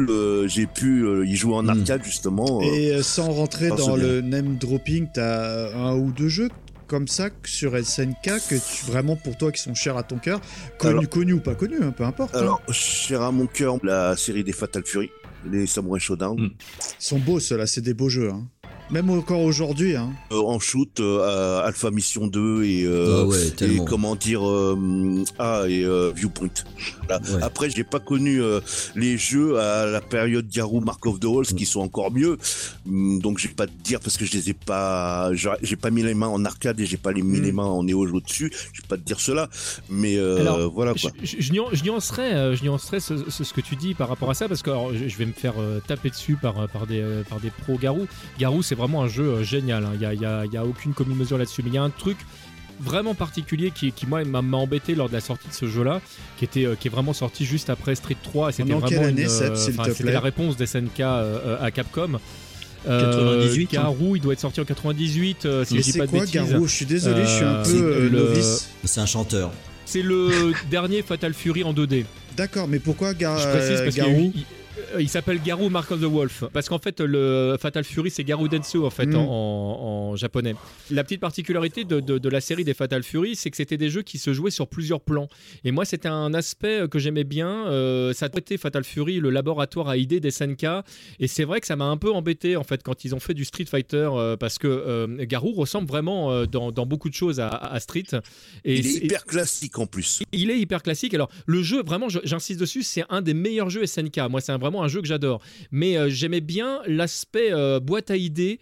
y jouer en arcade justement. Et sans rentrer dans le name dropping, t'as un ou deux jeux comme ça sur SNK que vraiment pour toi qui sont chers à ton cœur, connus ou pas connus, peu importe. Alors, cher à mon cœur, la série des Fatal Fury, les Samurai Showdown. Ils sont beaux ceux-là, c'est des beaux jeux. Hein. Même encore aujourd'hui. Hein. En shoot, Alpha Mission 2 et comment dire Viewpoint. Voilà. Ouais. Après, je n'ai pas connu les jeux à la période Garou Mark of the Halls qui sont encore mieux. Donc, je vais pas te dire parce que je les ai pas. J'ai pas mis les mains en arcade et j'ai pas mis les mains en Neo Geo dessus. Je vais pas te dire cela. Mais alors, voilà quoi. Je nuancerais ce que tu dis par rapport à ça parce que alors, je vais me faire taper dessus par des pros Garou. Garou, c'est vraiment un jeu génial. Il y a aucune commune mesure là-dessus. Mais il y a un truc vraiment particulier qui moi m'a embêté lors de la sortie de ce jeu-là, qui est vraiment sorti juste après Street 3. Et c'était vraiment c'était la réponse des SNK à Capcom. 98. Garou, il doit être sorti en 98. Si je dis pas de bêtises. Garou, je suis désolé, je suis un peu novice. C'est un chanteur. C'est le dernier Fatal Fury en 2D. D'accord, mais pourquoi Je précise parce Garou Il s'appelle Garou Mark of the Wolf parce qu'en fait le Fatal Fury c'est Garou Densu en fait en japonais. La petite particularité de la série des Fatal Fury, c'est que c'était des jeux qui se jouaient sur plusieurs plans. Et moi c'était un aspect que j'aimais bien. Ça a été Fatal Fury, le laboratoire à idées des SNK, et c'est vrai que ça m'a un peu embêté en fait quand ils ont fait du Street Fighter parce que Garou ressemble vraiment dans beaucoup de choses à Street. Et il est hyper classique en plus. Il est hyper classique. Alors le jeu, vraiment, j'insiste dessus, c'est un des meilleurs jeux SNK. Moi, c'est vraiment un jeu que j'adore. Mais j'aimais bien l'aspect boîte à idées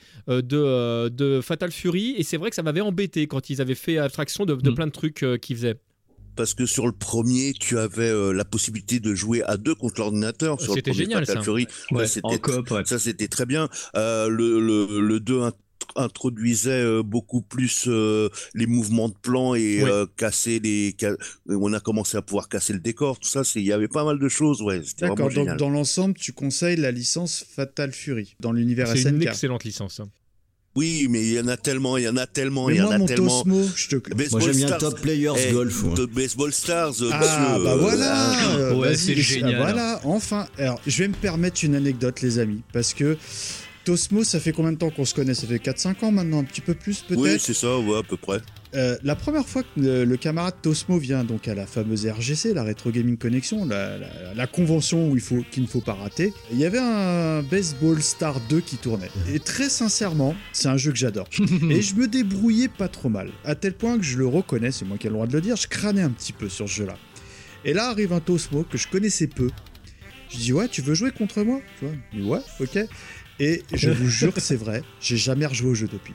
de Fatal Fury, et c'est vrai que ça m'avait embêté quand ils avaient fait abstraction de plein de trucs qu'ils faisaient. Parce que sur le premier, tu avais la possibilité de jouer à 2 contre l'ordinateur. Sur c'était le premier génial, Fatal ça. Fury. Ouais, c'était en coop, ouais. Ça, c'était très bien. Le 2 introduisait beaucoup plus les mouvements de plan et on a commencé à pouvoir casser le décor, tout ça, il y avait pas mal de choses, ouais, c'était D'accord, vraiment génial. donc dans l'ensemble, tu conseilles la licence Fatal Fury dans l'univers SNK. C'est une excellente licence. Oui, mais il y en a tellement. Mais moi, mon Tosmo, Baseball moi j'aime bien Stars. Top Players Golf. Ouais. Baseball Stars, Ah, monsieur. bah voilà ouais, vas-y, c'est génial. Voilà, enfin. Alors, je vais me permettre une anecdote, les amis, parce que Tosmo, ça fait combien de temps qu'on se connaît? Ça fait 4-5 ans maintenant, un petit peu plus peut-être. Oui, c'est ça, ouais, à peu près. La première fois que le camarade Tosmo vient donc à la fameuse RGC, la Retro Gaming Connection, la convention qu'il ne faut pas rater, il y avait un Baseball Star 2 qui tournait. Et très sincèrement, c'est un jeu que j'adore. Et je me débrouillais pas trop mal. À tel point que je le reconnais, c'est moi qui ai le droit de le dire, je crânais un petit peu sur ce jeu-là. Et là arrive un Tosmo que je connaissais peu. Je dis ouais, tu veux jouer contre moi? Tu vois? Je dis ouais, ok. Et je vous jure que c'est vrai, j'ai jamais rejoué au jeu depuis.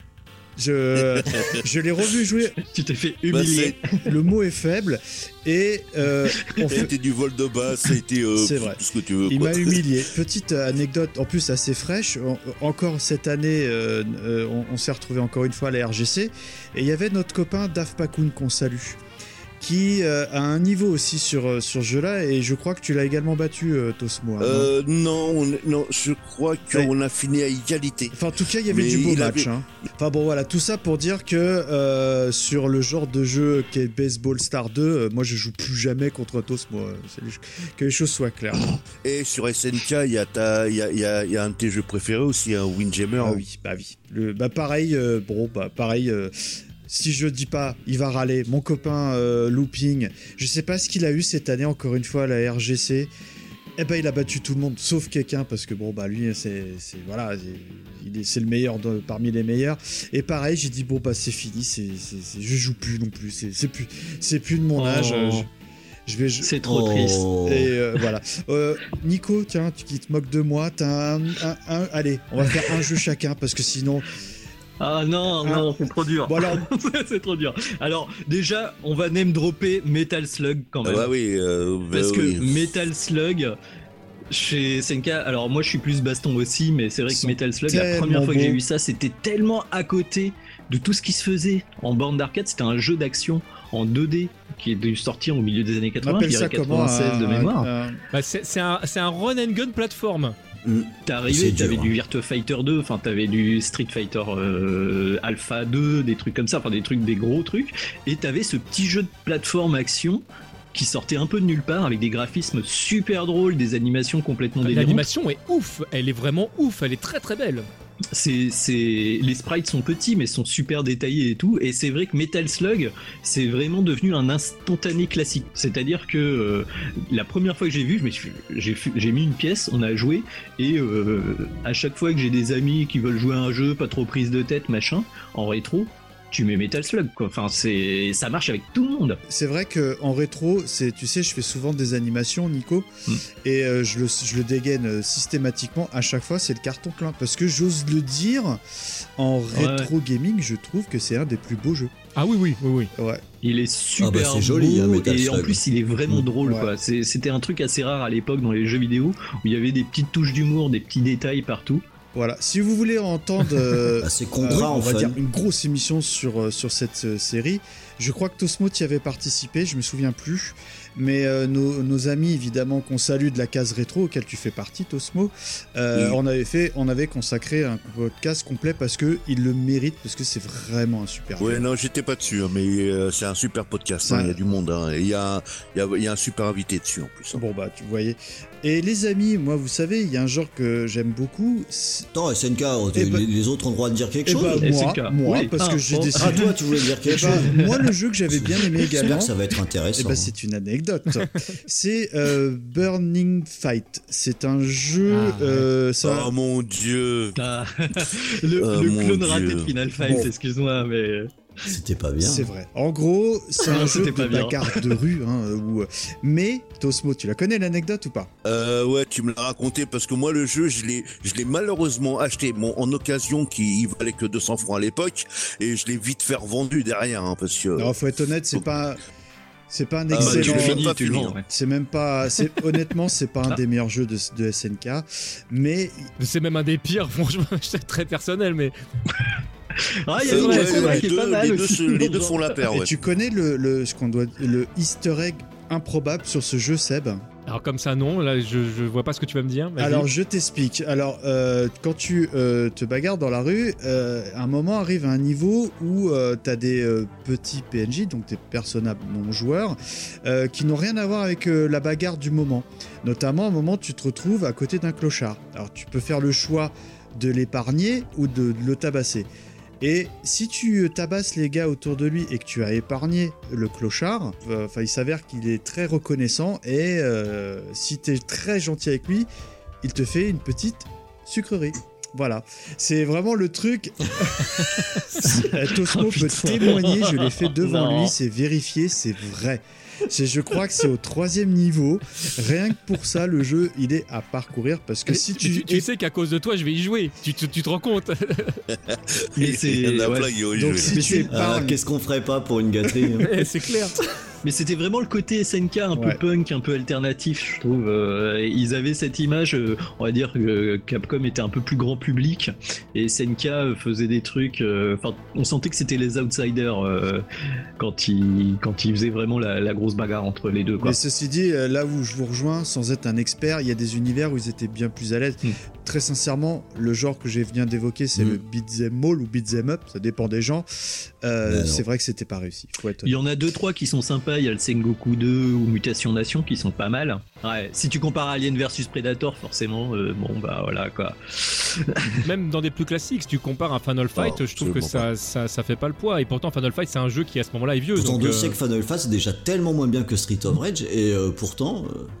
Je l'ai revu jouer. Tu t'es fait humilier. Le mot est faible. Et c'était du vol de base, ça a été c'est vrai. tout ce que tu veux. Il m'a humilié. Petite anecdote, en plus assez fraîche. Encore cette année, on s'est retrouvé encore une fois à la RGC. Et il y avait notre copain Daf Pakun qu'on salue, qui a un niveau aussi sur ce jeu-là, et je crois que tu l'as également battu, Tosmo. Non, je crois qu'on a fini à égalité. Enfin, en tout cas, il y avait du beau match. Hein. Enfin bon, voilà, tout ça pour dire que sur le genre de jeu qu'est Baseball Star 2, moi je joue plus jamais contre Tosmo. Que les choses soient claires. Et sur SNK, il y a un de tes jeux préférés aussi, un Windjammer. Ah oui, bah oui. Pareil, pareil. Si je dis pas, il va râler. Mon copain Looping, je sais pas ce qu'il a eu cette année, encore une fois, à la RGC. Eh ben, il a battu tout le monde, sauf quelqu'un, parce que lui, c'est le meilleur parmi les meilleurs. Et pareil, j'ai dit, c'est fini, je joue plus non plus, c'est plus de mon âge. C'est trop triste. Et voilà. Nico, tiens, qui te moques de moi, t'as allez, on va faire un jeu chacun, parce que sinon... Ah non, c'est trop dur. Bon, alors... c'est trop dur. Alors, déjà, on va name dropper Metal Slug quand même. Ah bah oui. Parce que Metal Slug, chez SNK, alors moi je suis plus baston aussi, mais c'est vrai que Metal Slug, la première fois que j'ai eu ça, c'était tellement à côté de tout ce qui se faisait en borne d'arcade. C'était un jeu d'action en 2D qui est dû sortir au milieu des années 80, je dirais 96 de mémoire. C'est un run and gun plateforme. T'arrivais, t'avais du Virtua Fighter 2, enfin t'avais du Street Fighter Alpha 2, des trucs comme ça, enfin des gros trucs, et t'avais ce petit jeu de plateforme action qui sortait un peu de nulle part avec des graphismes super drôles, des animations complètement délirantes. L'animation est ouf, elle est vraiment ouf, elle est très très belle. Les sprites sont petits mais sont super détaillés et tout, et c'est vrai que Metal Slug c'est vraiment devenu un instantané classique, c'est-à-dire que la première fois que j'ai vu, j'ai mis une pièce, on a joué, et à chaque fois que j'ai des amis qui veulent jouer à un jeu pas trop prise de tête machin en rétro, tu mets Metal Slug quoi. Enfin ça marche avec tout le monde. C'est vrai que en rétro, tu sais, je fais souvent des animations, Nico, et je le dégaine systématiquement à chaque fois, c'est le carton plein, parce que j'ose le dire, en rétro gaming, je trouve que c'est un des plus beaux jeux. Ah oui. Ouais. Il est super c'est joli, beau, Metal et Slug. en plus il est vraiment drôle Ouais. quoi. C'était un truc assez rare à l'époque dans les jeux vidéo où il y avait des petites touches d'humour, des petits détails partout. Voilà, si vous voulez entendre c'est contrat on en va fun. dire une grosse émission sur cette série, je crois que Tosmo y avait participé, je me souviens plus, mais nos amis évidemment qu'on salue de la case rétro auquel tu fais partie, Tosmo, Oui. on avait consacré un podcast complet parce que il le mérite, parce que c'est vraiment un super Ouais, jeu. non, j'étais pas dessus, hein, mais c'est un super podcast. Il y a du monde, hein, et il y a un super invité dessus en plus. Hein. Bon bah tu voyais. Et les amis, moi, vous savez, il y a un genre que j'aime beaucoup. Attends, SNK, les autres ont le droit de dire quelque chose. Moi, oui. parce que j'ai décidé. Ah, toi, tu voulais dire quelque chose. Moi, le jeu que j'avais bien aimé J'espère également. que ça va être intéressant. C'est une anecdote. C'est Burning Fight. C'est un jeu. Oh mon dieu. Le clone raté Dieu. de Final Fight, excuse-moi, mais. C'était pas bien. C'est vrai. En gros, c'est un jeu de bagarre de rue. Mais, Tosmo, tu la connais l'anecdote ou pas? Ouais, tu me l'as raconté parce que moi le jeu je l'ai malheureusement acheté en occasion qui valait que 200 francs à l'époque et je l'ai vite fait revendu derrière parce que. Non, faut être honnête, c'est pas un tu excellent. tu le vends. C'est même pas. Honnêtement, c'est pas un des meilleurs jeux de SNK, mais c'est même un des pires. Franchement, c'est très personnel, mais. Ah, il y a vrai qui est pas mal aussi. Les deux font la paire. Et tu connais le Easter egg improbable sur ce jeu, Seb? Alors comme ça non, là je vois pas ce que tu vas me dire. Vas-y. Alors je t'explique. Alors quand tu te bagarres dans la rue, un moment arrive à un niveau où t'as des petits PNJ, donc des personnages non joueurs, qui n'ont rien à voir avec la bagarre du moment. Notamment à un moment tu te retrouves à côté d'un clochard. Alors tu peux faire le choix de l'épargner ou de le tabasser. Et si tu tabasses les gars autour de lui et que tu as épargné le clochard, il s'avère qu'il est très reconnaissant et si tu es très gentil avec lui, il te fait une petite sucrerie. Voilà, c'est vraiment le truc. Tosmo peut témoigner, je l'ai fait devant lui, c'est vérifié, c'est vrai. Je crois que c'est au 3e niveau. Rien que pour ça, le jeu, il est à parcourir parce que si tu sais qu'à cause de toi, je vais y jouer. Tu te rends compte? Mais c'est donc si tu épargnes, qu'est-ce qu'on ferait pas pour une gâterie C'est clair. Mais c'était vraiment le côté SNK un peu punk, un peu alternatif, je trouve. Ils avaient cette image, on va dire que Capcom était un peu plus grand public et SNK faisait des trucs. On sentait que c'était les outsiders quand ils faisaient vraiment la grosse bagarre entre les deux. Quoi. Mais ceci dit, là où je vous rejoins, sans être un expert, il y a des univers où ils étaient bien plus à l'aise. Très sincèrement, le genre que j'ai viens d'évoquer, c'est le beat'em all ou beat'em up, ça dépend des gens. C'est vrai que c'était pas réussi. Il y en a 2-3 qui sont sympas. Il y a le Sengoku 2 ou Mutation Nation qui sont pas mal. Ouais, si tu compares Alien vs Predator, forcément, voilà quoi. Même dans des plus classiques, si tu compares un Final Fight, je trouve que ça fait pas le poids. Et pourtant, Final Fight, c'est un jeu qui à ce moment-là est vieux. Pourtant, je sais que Final Fight c'est déjà tellement moins bien que Street of Rage et pourtant.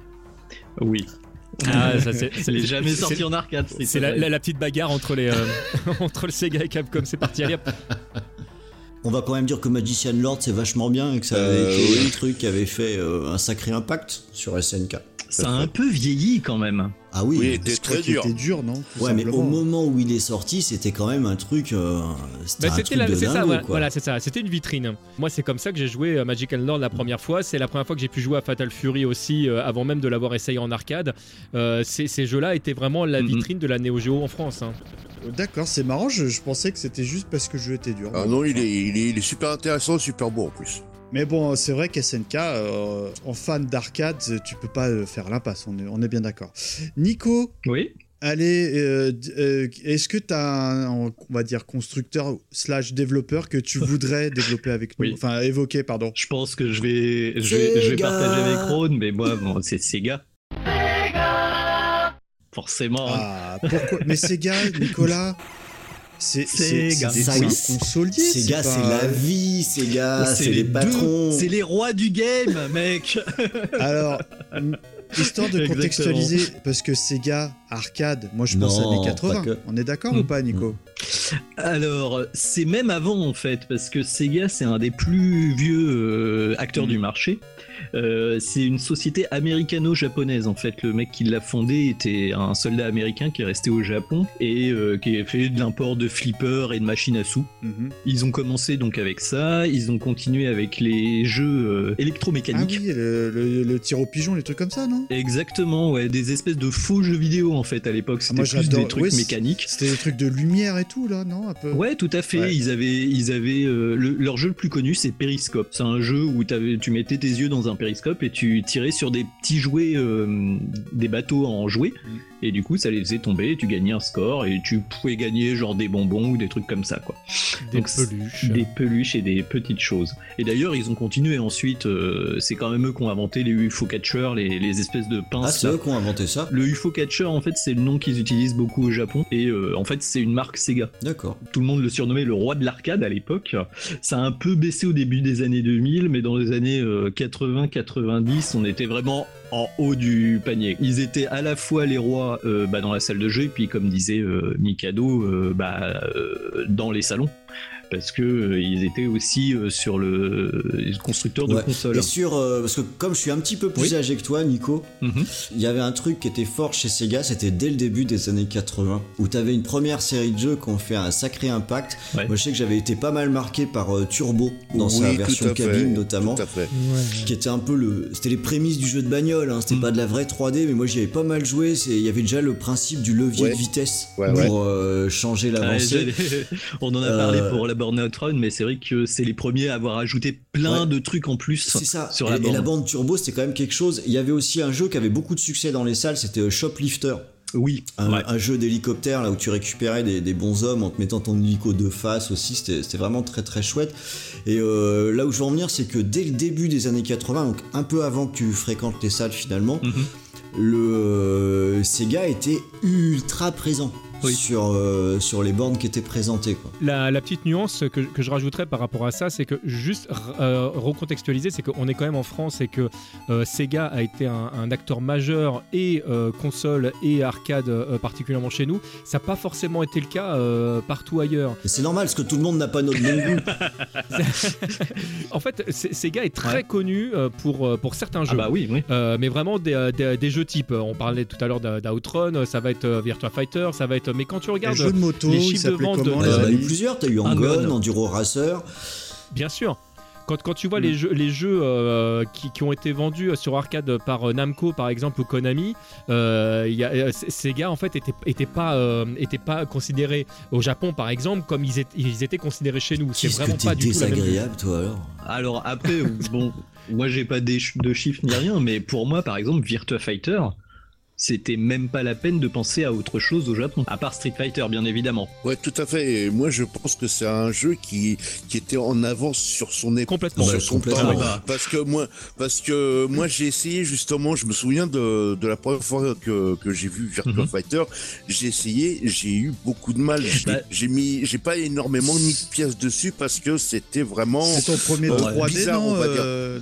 Oui. Ah, ça c'est jamais sorti en arcade. C'est la petite bagarre entre le Sega et Capcom. C'est parti, allez hop. On va quand même dire que Magician Lord c'est vachement bien et que ça avait été un truc qui avait fait un sacré impact sur SNK. Ça a un peu vieilli quand même. Ah oui, c'était très dur. C'était dur, non? Ouais, mais au moment où il est sorti, c'était quand même un truc. C'était un truc de dingue, voilà, c'est ça. C'était une vitrine. Moi, c'est comme ça que j'ai joué à Magic Lord la première fois. C'est la première fois que j'ai pu jouer à Fatal Fury aussi, avant même de l'avoir essayé en arcade. Ces jeux-là étaient vraiment la vitrine de la Neo Geo en France. D'accord, c'est marrant. Je pensais que c'était juste parce que le jeu était dur. Ah non, il est super intéressant, super beau en plus. Mais bon, c'est vrai qu'SNK, en fan d'arcade, tu peux pas faire l'impasse, on est bien d'accord. Nico, oui. Allez, est-ce que tu as on va dire, constructeur / développeur que tu voudrais développer avec nous? Enfin, évoquer, pardon. Je pense que je vais partager avec Ron, mais moi, c'est Sega. Forcément. Ah, pourquoi? Mais Sega, Nicolas... C'est un consolier. Sega, c'est la vie. Sega, c'est les patrons. C'est les rois du game, mec. Alors, histoire de contextualiser, parce que Sega arcade, moi je pense années 80. On est d'accord ou pas, Nico? Alors, c'est même avant en fait, parce que Sega, c'est un des plus vieux acteurs du marché. C'est une société américano-japonaise en fait. Le mec qui l'a fondé était un soldat américain qui est resté au Japon et qui a fait de l'import de flippers et de machines à sous. Ils ont commencé donc avec ça, ils ont continué avec les jeux électromécaniques. Ah oui, le tir au pigeon, les trucs comme ça, non? Exactement, ouais, des espèces de faux jeux vidéo en fait à l'époque. C'était plus des trucs mécaniques. C'était des trucs de lumière et tout là, non? Un peu. Ouais, tout à fait. Ouais. Ils avaient leur jeu le plus connu, c'est Periscope. C'est un jeu où tu mettais tes yeux dans un périscope et tu tirais sur des petits jouets, des bateaux en jouets. Et du coup, ça les faisait tomber, et tu gagnais un score, et tu pouvais gagner genre des bonbons ou des trucs comme ça, quoi. Des Donc, peluches. Des peluches et des petites choses. Et d'ailleurs, ils ont continué ensuite, c'est quand même eux qui ont inventé les UFO Catchers, les espèces de pinces. Ah, c'est eux qui ont inventé ça. Le UFO Catcher, en fait, c'est le nom qu'ils utilisent beaucoup au Japon, et en fait, c'est une marque Sega. D'accord. Tout le monde le surnommait le roi de l'arcade à l'époque. Ça a un peu baissé au début des années 2000, mais dans les années 80-90, on était vraiment en haut du panier. Ils étaient à la fois les rois dans la salle de jeu, et puis comme disait Mikado, dans les salons. Parce que ils étaient aussi sur le constructeur de consoles. Et parce que comme je suis un petit peu plus âgé que toi, Nico, il y avait un truc qui était fort chez Sega, c'était dès le début des années 80, où tu avais une première série de jeux qui ont fait un sacré impact. Moi, je sais que j'avais été pas mal marqué par Turbo, dans sa version cabine notamment, qui était un peu c'était les prémices du jeu de bagnole, hein. C'était pas de la vraie 3D, mais moi j'y avais pas mal joué. Il y avait déjà le principe du levier de vitesse pour changer l'avancée. On en a parlé pour la Burnout Run, mais c'est vrai que c'est les premiers à avoir ajouté plein de trucs en plus sur la borne. Et la borne turbo, c'était quand même quelque chose. Il y avait aussi un jeu qui avait beaucoup de succès dans les salles, c'était Shoplifter. Oui. Un jeu d'hélicoptère là où tu récupérais des bons hommes en te mettant ton hélico de face aussi. C'était vraiment très très chouette. Et là où je veux en venir, c'est que dès le début des années 80, donc un peu avant que tu fréquentes les salles finalement, le Sega était ultra présent. Sur les bornes qui étaient présentées, quoi. La petite nuance que je rajouterais par rapport à ça, c'est que juste recontextualiser, c'est qu'on est quand même en France et que Sega a été un acteur majeur et console et arcade particulièrement chez nous. Ça n'a pas forcément été le cas partout ailleurs. Et c'est normal parce que tout le monde n'a pas notre bon goût. En fait, Sega est très connu pour certains jeux. Ah bah oui. Mais vraiment des jeux type, on parlait tout à l'heure d'Outrun, ça va être Virtua Fighter, ça va être. Mais quand tu regardes jeux de moto, les chiffres de vente, il y en a eu plusieurs. T'as eu Hang-On, Enduro Racer. Bien sûr. Quand tu vois les jeux qui ont été vendus sur arcade par Namco par exemple ou Konami, Sega en fait étaient pas considérés au Japon par exemple comme ils étaient considérés chez nous. C'est vraiment pas du tout la même chose. Désagréable toi alors. Alors après bon, moi j'ai pas de chiffres ni rien, mais pour moi par exemple Virtua Fighter, c'était même pas la peine de penser à autre chose au Japon, à part Street Fighter bien évidemment. Ouais, tout à fait. Et moi je pense que c'est un jeu qui était en avance sur son époque, complètement, sur son temps. Parce que moi j'ai essayé justement, je me souviens de la première fois que j'ai vu Virtua Fighter, j'ai essayé, j'ai eu beaucoup de mal. J'ai pas énormément mis de pièces dessus parce que c'était vraiment. C'est ton premier 3D, bizarre, non on va dire.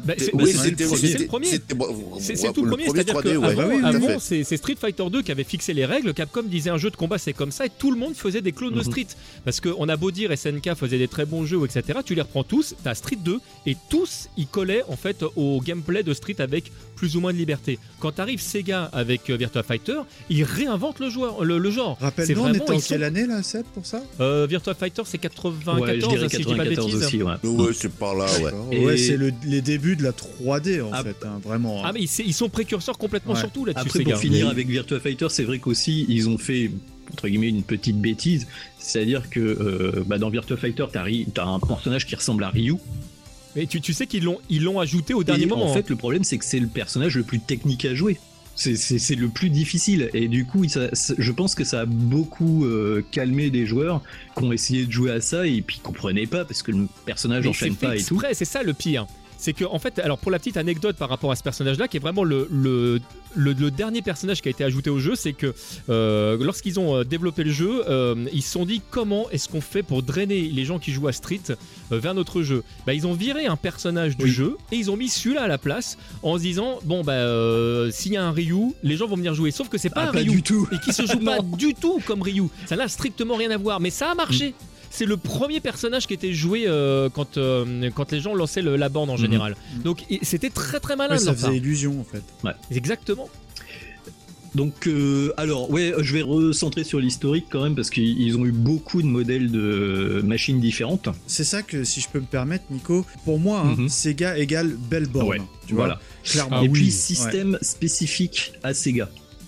C'est le premier. C'est tout le premier, c'est-à-dire qu'avant c'est Street Fighter 2 qui avait fixé les règles. Capcom disait un jeu de combat c'est comme ça et tout le monde faisait des clones de Street. Parce qu'on a beau dire SNK faisait des très bons jeux, etc. Tu les reprends tous, t'as Street 2 et tous ils collaient en fait au gameplay de Street avec plus ou moins de liberté. Quand t'arrives Sega avec Virtua Fighter, ils réinventent le genre. Rappelle-nous, on était en quelle année là, Seb, pour ça Virtua Fighter c'est 94, ouais, je dirais si je dis pas de bêtises. Aussi, ouais, c'est par là, ouais. Ouais, c'est les débuts de la 3D en fait, hein, vraiment. Ah mais ils sont précurseurs complètement surtout là-dessus. Après, Sega. pour finir avec Virtua Fighter, c'est vrai qu'aussi ils ont fait entre guillemets une petite bêtise, c'est-à-dire que dans Virtua Fighter t'as un personnage qui ressemble à Ryu. Mais tu sais qu'ils l'ont ajouté au dernier moment. En fait, le problème c'est que c'est le personnage le plus technique à jouer. C'est le plus difficile et du coup je pense que ça a beaucoup calmé des joueurs qui ont essayé de jouer à ça et puis comprenaient pas parce que le personnage enchaîne pas et tout. C'est ça le pire. C'est que en fait, alors pour la petite anecdote par rapport à ce personnage-là, qui est vraiment le dernier personnage qui a été ajouté au jeu, c'est que lorsqu'ils ont développé le jeu, ils se sont dit comment est-ce qu'on fait pour drainer les gens qui jouent à Street vers notre jeu. Ils ont viré un personnage du jeu et ils ont mis celui-là à la place en se disant s'il y a un Ryu, les gens vont venir jouer. Sauf que c'est pas un Ryu du tout. et qui se joue pas du tout comme Ryu. Ça n'a strictement rien à voir, mais ça a marché. C'est le premier personnage qui était joué quand les gens lançaient la borne en général. Donc c'était très très malin. Ça faisait illusion en fait. Ouais. Exactement. Donc je vais recentrer sur l'historique quand même parce qu'ils ont eu beaucoup de modèles de machines différentes. C'est ça que, si je peux me permettre, Nico, pour moi, Sega égale belle borne. Tu vois, clairement. Et puis système spécifique à Sega.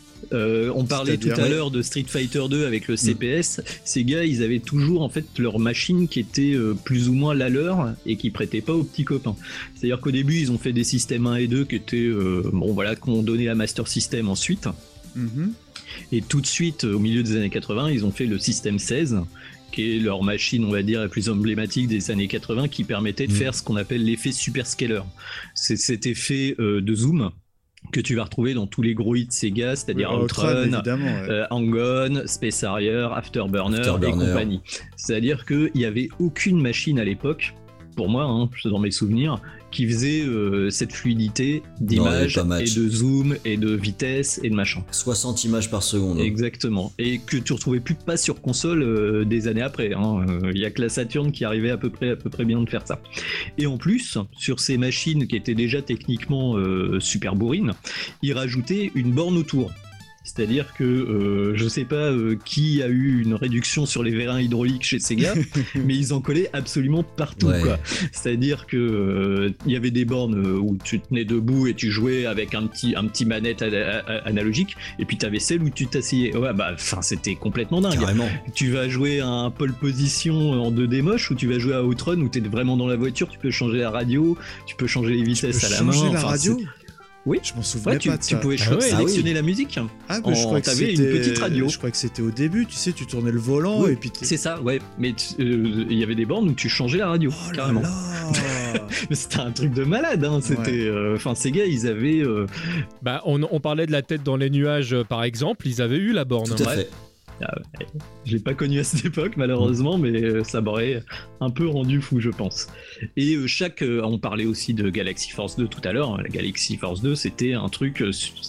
On parlait tout à l'heure de Street Fighter 2 avec le CPS. Sega, ils avaient toujours en fait leur machine qui était plus ou moins la leur et qui prêtait pas aux petits copains. C'est-à-dire qu'au début, ils ont fait des systèmes 1 et 2 qui étaient qui ont donné la Master System ensuite. Et tout de suite, au milieu des années 80, ils ont fait le système 16, qui est leur machine, on va dire, la plus emblématique des années 80, qui permettait de faire ce qu'on appelle l'effet superscaler. C'est cet effet de zoom que tu vas retrouver dans tous les gros hits Sega, c'est-à-dire Outrun, Hang-On, Space Harrier, Afterburner et compagnie. C'est-à-dire qu'il n'y avait aucune machine à l'époque, pour moi, hein, dans mes souvenirs, qui faisait cette fluidité d'image et de zoom et de vitesse et de machin. 60 images par seconde. Exactement. Et que tu retrouvais plus pas sur console des années après. Il y a que la Saturn qui arrivait à peu près bien de faire ça. Et en plus, sur ces machines qui étaient déjà techniquement super bourrines, ils rajoutaient une borne autour. C'est-à-dire que je sais pas qui a eu une réduction sur les vérins hydrauliques chez Sega, mais ils en collaient absolument partout. Ouais. Quoi. C'est-à-dire que il y avait des bornes où tu tenais debout et tu jouais avec un petit manette analogique, et puis tu avais celle où tu t'asseyais. Ouais, bah, c'était complètement dingue. Carrément. Tu vas jouer à un pole position en 2D moche, ou tu vas jouer à Outrun où tu es vraiment dans la voiture, tu peux changer la radio, tu peux changer les vitesses à la main. Changer la radio. Oui, je m'en souviens pas de ça. Tu pouvais sélectionner la musique. Ah, mais je crois que t'avais une petite radio. Je crois que c'était au début, tu sais, tu tournais le volant et puis. C'est ça, ouais. Mais il y avait des bornes où tu changeais la radio, carrément. Mais c'était un truc de malade, hein. C'était, Sega, ils avaient. Bah, on parlait de la tête dans les nuages, par exemple. Ils avaient eu la borne. Tout à fait. Je l'ai pas connu à cette époque malheureusement, mais ça m'aurait un peu rendu fou, je pense. Et on parlait aussi de Galaxy Force 2 tout à l'heure. La Galaxy Force 2, c'était un truc,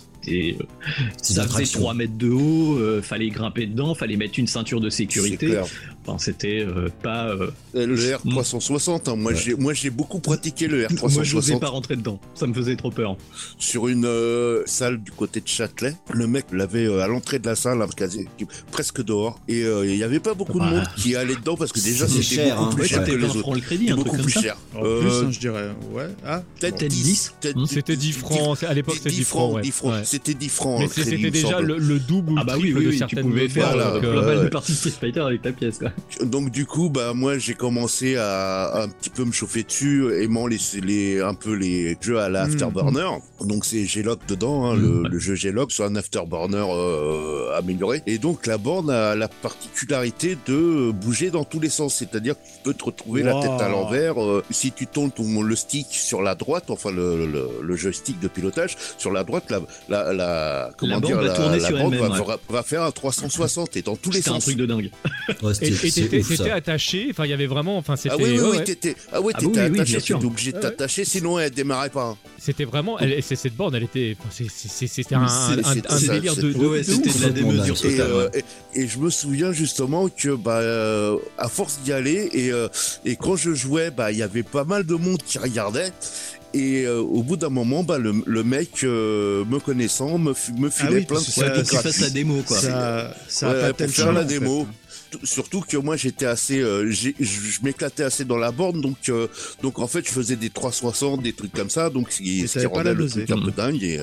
ça faisait 3 mètres de haut, fallait grimper dedans, fallait mettre une ceinture de sécurité. Enfin, c'était pas le R360, hein. Moi j'ai beaucoup pratiqué le R360. Moi je n'osais pas rentrer dedans, ça me faisait trop peur. Sur une salle du côté de Châtelet, le mec l'avait à l'entrée de la salle, presque dehors, et il y avait pas beaucoup de monde qui allait dedans parce que déjà c'était cher, beaucoup plus cher que les autres. Le crédit, beaucoup plus cher. En plus, je dirais, ouais. Ah, peut-être 10. C'était 10 francs. À l'époque, c'était 10 francs. C'était 10 francs. Mais c'était déjà le double ou le triple de certaines. Tu pouvais faire une partie de Street Fighter avec ta pièce, quoi. Donc du coup, bah moi j'ai commencé à un petit peu me chauffer dessus, aimant les jeux à la Afterburner. Donc c'est G-Lock dedans, hein, le jeu G-Lock sur un Afterburner amélioré. Et donc la borne a la particularité de bouger dans tous les sens, c'est-à-dire que tu peux te retrouver la tête à l'envers si tu tournes le stick sur la droite, enfin le joystick de pilotage sur la droite, la borne va faire un 360 et dans tous les sens. C'est un truc de dingue. C'était attaché, enfin il y avait vraiment, enfin c'était. T'étais attaché, t'étais obligé de t'attacher, sinon elle démarrait pas. C'était vraiment, cette borne, elle était, c'était un délire de. Ouais, c'était de la démesure totale. Et je me souviens justement que à force d'y aller et quand je jouais, il y avait pas mal de monde qui regardait. Et au bout d'un moment, le mec, me connaissant, me filait plein de trucs pour qu'il fasse la démo, quoi. Ça a pas tel faire la démo. Surtout que moi j'étais assez, je m'éclatais assez dans la borne, donc en fait je faisais des 360, des trucs comme ça, donc ce qui rendait le truc un peu dingue. Et,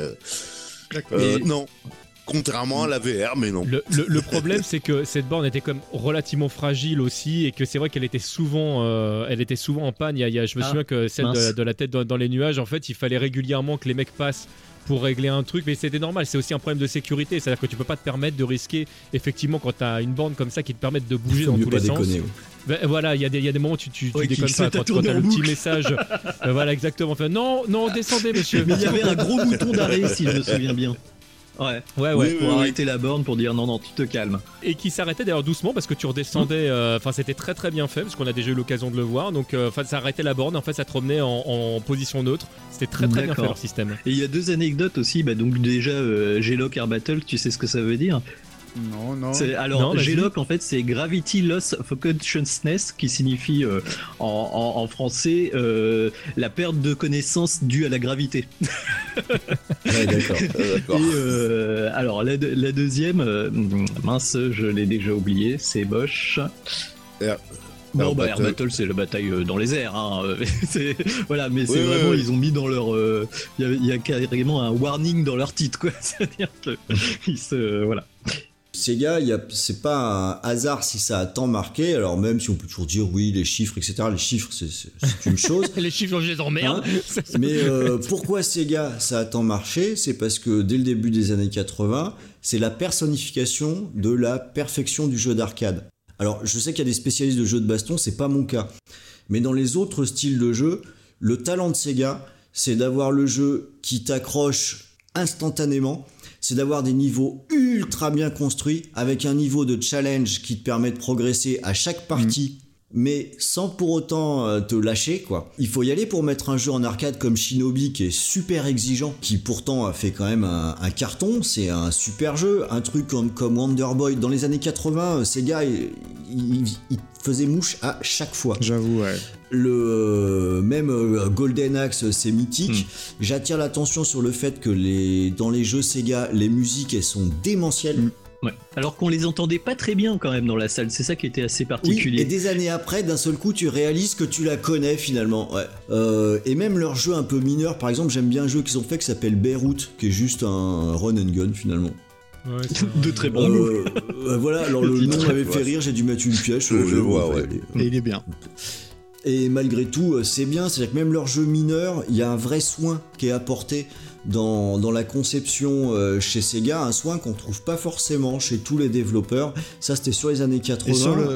non. Contrairement à la VR, mais non. Le problème, c'est que cette borne était quand même relativement fragile aussi, et que c'est vrai qu'elle était souvent en panne. Je me souviens que celle de la tête dans les nuages, en fait, il fallait régulièrement que les mecs passent pour régler un truc, mais c'était normal. C'est aussi un problème de sécurité, c'est-à-dire que tu peux pas te permettre de risquer, effectivement, quand t'as une borne comme ça qui te permet de bouger dans tous les sens. Voilà, il y a des moments où tu déconnes pas quand t'as le petit message. Voilà, exactement. Enfin, non, descendez, monsieur. Mais il y avait un gros bouton d'arrêt, si je me souviens bien. Ouais. Pour arrêter la borne, pour dire non, tu te calmes. Et qui s'arrêtait d'ailleurs doucement parce que tu redescendais. Enfin, c'était très très bien fait parce qu'on a déjà eu l'occasion de le voir. Donc, ça arrêtait la borne. En fait, ça te remenait en position neutre. C'était très très bien fait leur système. Et il y a 2 anecdotes aussi. Donc déjà, G-Lock Air Battle, tu sais ce que ça veut dire? Non. Alors, G-Lock, en fait, c'est Gravity Loss of Consciousness, qui signifie en français la perte de connaissance due à la gravité. Ouais, d'accord. Et alors, la deuxième, mince, je l'ai déjà oublié, c'est Bosch. Air Battle, c'est la bataille dans les airs, hein. Voilà, mais c'est vraiment, ils ont mis dans leur, il y a carrément un warning dans leur titre, quoi. C'est-à-dire que voilà. Sega, c'est pas un hasard si ça a tant marqué. Alors même si on peut toujours dire oui, les chiffres, etc. Les chiffres, c'est une chose. Les chiffres, je les emmerde. Mais pourquoi Sega, ça a tant marché? C'est parce que dès le début des années 80, c'est la personnification de la perfection du jeu d'arcade. Alors je sais qu'il y a des spécialistes de jeux de baston, c'est pas mon cas. Mais dans les autres styles de jeu, le talent de Sega, c'est d'avoir le jeu qui t'accroche instantanément. C'est d'avoir des niveaux ultra bien construits, avec un niveau de challenge qui te permet de progresser à chaque partie, mais sans pour autant te lâcher, quoi. Il faut y aller pour mettre un jeu en arcade comme Shinobi, qui est super exigeant, qui pourtant a fait quand même un carton, c'est un super jeu. Un truc comme Wonder Boy, dans les années 80, Sega, il faisait mouche à chaque fois. J'avoue, ouais. Même Golden Axe, c'est mythique. J'attire l'attention sur le fait que dans les jeux Sega, les musiques, elles sont démentielles. Ouais. Alors qu'on les entendait pas très bien quand même dans la salle, c'est ça qui était assez particulier. Oui, et des années après, d'un seul coup, tu réalises que tu la connais finalement. Ouais. Et même leurs jeux un peu mineurs, par exemple, j'aime bien un jeu qu'ils ont fait qui s'appelle Beirut, qui est juste un run and gun finalement. Ouais, de très bons. Voilà, alors le nom m'avait fait rire, j'ai dû mettre une pièce. Je vois, ouais. Et il est bien. Et malgré tout, c'est bien, c'est-à-dire que même leurs jeux mineurs, il y a un vrai soin qui est apporté dans la conception chez Sega, un soin qu'on trouve pas forcément chez tous les développeurs. Ça, c'était sur les années 80.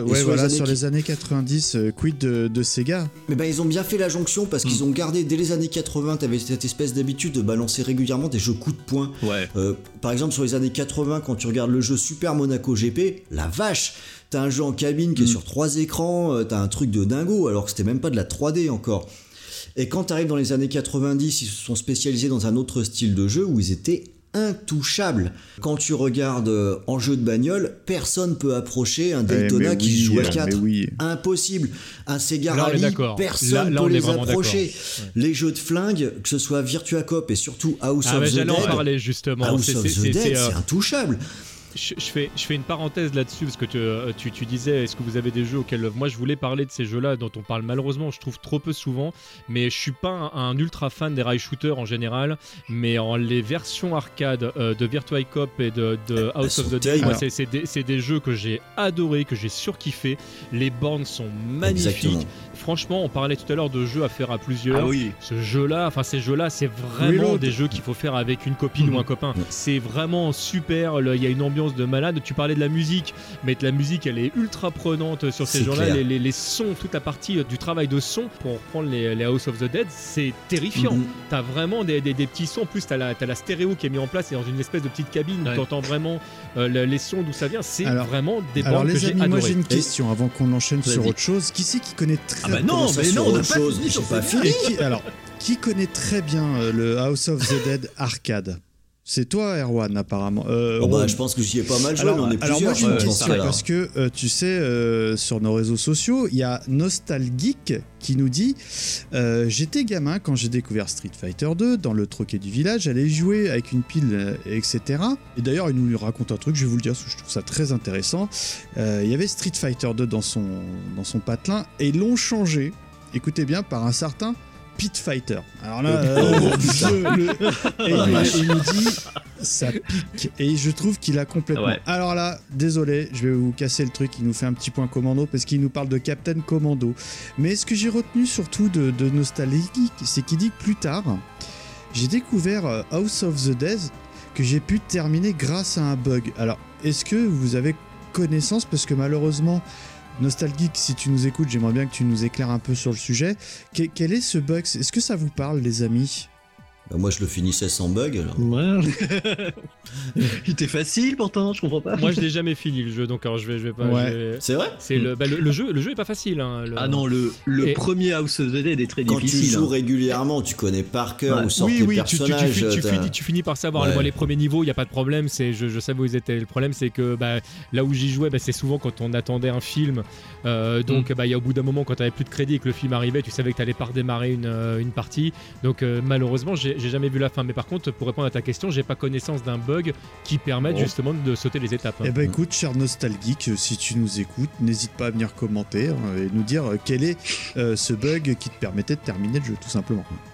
Et sur les années 90, quid de Sega. Mais ben, ils ont bien fait la jonction parce qu'ils ont gardé, dès les années 80, t'avais cette espèce d'habitude de balancer régulièrement des jeux coup de poing. Ouais. Par exemple, sur les années 80, quand tu regardes le jeu Super Monaco GP, la vache! T'as un jeu en cabine qui est sur 3 écrans, t'as un truc de dingo, alors que c'était même pas de la 3D encore. Et quand t'arrives dans les années 90, ils se sont spécialisés dans un autre style de jeu où ils étaient intouchables. Quand tu regardes en jeu de bagnole, personne peut approcher un Daytona qui se joue à 4. Impossible. Un Sega Rally, personne peut les approcher. Les jeux de flingue, que ce soit Virtua Cop et surtout House of the Dead. J'allais en parler justement. House of the Dead, c'est intouchable. Je fais une parenthèse là-dessus parce que tu disais, est-ce que vous avez des jeux auxquels moi je voulais parler de ces jeux-là dont on parle malheureusement je trouve trop peu souvent, mais je suis pas un ultra fan des rail shooters en général, mais les versions arcade de Virtua Cop et de House of the Dead, c'est des jeux que j'ai adoré, que j'ai surkiffé. Les bornes sont magnifiques. Exactement. Franchement, on parlait tout à l'heure de jeux à faire à plusieurs. Ah oui. Ces jeux-là, c'est vraiment des jeux qu'il faut faire avec une copine ou un copain. C'est vraiment super. Il y a une ambiance de malade. Tu parlais de la musique, mais la musique, elle est ultra prenante sur ces jeux-là. Les sons, toute la partie du travail de son, pour reprendre les House of the Dead, c'est terrifiant. T'as vraiment des petits sons. En plus, t'as la stéréo qui est mis en place et dans une espèce de petite cabine. Ouais. T'entends vraiment les sons d'où ça vient. C'est vraiment des bandes que j'ai adorées. Moi j'ai une question avant qu'on enchaîne sur autre chose. Qui c'est qui connaît très bien non, on n'a pas fini. Qui connaît très bien le House of the Dead arcade? C'est toi, Erwan, apparemment. Je pense que j'y ai pas mal joué, mais on est plusieurs. Alors moi, j'ai une question, parce que, tu sais, sur nos réseaux sociaux, il y a Nostalgeek qui nous dit j'étais gamin quand j'ai découvert Street Fighter 2 dans le troquet du village, j'allais jouer avec une pile, etc. Et d'ailleurs, il nous raconte un truc, je vais vous le dire, parce que je trouve ça très intéressant. Il y avait Street Fighter 2 dans son patelin, et ils l'ont changé, écoutez bien, par un certain Pit Fighter. Alors là, il nous dit ça pique, et je trouve qu'il a complètement. Ouais. Alors là, désolé, je vais vous casser le truc. Il nous fait un petit point commando parce qu'il nous parle de Captain Commando. Mais ce que j'ai retenu surtout de Nostalgique, c'est qu'il dit que plus tard, j'ai découvert House of the Dead que j'ai pu terminer grâce à un bug. Alors, est-ce que vous avez connaissance, parce que malheureusement, Nostalgique, si tu nous écoutes, j'aimerais bien que tu nous éclaires un peu sur le sujet. Quel est ce bug? Est-ce que ça vous parle, les amis? Moi, je le finissais sans bug. Alors. Ouais. Il était facile pourtant, je comprends pas. Moi, je l'ai jamais fini le jeu, donc alors je vais pas. Ouais. C'est vrai. C'est le jeu est pas facile. Hein, Ah non, le premier House of the Dead est très difficile. Quand tu joues régulièrement, tu connais par cœur où sortent les personnages. Tu finis par savoir. Moi, les premiers niveaux, il y a pas de problème. Je savais où ils étaient. Le problème, c'est que là où j'y jouais, c'est souvent quand on attendait un film. Donc, il y a au bout d'un moment, quand t'avais plus de crédit et que le film arrivait, tu savais que t'allais pas redémarrer une partie. Donc, malheureusement, j'ai jamais vu la fin. Mais par contre, pour répondre à ta question, j'ai pas connaissance d'un bug qui permette justement de sauter les étapes. Eh ben écoute, cher Nostalgique, si tu nous écoutes, n'hésite pas à venir commenter et nous dire quel est ce bug qui te permettait de terminer le jeu, tout simplement.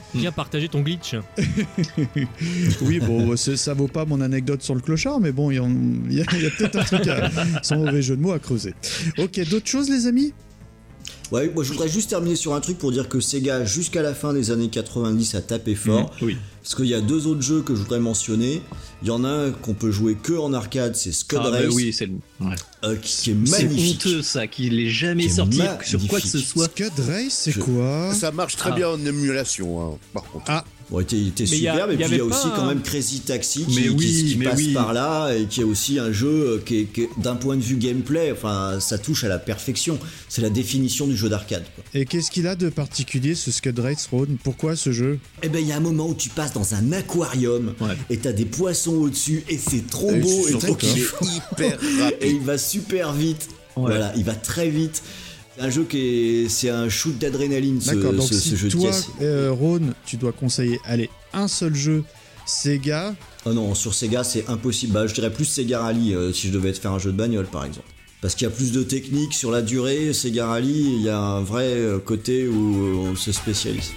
Viens partager ton glitch. Oui, bon, ça vaut pas mon anecdote sur le clochard, mais bon, il y a peut-être un truc, sans mauvais jeu de mots, à creuser. Ok, d'autres choses, les amis ? Ouais, moi je voudrais juste terminer sur un truc pour dire que Sega, jusqu'à la fin des années 90, a tapé fort. Oui. Parce qu'il y a 2 autres jeux que je voudrais mentionner. Il y en a un qu'on peut jouer que en arcade, c'est Scud Race. Bah oui, c'est le... qui est magnifique. C'est honteux ça, qu'il n'est jamais sorti sur quoi que ce soit. Scud Race, c'est quoi ? Ça marche très bien en émulation, hein, par contre. Ah. Bon, il était super, mais puis il y a aussi quand même Crazy Taxi qui passe par là et qui est aussi un jeu qui est d'un point de vue gameplay, enfin ça touche à la perfection. C'est la définition du jeu d'arcade, quoi. Et qu'est-ce qu'il a de particulier ce Scud Race, Ron ? Pourquoi ce jeu ? Eh ben il y a un moment où tu passes dans un aquarium et t'as des poissons au-dessus et c'est trop beau et surtout qu'il est hyper rapide. Et il va super vite. Ouais. Voilà, il va très vite. C'est un jeu c'est un shoot d'adrénaline. D'accord, donc ce si jeu toi, de caisse. Ron, tu dois conseiller, allez, un seul jeu Sega. Oh non, sur Sega c'est impossible. Bah, je dirais plus Sega Rally si je devais te faire un jeu de bagnole par exemple. Parce qu'il y a plus de technique sur la durée. Sega Rally, il y a un vrai côté où on se spécialise.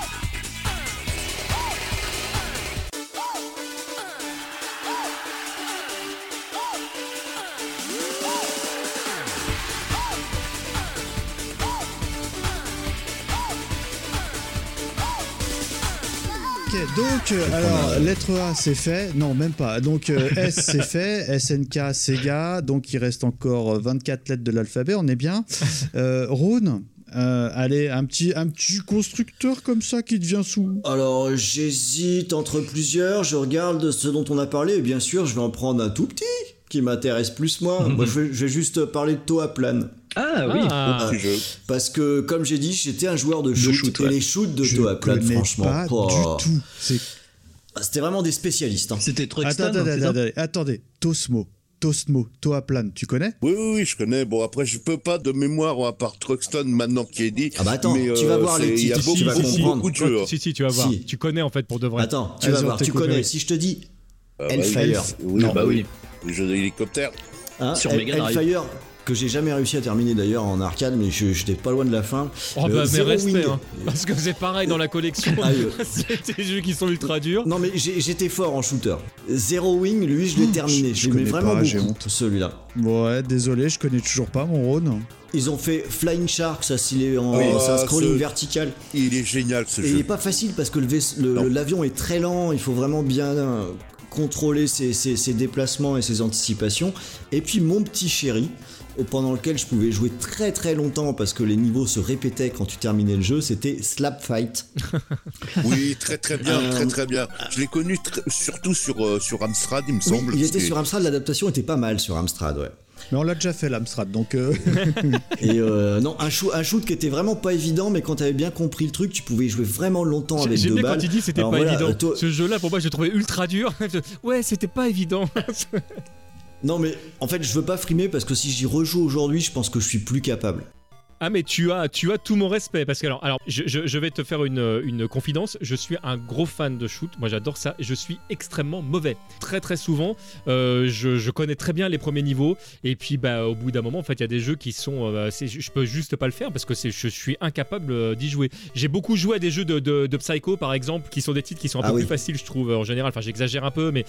Donc, alors, lettre A, c'est fait. Non, même pas. Donc, S, c'est fait. SNK, Sega. Donc, il reste encore 24 lettres de l'alphabet. On est bien. Ron, allez, un petit constructeur comme ça qui devient sous. Alors, j'hésite entre plusieurs. Je regarde ce dont on a parlé. Et bien sûr, je vais en prendre un tout petit qui m'intéresse plus, moi. Moi, je vais juste parler de Toaplan. Ah oui, Jeu. Parce que, comme j'ai dit, j'étais un joueur de shoot. Et les shoots de Toaplan, franchement. Pas du tout. C'était vraiment des spécialistes. Hein. C'était Truxton. Attendez. Tosmo, Toaplan, tu connais ? Oui, je connais. Bon, après, je peux pas de mémoire, à part Truxton, maintenant qui est dit. Ah bah attends, tu vas voir les titres, tu vas comprendre. Beaucoup de jeux. Si, tu vas voir. Tu connais en fait pour de vrai. Attends, tu vas voir, tu connais. Si je te dis Hellfire. Oui, bah oui. Les jeux d'hélicoptère. Sur Mega Drive. Hellfire, que j'ai jamais réussi à terminer d'ailleurs en arcade, mais j'étais pas loin de la fin. Oh bah mais respect, hein, parce que c'est pareil dans la collection. C'est des jeux qui sont ultra durs. Non mais j'étais fort en shooter. Zero Wing, lui je l'ai terminé. Je l'aimais vraiment beaucoup, j'ai honte. Celui-là. Ouais, désolé, je connais toujours pas mon Ron. Ils ont fait Flying Shark, ça c'est un scrolling vertical. Il est génial ce jeu. Et il est pas facile parce que l'avion est très lent, il faut vraiment bien contrôler ses déplacements et ses anticipations. Et puis mon petit chéri, pendant lequel je pouvais jouer très très longtemps parce que les niveaux se répétaient quand tu terminais le jeu, c'était Slap Fight. Oui, très bien, très bien. Je l'ai connu surtout sur Amstrad, il me semble. Il était sur Amstrad, l'adaptation était pas mal sur Amstrad, ouais. Mais on l'a déjà fait l'Amstrad, donc... Et non, un shoot qui était vraiment pas évident, mais quand t'avais bien compris le truc, tu pouvais y jouer vraiment longtemps avec 2 balles. Quand tu dis c'était pas évident. Ce jeu-là, pour moi, je le trouvais ultra dur. Ouais, c'était pas évident. Non mais en fait je veux pas frimer parce que si j'y rejoue aujourd'hui je pense que je suis plus capable. Ah mais tu as tout mon respect parce que alors je vais te faire une confidence. Je suis un gros fan de shoot. Moi j'adore ça. Je suis extrêmement mauvais. Très très souvent, je connais très bien les premiers niveaux et puis au bout d'un moment en fait il y a des jeux qui sont, je peux juste pas le faire parce que je suis incapable d'y jouer. J'ai beaucoup joué à des jeux de Psycho par exemple qui sont des titres qui sont un peu plus faciles je trouve en général. Enfin j'exagère un peu mais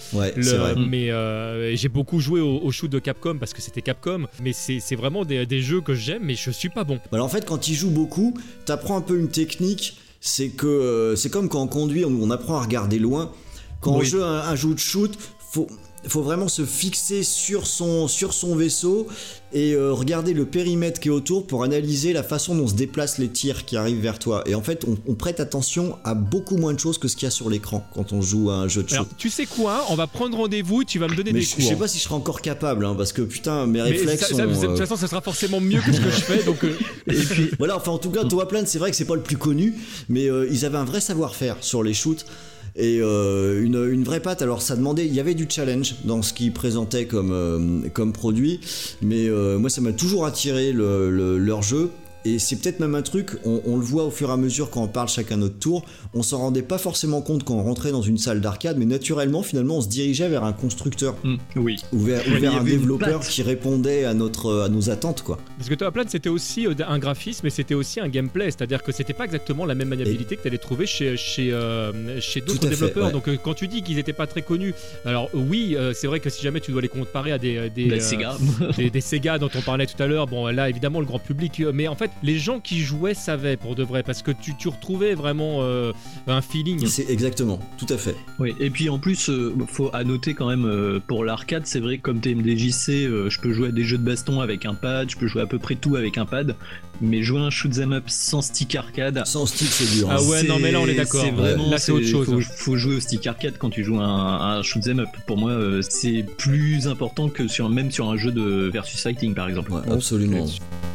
j'ai beaucoup joué au shoot de Capcom parce que c'était Capcom. Mais c'est vraiment des jeux que j'aime mais je suis pas bon. Alors en fait quand tu joues beaucoup t'apprends un peu une technique, c'est que c'est comme quand on conduit, on apprend à regarder loin. Quand on joue un jeu de shoot, faut vraiment se fixer sur son vaisseau et regarder le périmètre qui est autour pour analyser la façon dont se déplacent les tirs qui arrivent vers toi. Et en fait, on prête attention à beaucoup moins de choses que ce qu'il y a sur l'écran quand on joue à un jeu de shoot. Alors, tu sais quoi ? On va prendre rendez-vous, tu vas me donner des cours. Je sais pas si je serai encore capable, parce que putain, mes réflexes sont... De toute façon, ça sera forcément mieux que ce que je fais. Donc, Et puis, voilà, enfin en tout cas, Toaplan, c'est vrai que c'est pas le plus connu, mais ils avaient un vrai savoir-faire sur les shoots. Et une vraie patte. Alors ça demandait, il y avait du challenge dans ce qu'ils présentaient comme produit, mais moi ça m'a toujours attiré leur jeu. Et c'est peut-être même un truc, on le voit au fur et à mesure quand on parle chacun notre tour, on s'en rendait pas forcément compte quand on rentrait dans une salle d'arcade, mais naturellement, finalement, on se dirigeait vers un constructeur. Oui. Ou vers un développeur qui répondait à nos attentes, quoi. Parce que Top Hat, c'était aussi un graphisme, mais c'était aussi un gameplay, c'est-à-dire que c'était pas exactement la même maniabilité que tu allais trouver chez d'autres développeurs. Ouais. Donc quand tu dis qu'ils étaient pas très connus, alors oui, c'est vrai que si jamais tu dois les comparer à des Sega. des Sega dont on parlait tout à l'heure, bon là évidemment le grand public, mais en fait les gens qui jouaient savaient pour de vrai, parce que tu retrouvais vraiment un feeling. C'est exactement, tout à fait. Oui, et puis en plus, faut à noter quand même pour l'arcade, c'est vrai que comme TMDJC, je peux jouer à des jeux de baston avec un pad, je peux jouer à peu près tout avec un pad, mais jouer un shoot'em up sans stick arcade. Sans stick, c'est dur. Ah ouais, non mais là on est d'accord. Là c'est autre chose. Faut jouer au stick arcade quand tu joues un shoot'em up. Pour moi, c'est plus important que même sur un jeu de versus fighting par exemple. Ouais, absolument.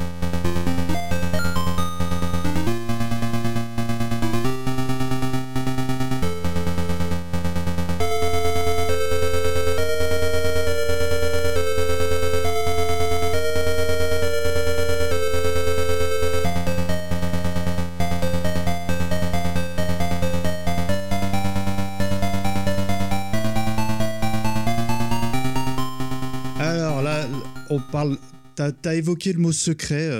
On parle. T'as évoqué le mot secret,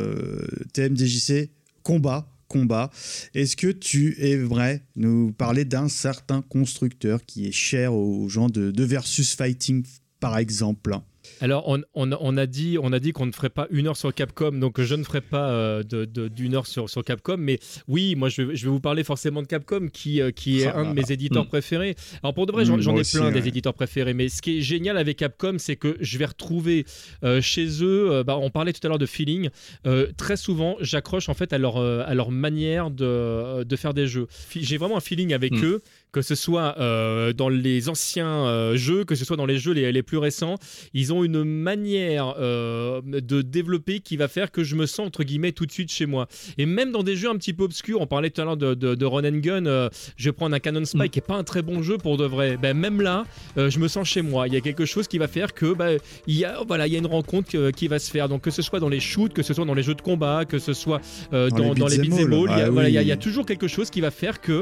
TMDJC, combat. Est-ce que tu aimerais nous parler d'un certain constructeur qui est cher aux gens de Versus Fighting, par exemple? Alors, on a dit qu'on ne ferait pas 1 heure sur Capcom, donc je ne ferai pas d'une heure sur Capcom, mais oui, moi je vais vous parler forcément de Capcom qui est un de mes éditeurs préférés. Alors pour de vrai, j'en ai aussi, plein des éditeurs préférés, mais ce qui est génial avec Capcom, c'est que je vais retrouver chez eux, on parlait tout à l'heure de feeling, très souvent j'accroche en fait à leur manière de faire des jeux. J'ai vraiment un feeling avec eux, que ce soit dans les anciens jeux, que ce soit dans les jeux les plus récents. Ils ont une manière de développer qui va faire que je me sens entre guillemets tout de suite chez moi. Et même dans des jeux un petit peu obscurs, on parlait tout à l'heure de Run and Gun, je vais prendre un Cannon Spy qui est pas un très bon jeu pour de vrai. Même là, je me sens chez moi. Il y a quelque chose qui va faire que il y a une rencontre qui va se faire. Donc que ce soit dans les shoots, que ce soit dans les jeux de combat, que ce soit dans les beat'em all, il y a toujours quelque chose qui va faire que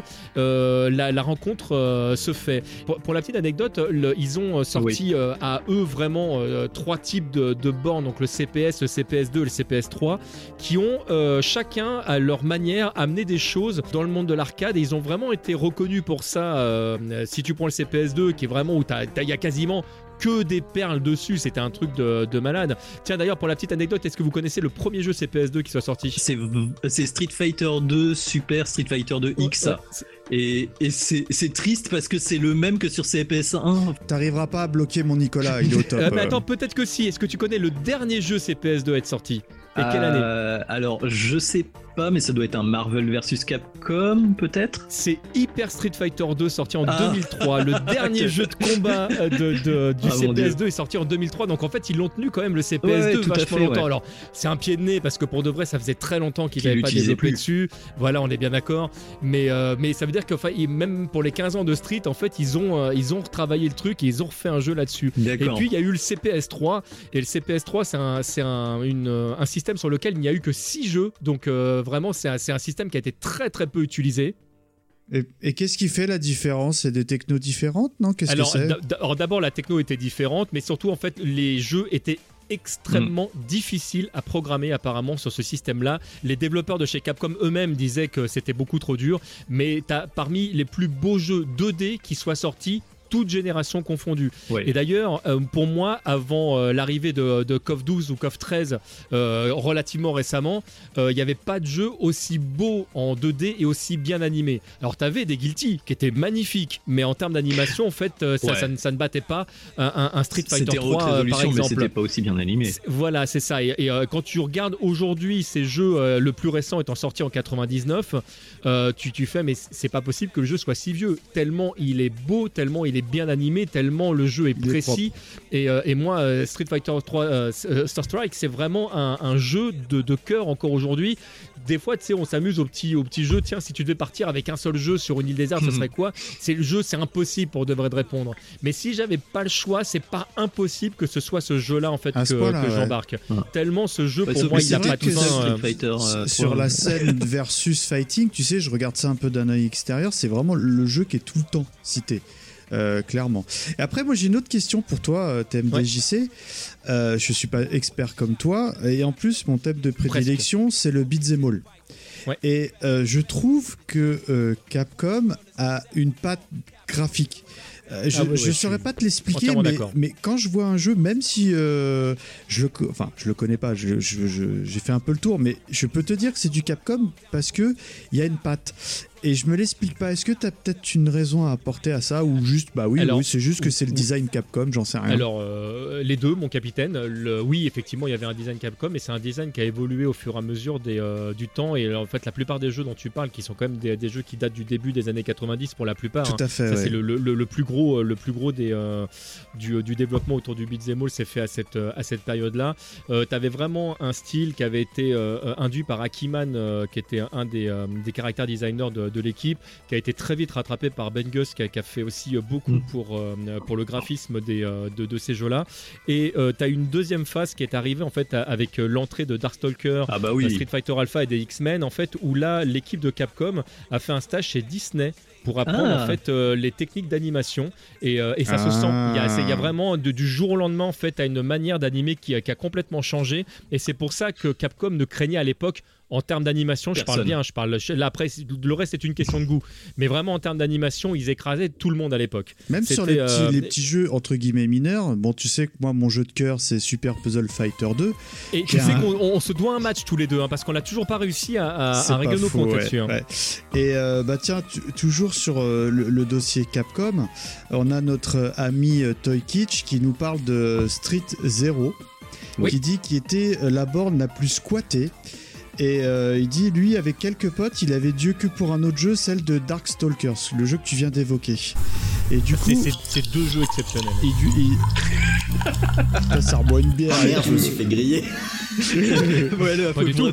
la rencontre se fait. Pour la petite anecdote, ils ont sorti à eux vraiment 3 types de bornes, donc le CPS, le CPS2 et le CPS3, qui ont chacun à leur manière amené des choses dans le monde de l'arcade, et ils ont vraiment été reconnus pour ça. Si tu prends le CPS2 qui est vraiment où il y a quasiment que des perles dessus, c'était un truc de malade. Tiens, d'ailleurs, pour la petite anecdote, est-ce que vous connaissez le premier jeu CPS2 qui soit sorti? C'est Street Fighter 2 Super Street Fighter 2 X. Et c'est triste parce que c'est le même que sur CPS1. T'arriveras pas à bloquer mon Nicolas, il est au top. Attends, peut-être que si. Est-ce que tu connais le dernier jeu CPS2 à être sorti? Et quelle année? Alors, je sais pas, mais ça doit être un Marvel vs Capcom, peut-être. C'est Hyper Street Fighter 2 sorti en 2003. Le dernier jeu de combat du CPS2 est sorti en 2003. Donc en fait, ils l'ont tenu quand même le CPS2 vachement longtemps. Ouais. Alors, c'est un pied de nez parce que pour de vrai, ça faisait très longtemps qu'ils n'avaient pas développé dessus. Voilà, on est bien d'accord. Mais ça veut dire que même pour les 15 ans de Street, en fait, ils ont retravaillé le truc et ils ont refait un jeu là-dessus. D'accord. Et puis, il y a eu le CPS3. Et le CPS3, c'est un système sur lequel il n'y a eu que 6 jeux. Donc vraiment, c'est un système qui a été très très peu utilisé. Et qu'est-ce qui fait la différence? C'est des technos différentes, non? Alors d'abord, la techno était différente, mais surtout, en fait, les jeux étaient extrêmement difficiles à programmer apparemment sur ce système-là. Les développeurs de chez Capcom eux-mêmes disaient que c'était beaucoup trop dur, mais t'as parmi les plus beaux jeux 2D qui soient sortis, toute génération confondue. Ouais. Et d'ailleurs, pour moi, avant l'arrivée de KOF 12 ou KOF 13, relativement récemment, il n'y avait pas de jeu aussi beau en 2D et aussi bien animé. Alors, tu avais des Guilty qui étaient magnifiques, mais en termes d'animation, en fait, ça ne battait pas un Street Fighter 3, par exemple. Mais c'était pas aussi bien animé. Voilà, c'est ça. Et quand tu regardes aujourd'hui ces jeux, le plus récent étant sorti en 99, tu fais, mais c'est pas possible que le jeu soit si vieux. Tellement il est beau, tellement il est bien animé tellement le jeu est précis. Et moi, Street Fighter 3 Star Strike, c'est vraiment un jeu de cœur encore aujourd'hui. Des fois, tu sais, on s'amuse au petit jeu. Tiens, si tu devais partir avec un seul jeu sur une île déserte, ce serait quoi ? C'est le jeu, c'est impossible pour de vrai de répondre. Mais si j'avais pas le choix, c'est pas impossible que ce soit ce jeu-là en fait que j'embarque. Tellement ce jeu pour moi, il a pas tout ça. Sur la scène versus fighting, tu sais, je regarde ça un peu d'un œil extérieur. C'est vraiment le jeu qui est tout le temps cité. Clairement. Et après, moi j'ai une autre question pour toi, TMDJC. Je suis pas expert comme toi, et en plus mon thème de prédilection c'est le beat'em all. Et je trouve que Capcom a une patte graphique. Je saurais pas te l'expliquer, mais quand je vois un jeu, même si je le connais pas, j'ai fait un peu le tour, mais je peux te dire que c'est du Capcom parce que il y a une patte. Et je me l'explique pas. Est-ce que tu as peut-être une raison à apporter à ça ou juste oui, c'est juste que c'est le design Capcom, j'en sais rien. Alors les deux, mon capitaine. Oui, effectivement, il y avait un design Capcom, mais c'est un design qui a évolué au fur et à mesure du temps. Et en fait, la plupart des jeux dont tu parles, qui sont quand même des jeux qui datent du début des années 90 pour la plupart. Tout à fait. Ça, c'est le plus gros du développement autour du beat'em all s'est fait à cette période-là. T'avais vraiment un style qui avait été induit par Akiman, qui était un des caractères designers de l'équipe, qui a été très vite rattrapé par Ben Gus, qui a fait aussi beaucoup pour le graphisme de ces jeux-là. Et tu as une deuxième phase qui est arrivée en fait avec l'entrée de Darkstalker, Street Fighter Alpha et des X-Men, en fait, où là l'équipe de Capcom a fait un stage chez Disney pour apprendre en fait les techniques d'animation et ça se sent. Il y a vraiment du jour au lendemain en fait à une manière d'animer qui a complètement changé, et c'est pour ça que Capcom ne craignait à l'époque. En termes d'animation, je parle bien, là après le reste c'est une question de goût, mais vraiment en termes d'animation, ils écrasaient tout le monde à l'époque. Même sur les petits jeux entre guillemets mineurs. Bon, tu sais que moi mon jeu de cœur c'est Super Puzzle Fighter 2. Et tu sais qu'on se doit un match tous les deux, parce qu'on n'a toujours pas réussi à régler nos comptes là-dessus. Et tiens, toujours sur le dossier Capcom, on a notre ami Toy Kitsch qui nous parle de Street 0, qui dit qu'il était la borne la plus squattée. Et il dit, lui, avec quelques potes, il avait Dieu que pour un autre jeu, celle de Darkstalkers, le jeu que tu viens d'évoquer. Et du coup, c'est deux jeux exceptionnels. Ça reboit une bière. Ah merde, je me suis fait griller. Pas du tout.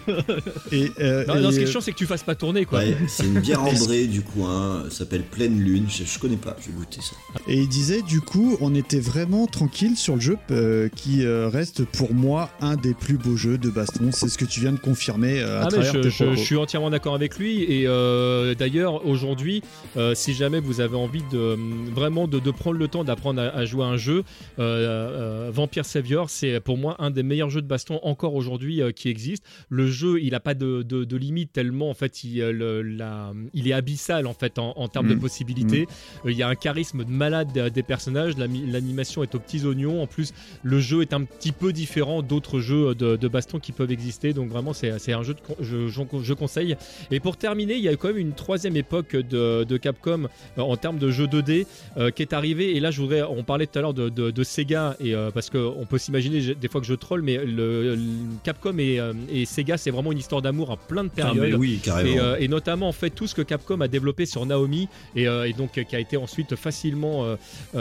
Ce qui est chiant, c'est que tu fasses pas tourner, quoi. Ouais, c'est une bière ambrée du coin, ça s'appelle Pleine Lune. Je connais pas, je vais goûter ça. Et il disait, du coup, on était vraiment tranquille sur le jeu qui reste pour moi un des plus beaux jeux de baston. C'est ce que tu viens de confirmer. Je suis entièrement d'accord avec lui, et d'ailleurs aujourd'hui si jamais vous avez envie de prendre le temps d'apprendre à jouer à un jeu, Vampire Savior, c'est pour moi un des meilleurs jeux de baston encore aujourd'hui qui existe. Le jeu, il a pas de limite tellement en fait il est abyssal en fait en termes de possibilités. Il y a un charisme de malade des personnages, l'animation est aux petits oignons, en plus le jeu est un petit peu différent d'autres jeux de baston qui peuvent exister, donc vraiment c'est un jeu je conseille. Et pour terminer, il y a quand même une troisième époque de Capcom en termes de jeux 2D qui est arrivée, et là on parlait tout à l'heure de Sega, et parce qu'on peut s'imaginer des fois que je troll, mais Capcom et Sega, c'est vraiment une histoire d'amour à plein de périodes. Oui, carrément. Et notamment en fait tout ce que Capcom a développé sur Naomi et donc qui a été ensuite facilement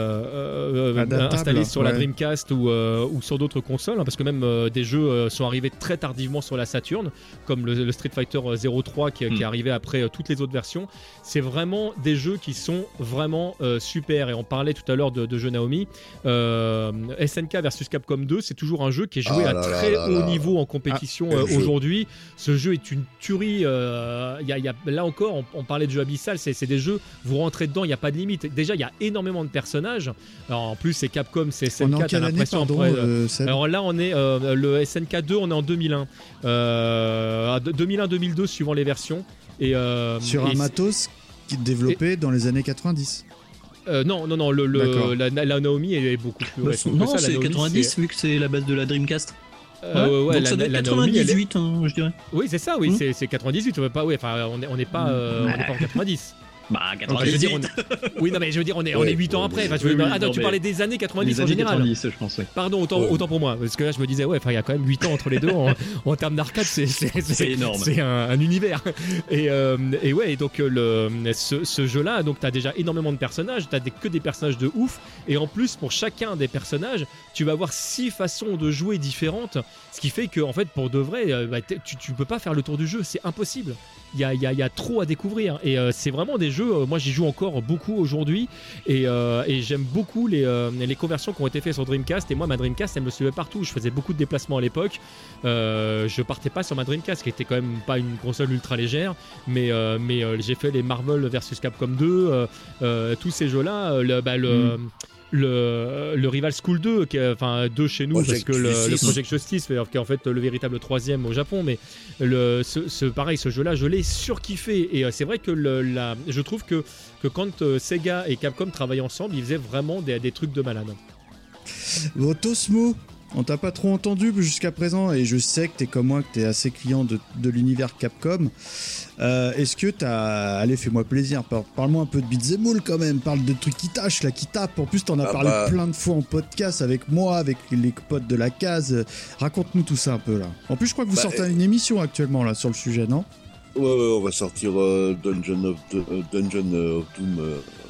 installé sur la Dreamcast ou sur d'autres consoles, parce que même des jeux sont arrivés très tardivement sur la Saturn, comme le Street Fighter 03 qui est arrivé après toutes les autres versions. C'est vraiment des jeux qui sont vraiment super, et on parlait tout à l'heure de jeux Naomi. SNK versus Capcom 2, c'est toujours un jeu qui est joué à très haut niveau en compétition aujourd'hui. Ce jeu est une tuerie. Là encore, on parlait de jeux abyssal, c'est des jeux, vous rentrez dedans, il n'y a pas de limite. Déjà, il y a énormément de personnages. Alors, en plus, c'est Capcom, c'est SNK, t'as l'impression. Alors là, on est le SNK 2, on est en 2001. 2001-2002 suivant les versions. Et, sur un matos développé dans les années 90. Non, la Naomi est beaucoup plus récente. Non, c'est 90 vu que c'est la base de la Dreamcast. Donc ça doit être 98, je dirais. Oui, c'est ça, c'est 98. On n'est pas en 90. Bah, Enfin, je veux 98. dire, oui, non, mais je veux dire, on est 8 ans après. Enfin, je veux dire, attends, tu parlais des années 90 Les en années général. 90, je pense, oui. Pardon, autant pour moi. Parce que là, je me disais, ouais, il y a quand même 8 ans entre les deux. En termes d'arcade, c'est énorme. C'est un univers. Et ouais, et donc, ce jeu-là, donc, t'as déjà énormément de personnages. T'as que des personnages de ouf. Et en plus, pour chacun des personnages, tu vas avoir 6 façons de jouer différentes. Ce qui fait que, en fait, pour de vrai, tu peux pas faire le tour du jeu. C'est impossible. Il y a trop à découvrir. Et c'est vraiment des jeux, moi j'y joue encore beaucoup aujourd'hui. Et j'aime beaucoup les conversions qui ont été faites sur Dreamcast. Et moi, ma Dreamcast, elle me suivait partout. Je faisais beaucoup de déplacements à l'époque. Je partais pas sur ma Dreamcast, qui était quand même pas une console ultra légère. Mais j'ai fait les Marvel vs Capcom 2. Tous ces jeux-là. Le Rival School 2, enfin 2 chez nous, Project parce que le Justice. Project Justice, qui est en fait le véritable 3e au Japon, mais pareil, ce jeu-là, je l'ai surkiffé. Et c'est vrai que je trouve que quand Sega et Capcom travaillaient ensemble, ils faisaient vraiment des trucs de malade. Bon, Tosmo, on t'a pas trop entendu jusqu'à présent, et je sais que t'es comme moi, que t'es assez client de l'univers Capcom. Est-ce que t'as... Allez, fais-moi plaisir, parle-moi un peu de beat'em all quand même, parle de trucs qui tâchent, là, qui tapent. En plus, t'en as parlé plein de fois en podcast avec moi, avec les potes de la case. Raconte-nous tout ça un peu, là. En plus, je crois que vous sortez une émission actuellement, là, sur le sujet, non ? Ouais, on va sortir Dungeon of Doom,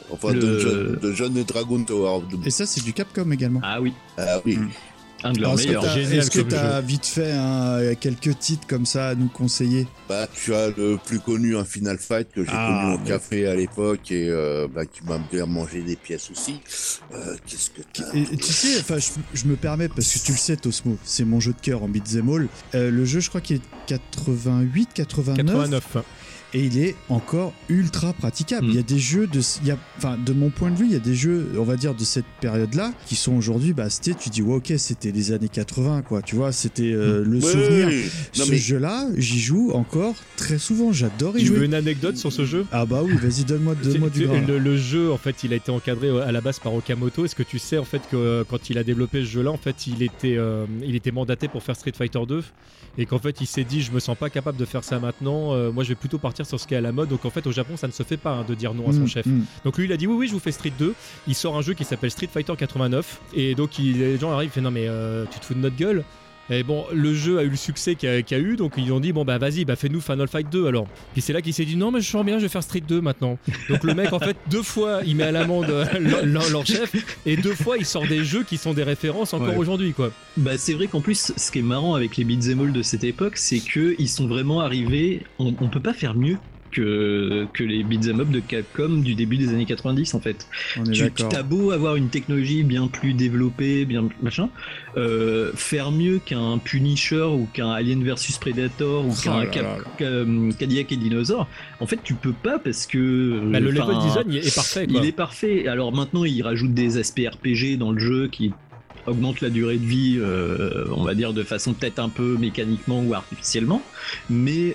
Dungeon et Dragon Tower of Doom. Et ça, c'est du Capcom également. Ah oui. Ah oui. Un de leurs meilleurs. Est-ce que t'as vite fait quelques titres comme ça à nous conseiller ? Bah, tu as le plus connu, un Final Fight que j'ai connu au café à l'époque et qui m'a bien mangé des pièces aussi. Qu'est-ce que t'as ? Et tu sais, enfin, je me permets parce que tu le sais, Tosmo, c'est mon jeu de cœur en beat'em all. Le jeu, je crois qu'il est 88, 89. Et il est encore ultra praticable. Il y a des jeux de mon point de vue, il y a des jeux, on va dire, de cette période-là qui sont aujourd'hui, tu dis, ouais, ok, c'était les années 80, quoi. Tu vois, c'était le souvenir. Ce jeu-là, j'y joue encore très souvent. J'adore y jouer. Tu veux une anecdote sur ce jeu ? Ah bah oui, vas-y, donne-moi du gras. Le jeu, en fait, il a été encadré à la base par Okamoto. Est-ce que tu sais, en fait, que quand il a développé ce jeu-là, en fait, il était mandaté pour faire Street Fighter 2 et qu'en fait, il s'est dit, je me sens pas capable de faire ça maintenant. Moi, je vais plutôt partir sur ce qui est à la mode. Donc en fait, au Japon, ça ne se fait pas de dire non à son chef. Donc lui, il a dit oui, je vous fais Street 2. Il sort un jeu qui s'appelle Street Fighter 89 et donc les gens arrivent, fait non mais tu te fous de notre gueule. Et bon, le jeu a eu le succès qu'il a eu, donc ils ont dit bon bah vas-y, fais-nous Final Fight 2 alors. Puis c'est là qu'il s'est dit non mais je sens bien, je vais faire Street 2 maintenant. Donc le mec en fait 2 fois il met à l'amende leur chef et 2 fois il sort des jeux qui sont des références encore aujourd'hui quoi. Bah c'est vrai qu'en plus ce qui est marrant avec les beat'em all de cette époque, c'est que ils sont vraiment arrivés, on peut pas faire mieux que les beat'em up de Capcom du début des années 90 en fait. Tu t'as beau avoir une technologie bien plus développée, bien machin, faire mieux qu'un Punisher ou qu'un Alien vs Predator ou qu'un Cadillac et Dinosaur, en fait tu peux pas parce que le level design est parfait quoi. Il est parfait. Alors maintenant ils rajoutent des aspects RPG dans le jeu qui augmente la durée de vie, on va dire de façon peut-être un peu mécaniquement ou artificiellement, mais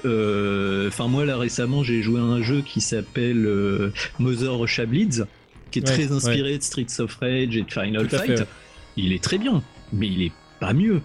moi là récemment j'ai joué à un jeu qui s'appelle Mother Russia Bleeds, qui est très inspiré de Streets of Rage et de Final Fight. Il est très bien, mais il est pas mieux.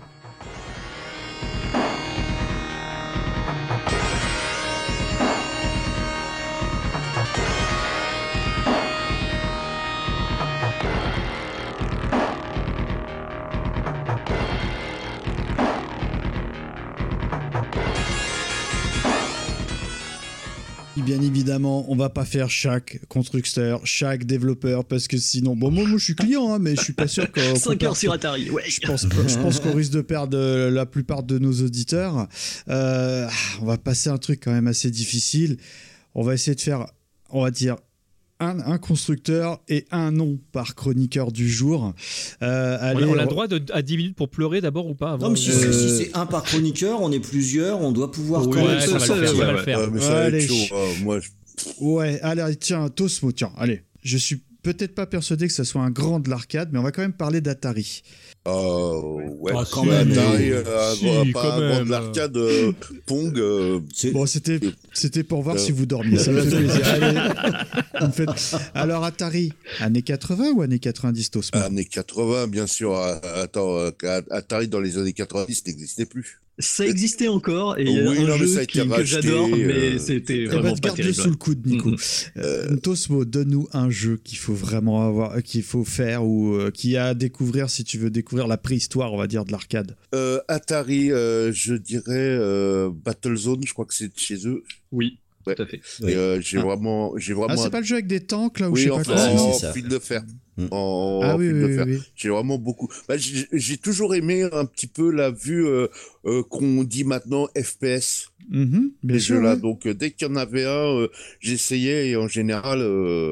Bien évidemment, on va pas faire chaque constructeur, chaque développeur, parce que sinon, bon, moi je suis client, mais je suis pas sûr qu'on 5 heures sur Atari, ouais. Je pense qu'on risque de perdre la plupart de nos auditeurs. On va passer un truc quand même assez difficile. On va essayer de faire, on va dire, un constructeur et un nom par chroniqueur du jour. Allez, on a le droit à 10 minutes pour pleurer d'abord ou pas avant. Non, mais si c'est un par chroniqueur, on est plusieurs, on doit pouvoir ça va le faire. Mais ça va être chaud. Ouais, allez, tiens, Tosmo, allez. Je suis peut-être pas persuadé que ça soit un grand de l'arcade, mais on va quand même parler d'Atari. Ouais, quand même. Atari, pas un grand de l'arcade, Pong. Bon, c'était pour voir si vous dormiez. Ça me fait plaisir. Allez, alors, Atari, années 80 ou années 90, Tosmo ? Années 80, bien sûr. Attends, Atari dans les années 90 n'existait plus. Ça existait encore et il y a Oui, un non, mais ça a jeu été que racheté, j'adore, mais c'était vraiment pas garde-le terrible. sous le coude, Nico. Tosmo, donne-nous un jeu qu'il faut vraiment avoir, qu'il faut faire ou qu'il y a à découvrir si tu veux découvrir la préhistoire, on va dire, de l'arcade. Atari, je dirais Battlezone, je crois que c'est de chez eux. Oui, Ouais. tout à fait. Et j'ai vraiment. Ah, c'est pas le jeu avec des tanks là où je Oui, sais en, pas fait, quoi. en c'est ça. fil de fer. En Ah oui, fil oui, de oui, fer. oui. J'ai vraiment beaucoup. J'ai toujours aimé un petit peu la vue qu'on dit maintenant FPS. Bien Les sûr. jeux-là. Ouais. Donc dès qu'il y en avait un, j'essayais et en général,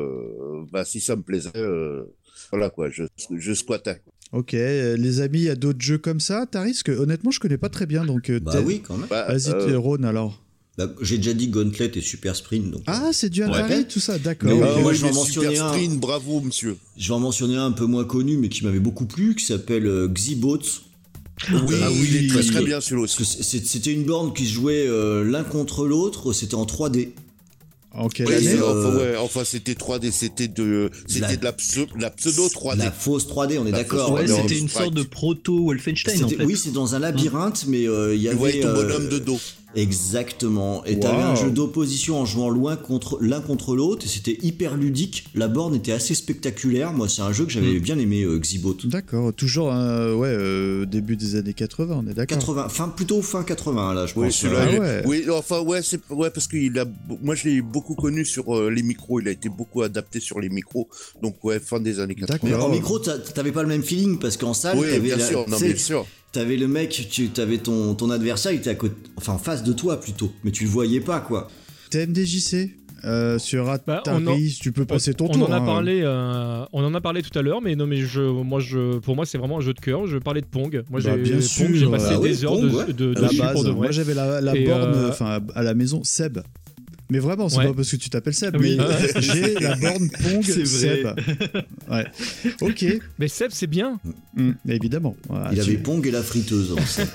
si ça me plaisait, voilà quoi, je squattais. Ok, les amis, il y a d'autres jeux comme ça, Taris, que honnêtement je connais pas très bien, donc Bah oui, quand même. vas-y, Ron alors. Bah, j'ai déjà dit Gauntlet et Super Sprint. Donc, Ah, c'est du Atari, Ouais. tout ça, d'accord. Mais, ok. moi, je vais en Super mentionner un. Sprint, bravo monsieur. Je vais en mentionner un peu moins connu, mais qui m'avait beaucoup plu, qui s'appelle Xibots. Oui, il est très oui. très bien celui-là Parce que aussi. c'était une borne qui se jouait l'un contre l'autre, c'était en 3D. En quelle Oui, année enfin c'était 3D, c'était de la pseudo 3D. La fausse 3D, on est La d'accord. Ouais, Alors, c'était une Strike. sorte de proto Wolfenstein en fait. Oui, c'est dans un labyrinthe, mais il y Tu vois avait. ton bonhomme de dos. Exactement. Et t'avais un jeu d'opposition en jouant l'un contre l'autre, et c'était hyper ludique. La borne était assez spectaculaire. Moi, c'est un jeu que j'avais bien aimé, Xibot. D'accord, toujours début des années 80, on est d'accord. 80, plutôt fin 80 là, je Oui, pense. celui-là, Ah il est- ouais. oui, enfin parce que moi je l'ai beaucoup connu sur les micros, il a été beaucoup adapté sur les micros, donc ouais, fin des années 80. Mais D'accord. en micro, t'avais pas le même feeling parce qu'en salle, Oui, t'avais bien la- sûr, non, tu sais, bien sûr. t'avais le mec, t'avais ton adversaire, il était en face de toi plutôt, mais tu le voyais pas quoi. TMDJC sur Atari, on en- tu peux passer ton on tour. en a hein. parlé, on en a parlé tout à l'heure, mais non, mais pour moi, c'est vraiment un jeu de cœur. Je parlais de Pong. Moi, Bah, bien Pong, sûr. j'ai passé Bah oui, des heures Pong, ouais. de À la dessus base, pour de vrai. moi j'avais la Et, borne à la maison Seb. Mais vraiment, c'est Ouais. pas parce que tu t'appelles Seb, Oui. mais j'ai la borne Pong C'est Seb. vrai. Ouais. Ok. Mais Seb, c'est bien. Évidemment. Voilà, Il tu- avait Pong et la friteuse en salle.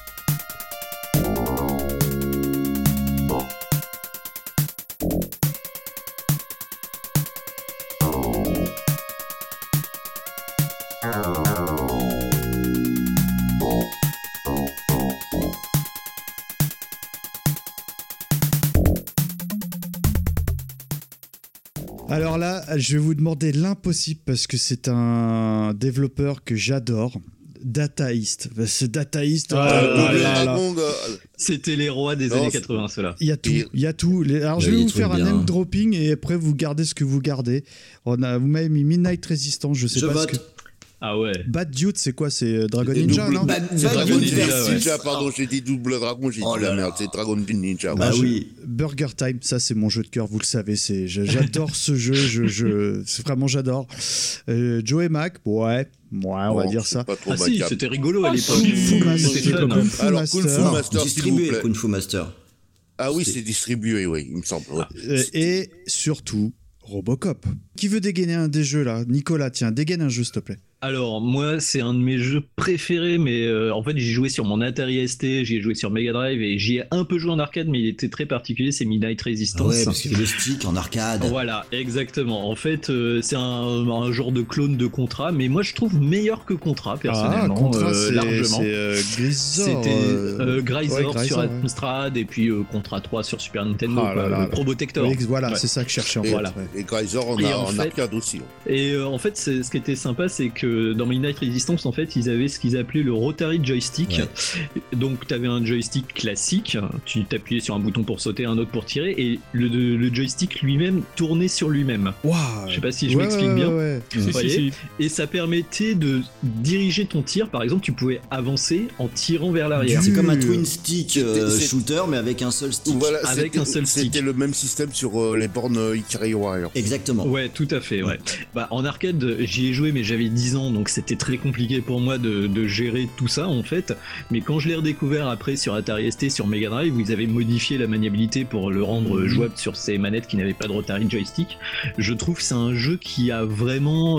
Alors là, je vais vous demander l'impossible parce que c'est un développeur que j'adore. Data East. Ce Data East. Double là. Dragon, C'était les rois des Non, années c'est- 80 ceux-là. Il y a tout, Et- il y a tout. Alors je Il y vais a vous des faire trucs un bien. name dropping et après vous gardez ce que vous gardez. Vous m'avez mis Midnight Resistance, je sais Je pas vote. ce que. Ah ouais. Bad Dude, c'est quoi? C'est Dragon Et Ninja, double- non? Bad Dragon Dude Ninja, versus- ouais. Ninja, pardon, j'ai dit Double Dragon, j'ai Oh dit là la là. merde, c'est Dragon Ninja. Bah ouais. oui. Burger Time, ça c'est mon jeu de cœur, vous le savez, j'adore ce jeu, c'est vraiment j'adore. Joe et Mac, ouais, on va Bon, dire c'est ça. pas trop Ah ma si, cam. c'était rigolo à Ah, l'époque. si, Fu C'était Master, fun. Kung Fu Alors, Kung Fu Master. Master, s'il vous Distribué, plaît. Kung Fu Master. Ah oui, c'est distribué, oui, il me semble. ouais. Et surtout Robocop. Qui veut dégainer un des jeux là? Nicolas, tiens, dégaine un jeu s'il te plaît. Alors moi c'est un de mes jeux préférés, mais en fait j'y joué sur mon Atari ST, j'y ai joué sur Mega Drive et j'y ai un peu joué en arcade, mais il était très particulier, c'est Midnight Ah Resistance. ouais, parce qu'il y avait le stick en arcade. Voilà, exactement. En fait, c'est un genre de clone de Contra, mais moi je trouve meilleur que Contra personnellement, Contra, largement. c'est Grisor. C'était Grisor ouais, sur ouais. Amstrad et puis Contra 3 sur Super Nintendo, Ah là quoi, là le là. Probotector. Oui, voilà, Ouais. c'est ça que je cherchais en Et, fait. voilà. ouais. et Grisor, on Et a en en fait- arcade aussi. Et en fait, ce qui était sympa, c'est que dans Midnight Resistance, en fait, ils avaient ce qu'ils appelaient le Rotary Joystick. Donc, tu avais un joystick classique, tu t'appuyais sur un bouton pour sauter, un autre pour tirer, et le joystick lui-même tournait sur lui-même. Waouh. Je sais pas si je Ouais, m'explique ouais, bien. ouais. Si, si, voyez si. Et ça permettait de diriger ton tir. Par exemple, tu pouvais avancer en tirant vers l'arrière. C'est comme un twin stick C'est- shooter, mais avec un seul stick. Voilà, Avec c'était- un seul stick. C'était le même système sur les bornes Ikari Warrior. Exactement. Ouais, tout à fait, ouais. Bah, en arcade, j'y ai joué, mais j'avais 10 ans, donc c'était très compliqué pour moi de gérer tout ça, en fait. Mais quand je l'ai redécouvert après sur Atari ST, sur Mega Drive, où ils avaient modifié la maniabilité pour le rendre jouable sur ces manettes qui n'avaient pas de Rotary Joystick, je trouve que c'est un jeu qui a vraiment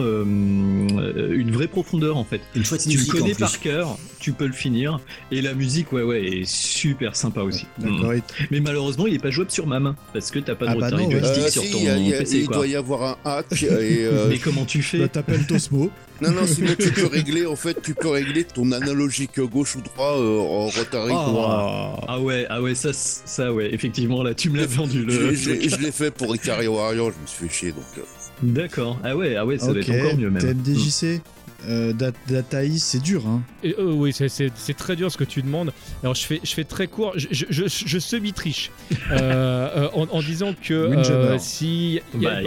une vraie profondeur, en fait. Une chouette Si tu le musique en connais plus. par cœur, tu peux le finir. Et la musique, ouais, est super sympa aussi. D'accord. et- Mais malheureusement, il est pas jouable sur ma main, parce que t'as pas de Ah bah Rotary non, ouais. Joystick sur Si, ton il PC, il quoi. doit y avoir un hack et Mais comment tu fais Bah, t'appelles Tosmo. Non, sinon tu peux régler ton analogique gauche ou droit en Rotary. Ah ouais, ça ouais, effectivement, là, tu me l'as vendu. Je l'ai fait pour Ikari Warrior, je me suis fait chier, donc... D'accord, ah ouais, ça doit être encore mieux même. TMDJC Dataïs, c'est dur, hein. Oui, c'est très dur ce que tu demandes. Alors je fais très court. Je semi-triche en disant que si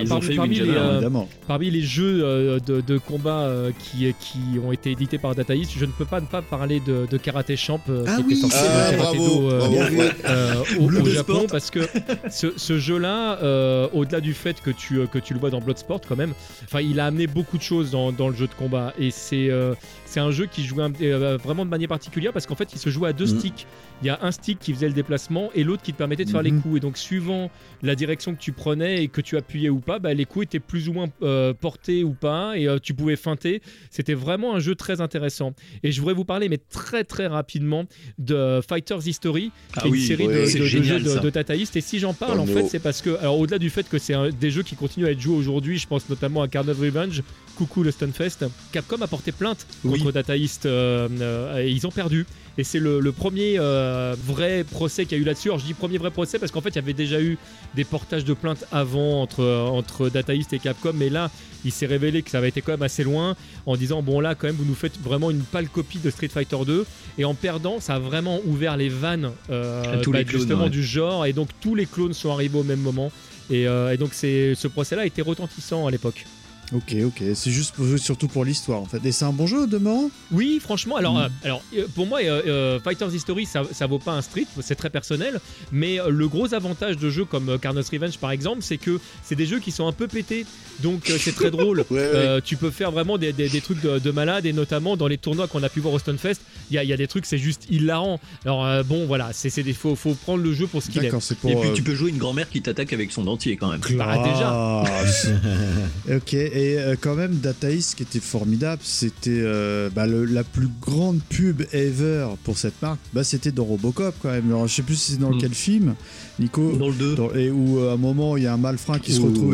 parmi les jeux de combat qui ont été édités par Dataïs, je ne peux pas ne pas parler de Karate Champ qui était sorti de Karate-Do au Japon, parce que ce jeu-là, au-delà du fait que tu le vois dans Bloodsport quand même, enfin il a amené beaucoup de choses dans le jeu de combat. Et c'est un jeu qui jouait vraiment de manière particulière, parce qu'en fait il se jouait à deux sticks. Il y a un stick qui faisait le déplacement et l'autre qui te permettait de faire les coups, et donc suivant la direction que tu prenais et que tu appuyais ou pas, les coups étaient plus ou moins portés ou pas, et tu pouvais feinter. C'était vraiment un jeu très intéressant. Et je voudrais vous parler, mais très très rapidement, de Fighters History, qui est une série de jeux de Data East. Et si j'en parle, en fait, c'est parce que, alors au-delà du fait que c'est des jeux qui continuent à être joués aujourd'hui, je pense notamment à Carnage Revenge, coucou le Stunfest, Capcom a porté plainte contre Data East et ils ont perdu. Et c'est le premier vrai procès qu'il y a eu là-dessus. Alors je dis premier vrai procès parce qu'en fait il y avait déjà eu des portages de plaintes avant entre Data East et Capcom, mais là il s'est révélé que ça avait été quand même assez loin, en disant bon là quand même vous nous faites vraiment une pâle copie de Street Fighter 2, et en perdant ça a vraiment ouvert les vannes les clones, justement du genre, et donc tous les clones sont arrivés au même moment, et donc ce procès-là a été retentissant à l'époque. Ok, c'est juste surtout pour l'histoire en fait. Et c'est un bon jeu demeurant. Oui, franchement, alors pour moi, Fighters History, ça vaut pas un Street, c'est très personnel, mais le gros avantage de jeux comme Carnage Revenge par exemple, c'est que c'est des jeux qui sont un peu pétés, donc c'est très drôle. Tu peux faire vraiment des trucs de malade, et notamment dans les tournois qu'on a pu voir au Stunfest, il y a des trucs, c'est juste hilarant. Alors bon, voilà, faut prendre le jeu pour ce qu'il est. Et puis tu peux jouer une grand-mère qui t'attaque avec son dentier quand même. Déjà. Ok. Et quand même, Data East, ce qui était formidable, c'était la plus grande pub ever pour cette marque. C'était dans Robocop quand même. Alors, je sais plus si c'est dans quel film, Nico. Dans le 2. Et où à un moment il y a un malfrat qui se retrouve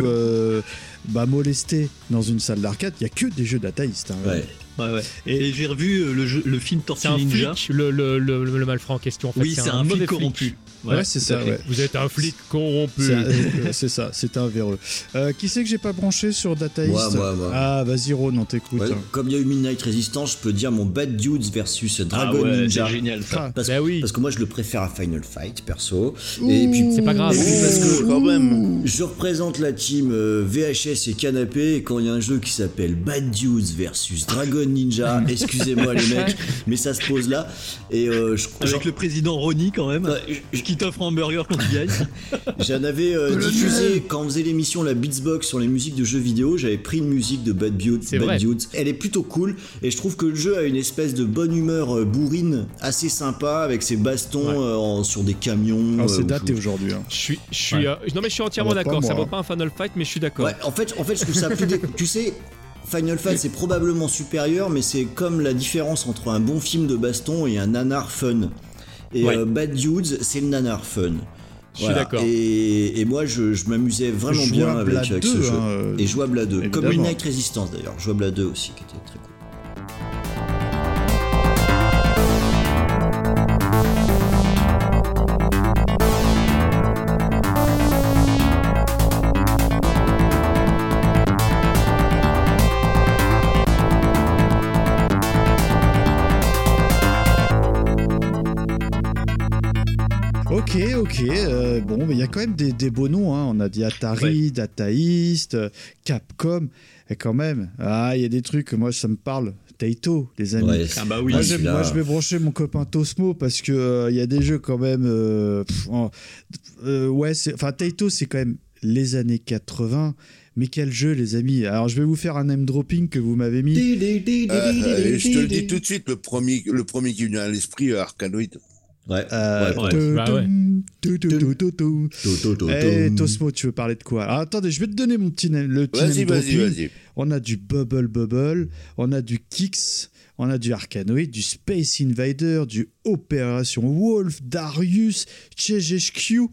molesté dans une salle d'arcade. Il y a que des jeux Data East. Hein, Ouais. Et j'ai revu le film Tortue Ninja. C'est un flic, le malfrat en question. En fait, oui, c'est un flic corrompu. Ouais, c'est ça. Ouais. Vous êtes un flic corrompu. C'est ça, c'est un véreux. Qui c'est que j'ai pas branché sur Data East? Moi. Ah, vas-y, Ron, on t'écoute. Ouais, comme il y a eu Midnight Resistance, je peux dire mon Bad Dudes versus Dragon Ninja. C'est génial ça. Parce que moi je le préfère à Final Fight, perso. Et puis c'est pas grave. Et puis parce que quand même, je représente la team VHS et Canapé, et quand il y a un jeu qui s'appelle Bad Dudes versus Dragon Ninja, excusez-moi les mecs, mais ça se pose là. Et avec le président Ronnie quand même, qui t'offre un hamburger quand tu gagnes. J'en avais diffusé quand on faisait l'émission la Beatsbox sur les musiques de jeux vidéo. J'avais pris une musique de Bad Dudes. Elle est plutôt cool, et je trouve que le jeu a une espèce de bonne humeur bourrine assez sympa, avec ses bastons sur des camions. C'est daté aujourd'hui. Hein. Je suis entièrement d'accord. Ça vaut pas un Final Fight, mais je suis d'accord. Ouais, en fait, je trouve ça plus. Tu sais, Final Fight c'est probablement supérieur, mais c'est comme la différence entre un bon film de baston et un nanar fun. Et Bad Dudes, c'est le nanar fun. Je suis d'accord. Et moi, je m'amusais vraiment bien avec ce jeu. Et jouable à 2. Évidemment. Comme Midnight Resistance d'ailleurs. Jouable à 2 aussi, qui était très cool. Ok. Bon, mais il y a quand même des beaux noms. Hein. On a dit Atari, Data East, Capcom. Et quand même, il y a des trucs, moi, ça me parle. Taito, les amis. Ouais, ah bah oui. Moi, je vais brancher mon copain Tosmo parce que il y a des jeux quand même. Taito, c'est quand même les années 80. Mais quel jeu, les amis. Alors, je vais vous faire un name dropping que vous m'avez mis. Je te le dis tout de suite, le premier qui vient à l'esprit, Arkanoid. Tosmo, tu veux parler de quoi? Alors, attendez, je vais te donner mon petit name. Vas-y. On a du Bubble, on a du Kix, on a du Arkanoid, du Space Invader, du Operation Wolf, Darius, CGHQ.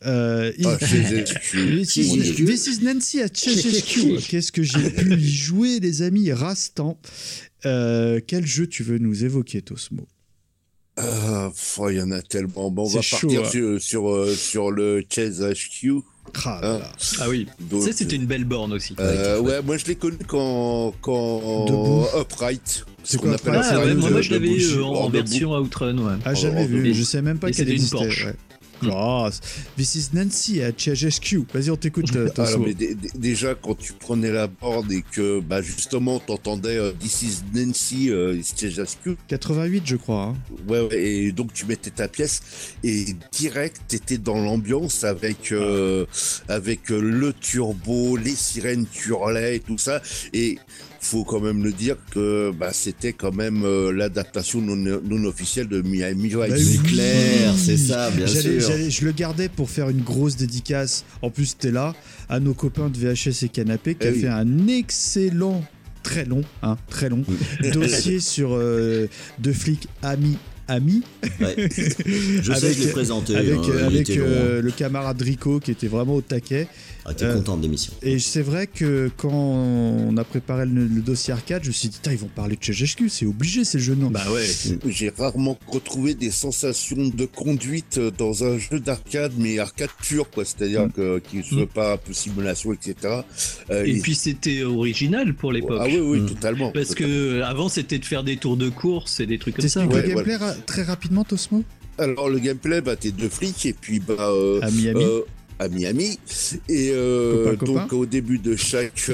This is Nancy à CHSQ. Qu'est-ce que j'ai pu y jouer, les amis? Rastan. Quel jeu tu veux nous évoquer, Tosmo? Il y en a tellement. Bon, on va C'est chaud, partir sur le Chess HQ. Ah oui, donc, ça c'était une belle borne aussi. Ouais, moi je l'ai connu quand Upright. C'est quoi Upright? Moi je l'avais debout, en version Outrun. Ouais. Ah, jamais vu, je sais même pas qu'elle existait. Une Porsche. Ouais. Oh, This is Nancy à CHSQ. Vas-y, on t'écoute, Tosmo. Mais déjà, quand tu prenais la borne et que justement t'entendais This is Nancy CHSQ. 88, je crois. Hein. Ouais, et donc tu mettais ta pièce et direct t'étais dans l'ambiance avec le turbo, les sirènes qui hurlaient et tout ça. Et faut quand même le dire que c'était quand même l'adaptation non officielle de Miami Vice. C'est clair, c'est ça, bien sûr. Je le gardais pour faire une grosse dédicace. En plus, t'es là, à nos copains de VHS et Canapé qui a fait un excellent, très long dossier sur deux flics amis. Ouais. Je sais, je l'ai présenté. Avec le camarade Rico qui était vraiment au taquet. Ah, t'es content de l'émission. Et c'est vrai que quand on a préparé le dossier arcade, je me suis dit, ils vont parler de CHSQ, c'est obligé, c'est le jeu de nom. Bah ouais. J'ai rarement retrouvé des sensations de conduite dans un jeu d'arcade, mais arcade pur, quoi. C'est-à-dire qu'il ne soit pas un peu simulation, etc. Et puis c'était original pour l'époque. Ah oui, totalement. Parce que avant c'était de faire des tours de course et des trucs comme ça. T'expliques le gameplay très rapidement, Tosmo? Alors le gameplay, t'es deux flics et puis à Miami. À Miami et donc au début de chaque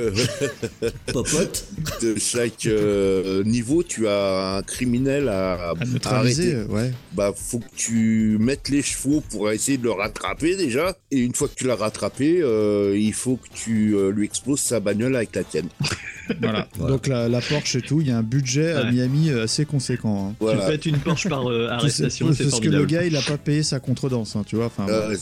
niveau tu as un criminel à neutraliser, arrêter. Faut que tu mettes les chevaux pour essayer de le rattraper déjà, et une fois que tu l'as rattrapé il faut que tu lui exploses sa bagnole avec la tienne. Voilà. Donc la Porsche et tout, il y a un budget à Miami assez conséquent. Hein. Voilà. Tu fais une Porsche par arrestation, c'est parce formidable. que le gars il a pas payé sa contredanse, hein, tu vois.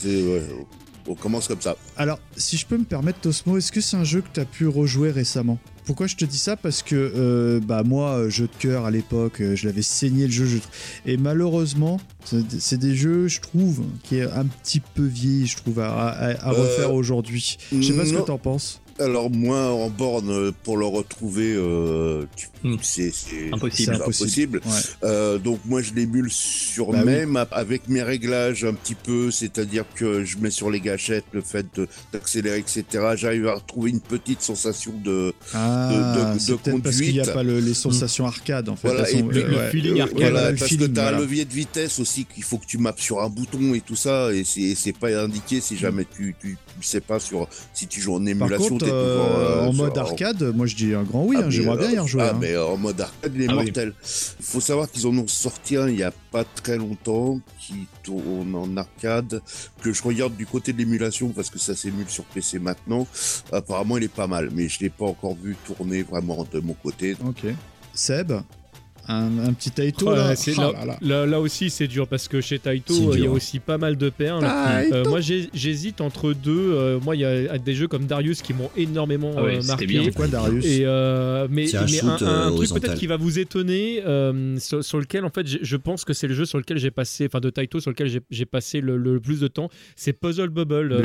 On commence comme ça. Alors, si je peux me permettre, Tosmo, est-ce que c'est un jeu que tu as pu rejouer récemment? Pourquoi je te dis ça? Parce que moi, jeu de cœur à l'époque, je l'avais saigné le jeu. Et malheureusement, c'est des jeux, je trouve, qui est un petit peu vieilli, je trouve, à refaire aujourd'hui. Je sais pas ce que t'en penses. Alors moi, en borne, pour le retrouver, c'est impossible. Ouais. Donc moi, je l'émule sur avec mes réglages un petit peu, c'est-à-dire que je mets sur les gâchettes le fait d'accélérer, etc. J'arrive à retrouver une petite sensation de conduite. Parce qu'il n'y a pas les sensations arcade, en fait. Voilà, et puis le feeling arcade. Parce que tu as un levier de vitesse aussi qu'il faut que tu mappes sur un bouton et tout ça, et c'est pas indiqué si jamais tu sais pas si tu joues en émulation. Par contre, en mode arcade, moi je dis un grand oui, j'aimerais bien y rejouer. Mais en mode arcade, il est mortel. Il faut savoir qu'ils en ont sorti un il n'y a pas très longtemps qui tourne en arcade, que je regarde du côté de l'émulation parce que ça s'émule sur PC maintenant. Apparemment, il est pas mal, mais je l'ai pas encore vu tourner vraiment de mon côté. Ok. Seb, un petit Taito là aussi c'est dur parce que chez Taito il y a aussi pas mal de perles. Moi j'hésite entre deux. Moi il y a des jeux comme Darius qui m'ont énormément marqué. Bien. Pourquoi Darius? Mais un truc peut-être qui va vous étonner, sur lequel en fait je pense que c'est le jeu sur lequel j'ai passé, enfin de Taito sur lequel j'ai passé le plus de temps, c'est Puzzle Bubble.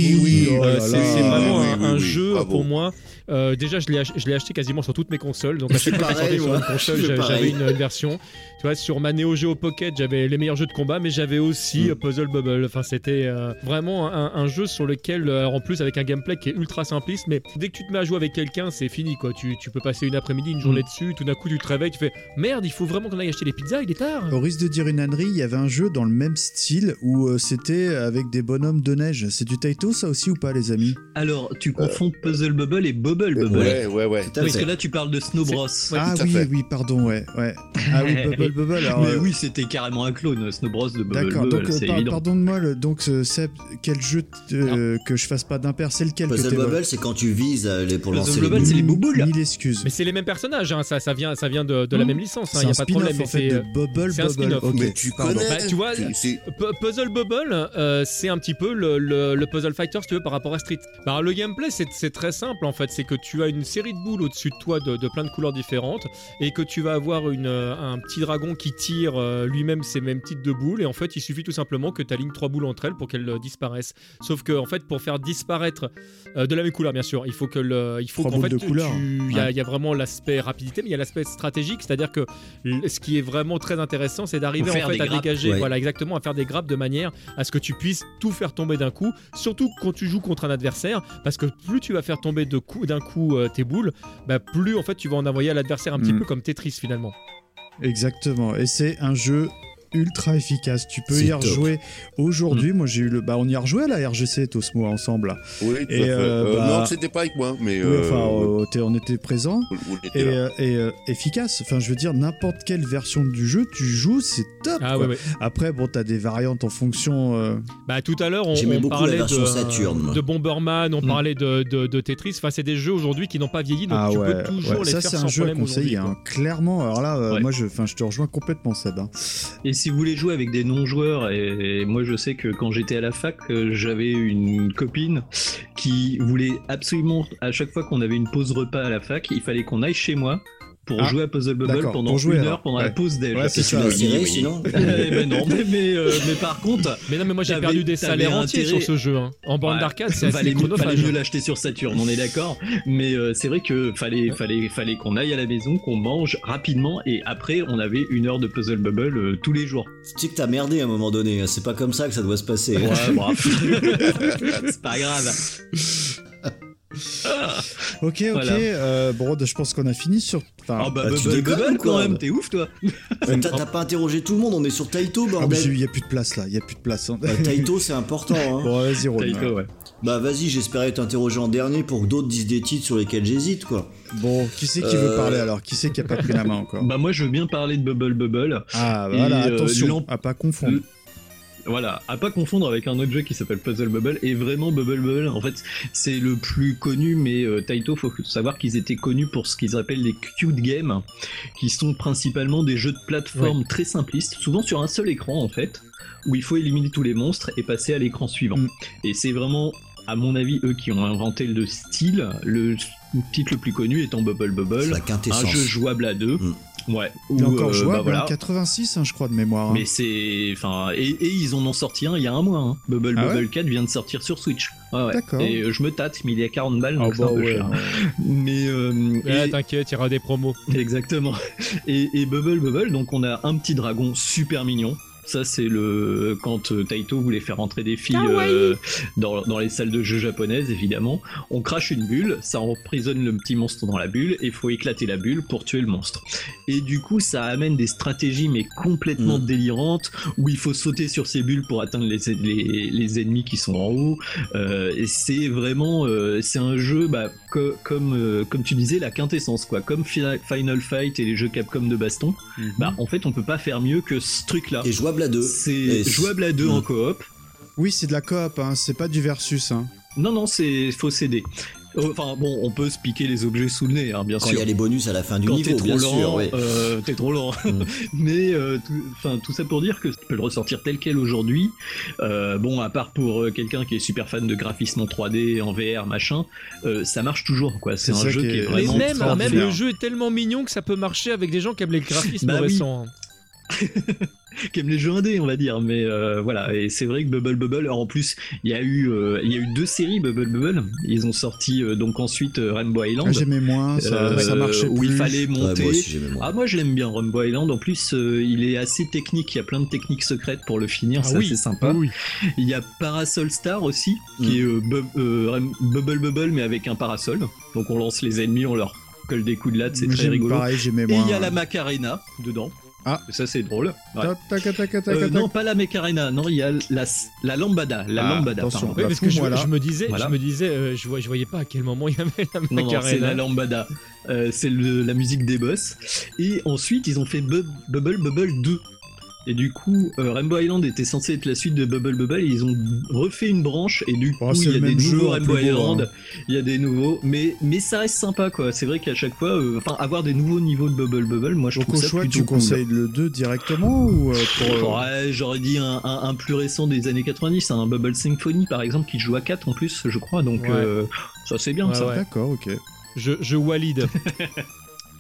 C'est vraiment un jeu pour moi. Déjà je l'ai acheté quasiment sur toutes mes consoles, donc à chaque fois que je sortais sur une console j'avais une version. Tu vois, sur ma Neo Geo Pocket j'avais les meilleurs jeux de combat, mais j'avais aussi Puzzle Bubble. Enfin c'était vraiment un jeu sur lequel en plus avec un gameplay qui est ultra simpliste, mais dès que tu te mets à jouer avec quelqu'un c'est fini quoi. Tu peux passer une après-midi, une journée dessus, tout d'un coup tu te réveilles, tu fais merde, il faut vraiment qu'on aille acheter les pizzas, il est tard. Au risque de dire une ânerie, il y avait un jeu dans le même style où c'était avec des bonhommes de neige. C'est du Taito ça aussi ou pas, les amis? Alors tu confonds Puzzle Bubble et Bubble Bubble. Ouais. Parce que là tu parles de Snow Bros. Oui, pardon, ouais. Ah oui, Bubble. Alors, mais oui, c'était carrément un clone, Snow Bros de Bubble. D'accord, Bubble, donc c'est évident. pardonne-moi, donc Seb, quel jeu que je fasse pas d'impair, c'est lequel? Puzzle Bubble, c'est quand tu vises pour lancer Puzzle Bubble, c'est les bouboules. Mille excuses. Mais c'est les mêmes personnages, hein, ça vient de la même licence, il n'y a pas de problème. En fait, de Bubble. C'est un spin-off. Okay. Mais tu connais. Tu vois, Puzzle Bubble, c'est un petit peu le Puzzle Fighter, si tu veux, par rapport à Street. Alors, le gameplay, c'est très simple, en fait. C'est que tu as une série de boules au-dessus de toi de plein de couleurs différentes et que tu vas avoir un petit dragon qui tire lui-même ses mêmes types de boules, et en fait il suffit tout simplement que tu alignes 3 boules entre elles pour qu'elles disparaissent. Sauf que en fait pour faire disparaître de la même couleur bien sûr, il faut qu'en fait il y a vraiment l'aspect rapidité, mais il y a l'aspect stratégique, c'est-à-dire que ce qui est vraiment très intéressant, c'est d'arriver en fait à dégager, voilà exactement, à faire des grappes de manière à ce que tu puisses tout faire tomber d'un coup, surtout quand tu joues contre un adversaire, parce que plus tu vas faire tomber d'un coup tes boules, plus en fait tu vas en envoyer à l'adversaire un petit peu comme Tetris finalement. Exactement, et c'est un jeu ultra efficace. Tu peux y rejouer aujourd'hui. Moi, j'ai eu on y a rejoué à la RGC, Tosmo, ensemble. Là. Oui, et non, c'était pas avec moi, mais. Oui, on était présents. Et efficace. Enfin, je veux dire, n'importe quelle version du jeu, tu joues, c'est top. Ah, ouais. Après, t'as des variantes en fonction. Tout à l'heure, on parlait de Bomberman, on parlait de Tetris. Enfin, c'est des jeux aujourd'hui qui n'ont pas vieilli, donc tu peux toujours les faire sans problème. Ça, c'est un jeu à conseiller, clairement. Alors là, moi, je te rejoins complètement, Seb. Et si vous voulez jouer avec des non-joueurs, et moi je sais que quand j'étais à la fac, j'avais une copine qui voulait absolument, à chaque fois qu'on avait une pause repas à la fac, il fallait qu'on aille chez moi pour jouer à Puzzle Bubble pendant une heure pendant la pause déj. Ouais, c'est ça. Sinon. Non, mais par contre. Mais non, mais moi j'ai perdu des salaires entiers sur ce jeu. Hein. En bande d'arcade, c'est assez chronophage. Fallait mieux l'acheter sur Saturn, on est d'accord. Mais c'est vrai que fallait qu'on aille à la maison, qu'on mange rapidement, et après on avait une heure de Puzzle Bubble tous les jours. Tu sais que t'as merdé à un moment donné. C'est pas comme ça que ça doit se passer. Ouais, bref. C'est pas grave. Ok, voilà. Bon, je pense qu'on a fini sur. Tu déconnes quand même, t'es ouf toi. T'as pas interrogé tout le monde, on est sur Taito, bordel. Il y a plus de place là, Taito, c'est important. Hein. Bon, vas-y, Ron. Taito, ouais. Vas-y, j'espérais t'interroger en dernier pour que d'autres disent des titres sur lesquels j'hésite, quoi. Bon, qui c'est qui veut parler alors? Qui c'est qui a pas pris la main encore? Moi je veux bien parler de Bubble Bubble. Ah, voilà, attention à pas confondre. Voilà, à pas confondre avec un autre jeu qui s'appelle Puzzle Bubble. Et vraiment, Bubble Bubble, en fait, c'est le plus connu, mais Taito, faut savoir qu'ils étaient connus pour ce qu'ils appellent les cute games, qui sont principalement des jeux de plateforme très simplistes, souvent sur un seul écran, en fait, où il faut éliminer tous les monstres et passer à l'écran suivant. Et c'est vraiment, à mon avis, eux qui ont inventé le style. Le titre le plus connu étant Bubble Bubble, un jeu jouable à deux. Ouais. Il est encore jouable, 86 je crois de mémoire. Mais c'est, et ils en ont sorti un il y a un mois. Hein. Bubble 4 vient de sortir sur Switch. Ouais. D'accord. Et je me tâte, mais il est à 40 balles, donc c'est un peu cher. Mais t'inquiète, il y aura des promos. Exactement. Et Bubble Bubble, donc on a un petit dragon super mignon. Ça, c'est quand Taito voulait faire entrer des filles dans les salles de jeux japonaises, évidemment. On crache une bulle, ça emprisonne le petit monstre dans la bulle, et il faut éclater la bulle pour tuer le monstre. Et du coup, ça amène des stratégies, mais complètement délirantes, où il faut sauter sur ces bulles pour atteindre les ennemis qui sont en haut. Et c'est vraiment... c'est un jeu, comme tu disais, la quintessence, quoi. Comme Final Fight et les jeux Capcom de baston, en fait, on peut pas faire mieux que ce truc-là. Et jouable à deux. C'est jouable à deux en coop. Oui, c'est de la coop, c'est pas du versus. Non, faut s'aider. Enfin bon, on peut se piquer les objets sous le nez, bien sûr. Quand il y a les bonus à la fin du niveau, bien sûr. T'es trop lent. Mais tout ça pour dire que tu peux le ressortir tel quel aujourd'hui. À part pour quelqu'un qui est super fan de graphisme en 3D, en VR, machin, ça marche toujours, quoi. C'est un jeu qui est vraiment. Mais même le jeu est tellement mignon que ça peut marcher avec des gens qui aiment les graphismes récents. Qui aiment les jeux indés, on va dire, mais voilà. Et c'est vrai que Bubble Bubble, en plus il y a eu 2 séries Bubble Bubble. Ils ont sorti donc ensuite Rainbow Island. J'aimais moins, ça marchait où plus. il fallait monter. Moi aussi, j'aimais moins. Moi je l'aime bien Rainbow Island. En plus il est assez technique, il y a plein de techniques secrètes pour le finir, c'est assez sympa. Il y a Parasol Star aussi, qui est Bubble Bubble mais avec un parasol. Donc on lance les ennemis, on leur colle des coups de latte, c'est très rigolo. Pareil, j'aimais moins. Et il y a la Macarena dedans. Ça c'est drôle. Non, pas la Macarena, non, il y a la Lambada. Attention, parce que je me disais, je voyais pas à quel moment il y avait la Macarena. Non, c'est la Lambada. C'est la musique des boss. Et ensuite, ils ont fait Bubble Bubble 2. Et du coup, Rainbow Island était censé être la suite de Bubble Bubble, et ils ont refait une branche, et du coup, il y a des nouveaux Rainbow Island, il y a des nouveaux, mais ça reste sympa, quoi. C'est vrai qu'à chaque fois, avoir des nouveaux niveaux de Bubble Bubble, moi je trouve ça plutôt cool. Tu conseilles le 2 directement ou Ouais, j'aurais dit un plus récent des années 90, un Bubble Symphony par exemple, qui joue à 4 en plus, je crois, donc ça c'est bien ça. D'accord, ok. Je walide.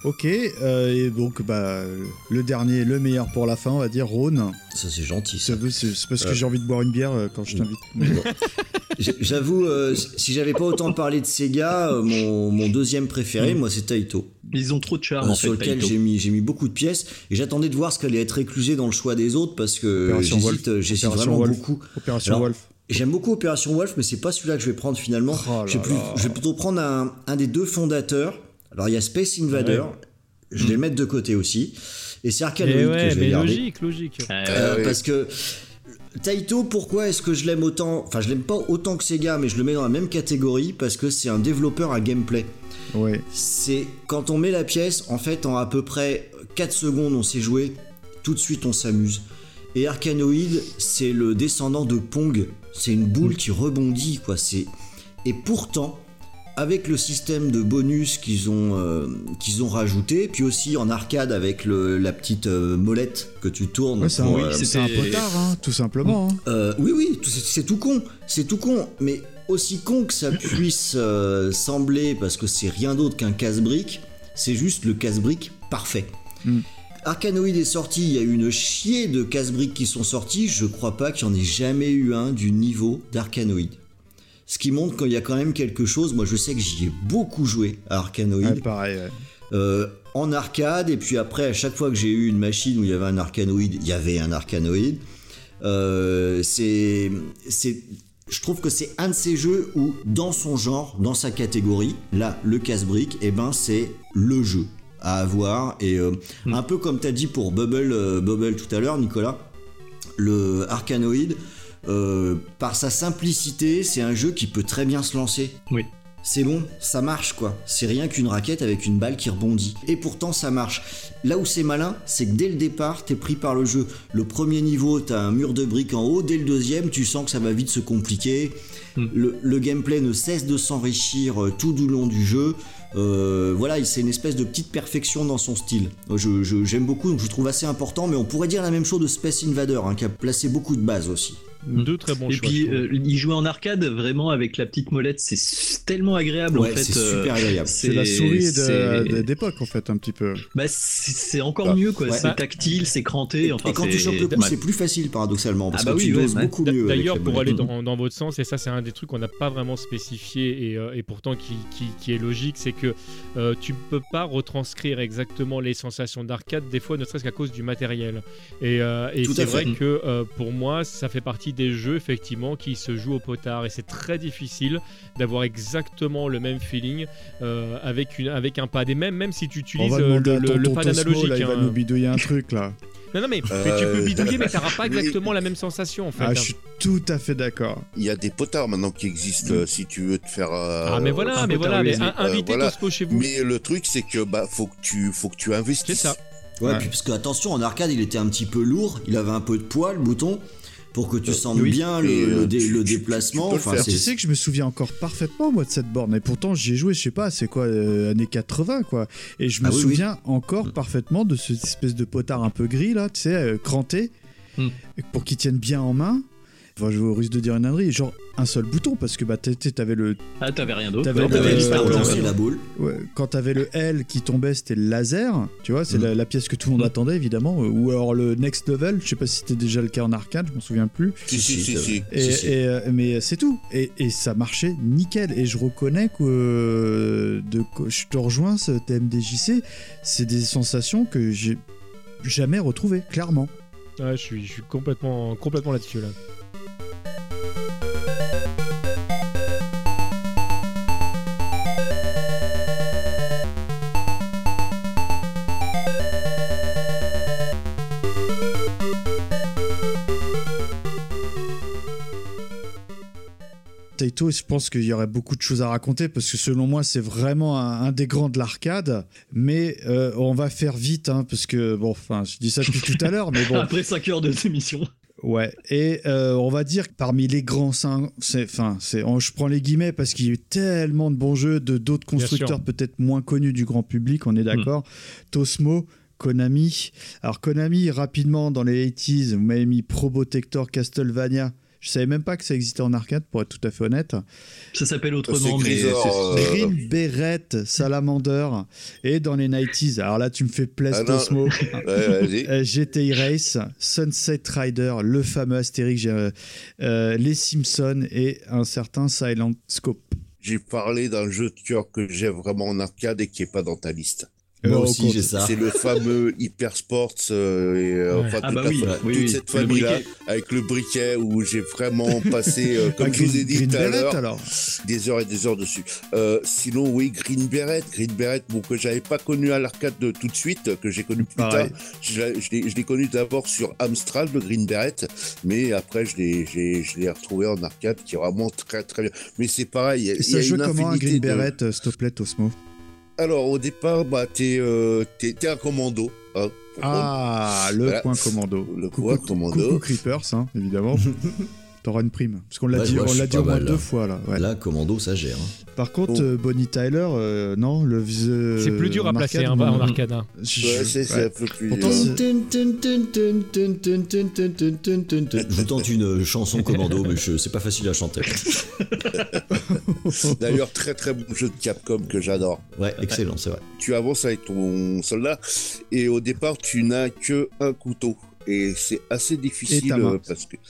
Ok, et donc le dernier, le meilleur pour la fin, on va dire, Rhône. Ça c'est gentil. Ça. C'est parce que j'ai envie de boire une bière quand je t'invite. Bon. J'avoue, si j'avais pas autant parlé de Sega, mon deuxième préféré, moi c'est Taito. Ils ont trop de charme en fait. Sur lequel j'ai mis beaucoup de pièces et j'attendais de voir ce qu'allait être réclusé dans le choix des autres parce que j'hésite vraiment beaucoup. Opération Wolf. J'aime beaucoup Opération Wolf, mais c'est pas celui-là que je vais prendre finalement. Je vais plutôt prendre un des deux fondateurs. Alors il y a Space Invader, je vais le mettre de côté aussi. Et c'est Arkanoid que je vais garder. Logique. Parce que Taito, pourquoi est-ce que je l'aime autant ? Enfin, je l'aime pas autant que Sega, mais je le mets dans la même catégorie parce que c'est un développeur à gameplay. Ouais. C'est quand on met la pièce, en fait, en à peu près 4 secondes, on sait jouer. Tout de suite, on s'amuse. Et Arkanoid, c'est le descendant de Pong. C'est une boule qui rebondit, quoi. Et pourtant, avec le système de bonus qu'ils ont rajouté, puis aussi en arcade avec la petite molette que tu tournes. Ouais, c'est un potard, hein, tout simplement. Oui, c'est tout con. C'est tout con, mais aussi con que ça puisse sembler, parce que c'est rien d'autre qu'un casse-brique, c'est juste le casse-brique parfait. Arkanoid est sorti, il y a eu une chier de casse-briques qui sont sortis, je crois pas qu'il y en ait jamais eu un du niveau d'Arkanoid. Ce qui montre qu'il y a quand même quelque chose. Moi, je sais que j'y ai beaucoup joué à Arkanoid. Ouais, pareil, ouais. En arcade, et puis après, à chaque fois que j'ai eu une machine où il y avait un Arkanoid, il y avait un Arkanoid. Je trouve que c'est un de ces jeux où, dans son genre, dans sa catégorie, là, le casse-brique, c'est le jeu à avoir. Et un peu comme tu as dit pour Bubble tout à l'heure, Nicolas, le Arkanoid, par sa simplicité, c'est un jeu qui peut très bien se lancer. Oui. C'est bon, ça marche quoi. C'est rien qu'une raquette avec une balle qui rebondit. Et pourtant ça marche. Là où c'est malin, c'est que dès le départ, t'es pris par le jeu. Le premier niveau, t'as un mur de briques en haut. Dès le deuxième, tu sens que ça va vite se compliquer. Le gameplay ne cesse de s'enrichir tout du long du jeu. Voilà, c'est une espèce de petite perfection dans son style. J'aime beaucoup, donc je trouve assez important. Mais on pourrait dire la même chose de Space Invader, qui a placé beaucoup de bases aussi. Deux très bons choix. Et puis, y jouer en arcade, vraiment, avec la petite molette, c'est tellement agréable, en fait. C'est super agréable. C'est la souris d'époque, en fait, un petit peu. C'est encore mieux, quoi. C'est tactile, c'est cranté. Et quand tu chopes le coup, c'est plus facile, paradoxalement, parce que tu doses beaucoup mieux. D'ailleurs, pour aller dans votre sens, et ça, c'est un des trucs qu'on n'a pas vraiment spécifié, et pourtant qui est logique, c'est que tu ne peux pas retranscrire exactement les sensations d'arcade, des fois, ne serait-ce qu'à cause du matériel. Et c'est vrai que, pour moi, ça fait partie des jeux effectivement qui se jouent au potard et c'est très difficile d'avoir exactement le même feeling avec un pad et même si tu utilises le pad analogique. Là, il va nous bidouiller un truc là. Non mais tu peux bidouiller mais t'auras pas exactement la même sensation en fait. Je suis tout à fait d'accord. Il y a des potards maintenant qui existent si tu veux te faire invitez Tosco chez vous. Mais le truc c'est que faut que tu investisses. C'est ça. Ouais, puis parce que attention, en arcade il était un petit peu lourd, il avait un peu de poids le bouton. Pour que tu sentes bien le déplacement. Tu sais que je me souviens encore parfaitement moi de cette borne et pourtant j'y ai joué, je sais pas, c'est quoi, années 80 quoi. Et je me souviens encore parfaitement de cette espèce de potard un peu gris là, tu sais, cranté, pour qu'il tienne bien en main. Enfin, je risque de dire une ânerie, genre un seul bouton parce que t'avais le. Ah, t'avais rien d'autre. T'avais la boule. Ouais, quand t'avais le L qui tombait, c'était le laser, tu vois, c'est la pièce que tout le monde attendait évidemment. Ou alors le next level, je sais pas si c'était déjà le cas en arcade, je m'en souviens plus. Si. Mais c'est tout. Et ça marchait nickel. Et je reconnais que je te rejoins, ce TMDJC, c'est des sensations que j'ai jamais retrouvées, clairement. Ouais, je suis complètement là-dessus là. Taito, je pense qu'il y aurait beaucoup de choses à raconter parce que selon moi c'est vraiment un des grands de l'arcade, mais on va faire vite parce que je dis ça depuis tout à l'heure, mais bon. Après 5 heures de émission. Ouais, et on va dire que parmi les grands, je prends les guillemets parce qu'il y a eu tellement de bons jeux d'autres constructeurs peut-être moins connus du grand public, on est d'accord. Tosmo, Konami. Alors Konami, rapidement dans les 80s, vous m'avez mis Probotector, Castlevania. Je savais même pas que ça existait en arcade, pour être tout à fait honnête. Ça s'appelle autrement, mais Green Beret Salamander. Et dans les 90s, alors là, tu me fais plaisir, Osmo. GTI Race, Sunset Rider, le fameux Astérix, les Simpsons et un certain Silent Scope. J'ai parlé d'un jeu de cœur que j'ai vraiment en arcade et qui est pas dans ta liste. Moi aussi, j'ai ça. C'est le fameux Hyper Sports, toute cette famille-là, avec le briquet, où j'ai vraiment passé, comme je vous ai dit tout à l'heure, des heures et des heures dessus. Sinon, oui, Green Beret, bon, que j'avais pas connu à l'arcade tout de suite, que j'ai connu plus tard. Je l'ai connu d'abord sur Amstrad, le Green Beret, mais après, je l'ai retrouvé en arcade, qui est vraiment très, très bien. Mais c'est pareil. Et ça joue comment un Green Beret, s'il te plaît, Osmo? Alors, au départ, t'es un commando. Hein, le coin commando. Le coin commando. Coucou Creepers, hein, évidemment. T'auras une prime. Parce qu'on l'a dit au moins 2 fois, là. Ouais. Là, commando, ça gère. Hein. Par contre, Bonnie Tyler, non, c'est plus dur à placer en arcade. Hein. C'est un peu plus... Pourtant, je tente une chanson commando, mais c'est pas facile à chanter. D'ailleurs, très très bon jeu de Capcom que j'adore. Ouais, excellent, c'est vrai. Tu avances avec ton soldat et au départ, tu n'as que un couteau. Et c'est assez difficile parce que...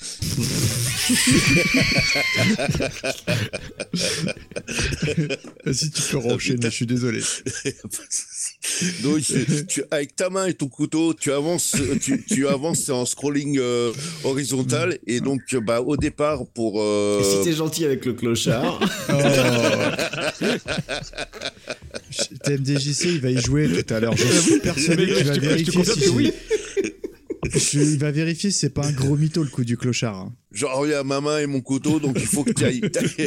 Si tu peux enchaîner, je suis désolé. Donc, avec ta main et ton couteau, tu avances en scrolling horizontal. Et donc, au départ, pour... Et si t'es gentil avec le clochard... TMDJC, il va y jouer tout à l'heure. Je suis persuadé qu'il va vérifier si oui. Il va vérifier si c'est pas un gros mytho le coup du clochard. Hein. Genre, il y a ma main et mon couteau, donc il faut que tu ailles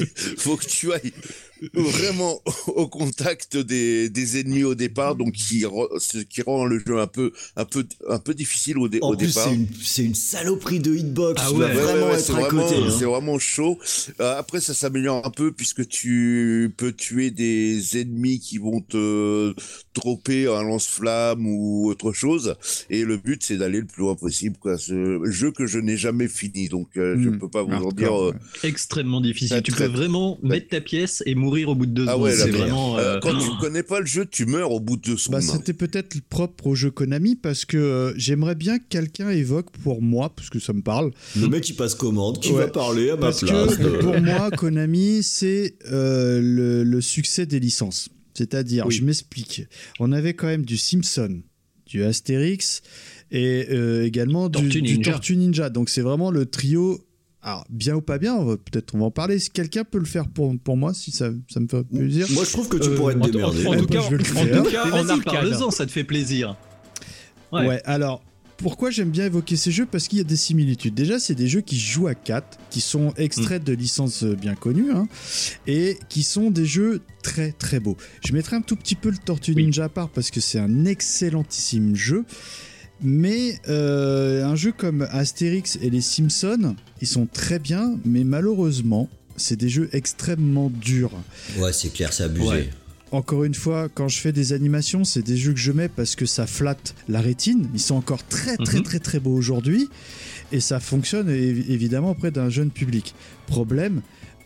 vraiment au contact des ennemis au départ, donc ce qui rend le jeu un peu difficile au départ. C'est une saloperie de hitbox. Ah ouais, vraiment être à côté. C'est vraiment chaud. Après, ça s'améliore un peu puisque tu peux tuer des ennemis qui vont te dropper un lance-flamme ou autre chose. Et le but, c'est d'aller le plus loin possible, quoi. Ce jeu que je n'ai jamais fini, donc je peux pas vous en dire. Extrêmement difficile. Tu peux vraiment mettre ta pièce et mourir au bout de 2 secondes. C'est vraiment. Quand tu connais pas le jeu, tu meurs au bout de 2 secondes. C'était peut-être propre au jeu Konami parce que j'aimerais bien que quelqu'un évoque pour moi, parce que ça me parle. Le mec qui passe commande, qui va parler à ma place. Parce que pour moi, Konami, c'est le succès des licences. C'est-à-dire, je m'explique. On avait quand même du Simpson, du Astérix et également du Tortue Ninja. Donc c'est vraiment le trio. Alors, bien ou pas bien, peut-être on va en parler. Si quelqu'un peut le faire pour moi, si ça me fait plaisir. Moi, je trouve que tu pourrais te démerder. En tout cas, en arcade, ça te fait plaisir. Ouais, alors, pourquoi j'aime bien évoquer ces jeux? Parce qu'il y a des similitudes. Déjà, c'est des jeux qui jouent à 4, qui sont extraits de licences bien connues, hein, et qui sont des jeux très très beaux. Je mettrai un tout petit peu le Tortue Ninja à part, parce que c'est un excellentissime jeu. Mais un jeu comme Astérix et les Simpsons, ils sont très bien, mais malheureusement, c'est des jeux extrêmement durs. Ouais, c'est clair, c'est abusé. Ouais. Encore une fois, quand je fais des animations, c'est des jeux que je mets parce que ça flatte la rétine. Ils sont encore très très très très beaux aujourd'hui et ça fonctionne évidemment auprès d'un jeune public. Problème,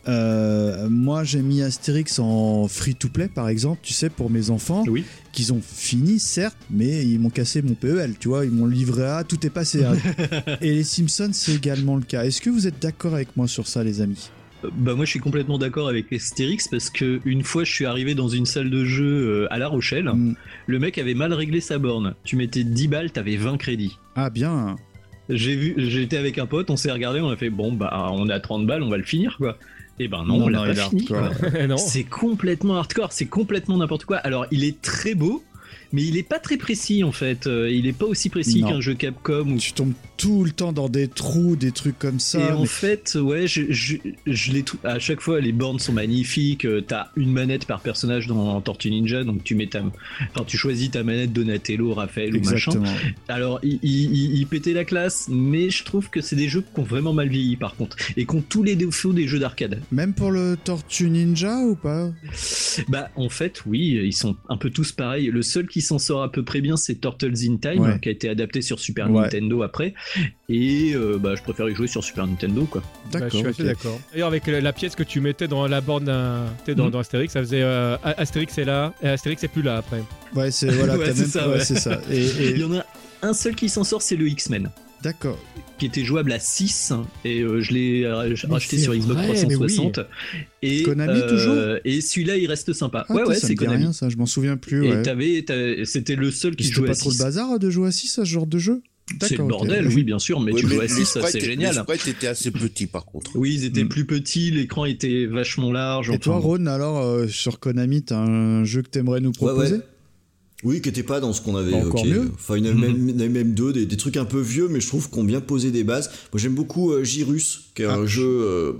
moi j'ai mis Astérix en free-to-play par exemple, tu sais, pour mes enfants, qu'ils ont fini certes, mais ils m'ont cassé mon PEL, tu vois, ils m'ont livré à tout est passé. Et les Simpsons c'est également le cas. Est-ce que vous êtes d'accord avec moi sur ça, les amis? Moi je suis complètement d'accord avec Astérix parce que une fois je suis arrivé dans une salle de jeu à La Rochelle, le mec avait mal réglé sa borne. Tu mettais 10 balles, t'avais 20 crédits. Ah bien. J'étais avec un pote, on s'est regardé, on a fait bon on a 30 balles, on va le finir quoi. Et ben non, on l'a pas fini. C'est complètement hardcore, c'est complètement n'importe quoi. Alors il est très beau, mais il est pas très précis en fait. Il est pas aussi précis qu'un jeu Capcom. Où... Tu tombes tout le temps dans des trous, des trucs comme ça. Et en fait, ouais, je l'ai tout. À chaque fois, les bornes sont magnifiques. T'as une manette par personnage dans Tortue Ninja, donc tu choisis ta manette Donatello, Raphaël ou machin. Alors, il pétait la classe, mais je trouve que c'est des jeux qui ont vraiment mal vieilli par contre, et qui ont tous les défauts des jeux d'arcade. Même pour le Tortue Ninja ou pas? Bah, en fait, oui, ils sont un peu tous pareils. Le seul qui s'en sort à peu près bien, c'est Turtles in Time, qui a été adapté sur Super Nintendo après. et je préfère y jouer sur Super Nintendo, quoi. D'accord. Je suis assez d'accord. D'ailleurs, avec la pièce que tu mettais dans la borne dans Astérix, ça faisait Astérix est là, et Astérix est plus là après. Ouais, c'est voilà, Ouais, t'as c'est même ça, ouais, ouais. c'est ça. Il y en a un seul qui s'en sort, c'est le X-Men, D'accord. qui était jouable à 6, et je l'ai racheté c'est sur Xbox vrai, 360. Et, Konami, toujours et celui-là, il reste sympa. Ah, ouais, ça c'est me dit Konami. rien, ça, je m'en souviens plus. Et Ouais. c'était le seul qui C'était jouait pas à trop le 6. bazar de jouer à 6 à ce genre de jeu? C'est le D'accord, bordel, ok. oui, bien sûr, mais Ouais, tu joues à les 6, sprites c'est génial. Les sprites étaient assez petits, par contre. Oui, ils étaient plus petits, l'écran était vachement large. Et toi, Ron, alors, sur Konami, t'as un jeu que t'aimerais nous proposer? Ouais. Oui, qui n'était pas dans ce qu'on avait Encore évoqué. mieux. Enfin, il y en avait même deux, des trucs un peu vieux, mais je trouve qu'on bien posé des bases. Moi, j'aime beaucoup Girus, qui est un jeu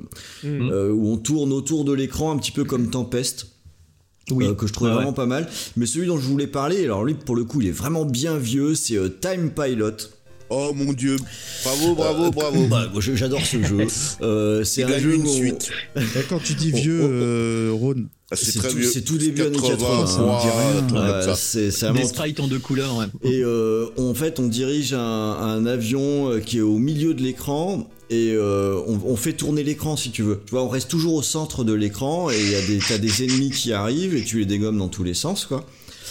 où on tourne autour de l'écran, un petit peu comme Tempest. Oui. Que je trouvais vraiment pas mal. Mais celui dont je voulais parler, alors lui, pour le coup, il est vraiment bien vieux, c'est Time Pilot. Oh mon dieu, bravo. Bah, moi, j'adore ce jeu. C'est Il un a jeu eu une où on- suite. Et quand tu dis vieux, Ron, Ah, C'est très tout- vieux. c'est tout début années 80, ça me dit rien. un truc comme ça. c'est Des vraiment sprites en 2 couleurs, ouais. Et en fait, on dirige un avion qui est au milieu de l'écran et on fait tourner l'écran si tu veux. Tu vois, on reste toujours au centre de l'écran et t'as des ennemis qui arrivent et tu les dégommes dans tous les sens, quoi.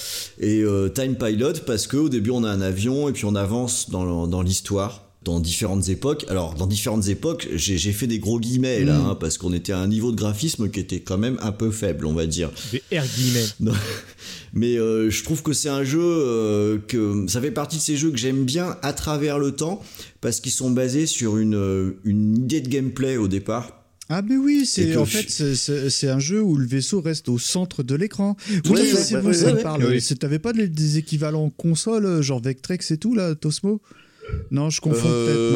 Et Time Pilot parce qu'au début on a un avion et puis on avance dans l'histoire. Dans différentes époques. Alors, dans différentes époques, j'ai fait des gros guillemets là, hein, parce qu'on était à un niveau de graphisme qui était quand même un peu faible, on va dire. Des R guillemets. Non. Mais je trouve que c'est un jeu que ça fait partie de ces jeux que j'aime bien à travers le temps parce qu'ils sont basés sur une idée de gameplay au départ. ah mais oui, Et que en fait c'est un jeu où le vaisseau reste au centre de l'écran. Oui, Ouais, c'est ouais, bon, ouais, ça me ouais. parle. Oui. T'avais pas des équivalents console, genre Vectrex et tout là, Tosmo? Non, je confonds peut-être,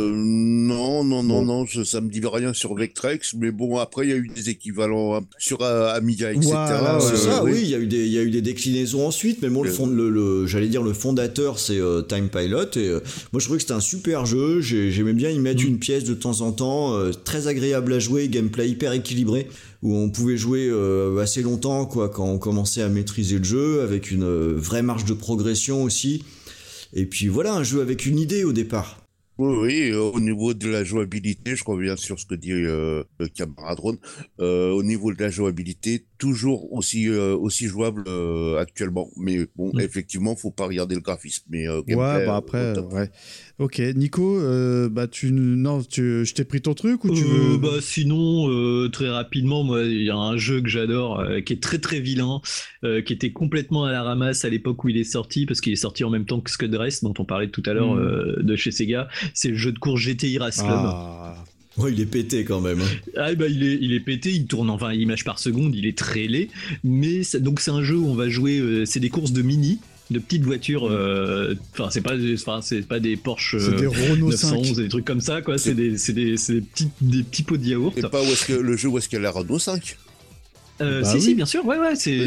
Non, ça me dit rien sur Vectrex, mais bon, après, il y a eu des équivalents sur Amiga, etc. Voilà, C'est ça, oui. oui, il y a eu des déclinaisons ensuite, mais bon, j'allais dire le fondateur, c'est Time Pilot, et moi je trouvais que c'était un super jeu, j'aimais bien y mettre une pièce de temps en temps, très agréable à jouer, gameplay hyper équilibré, où on pouvait jouer assez longtemps, quoi, quand on commençait à maîtriser le jeu, avec une vraie marge de progression aussi, et puis voilà, un jeu avec une idée au départ. Oui, au niveau de la jouabilité, je reviens sur ce que dit le camarade Ron, au niveau de la jouabilité, toujours aussi jouable actuellement. Mais bon, effectivement, faut pas regarder le graphisme. Mais gameplay, ouais, bah après, ouais. Ok, Nico, je t'ai pris ton truc ou tu veux... Sinon, très rapidement, moi, il y a un jeu que j'adore, qui est très très vilain, qui était complètement à la ramasse à l'époque où il est sorti, parce qu'il est sorti en même temps que Scud Race, dont on parlait tout à l'heure de chez Sega. C'est le jeu de course GTI Race Club. Ah. Ouais, il est pété quand même. Il est pété, il tourne en 20 images par seconde, il est très laid, mais donc c'est un jeu où on va jouer, c'est des courses de mini, de petites voitures, c'est pas des Porsche C'est des Renault 911, 5. des trucs comme ça, quoi. C'est des petits pots de yaourt. Et pas le jeu où est-ce qu'il y a la Renault 5. oui. Bien sûr, ouais,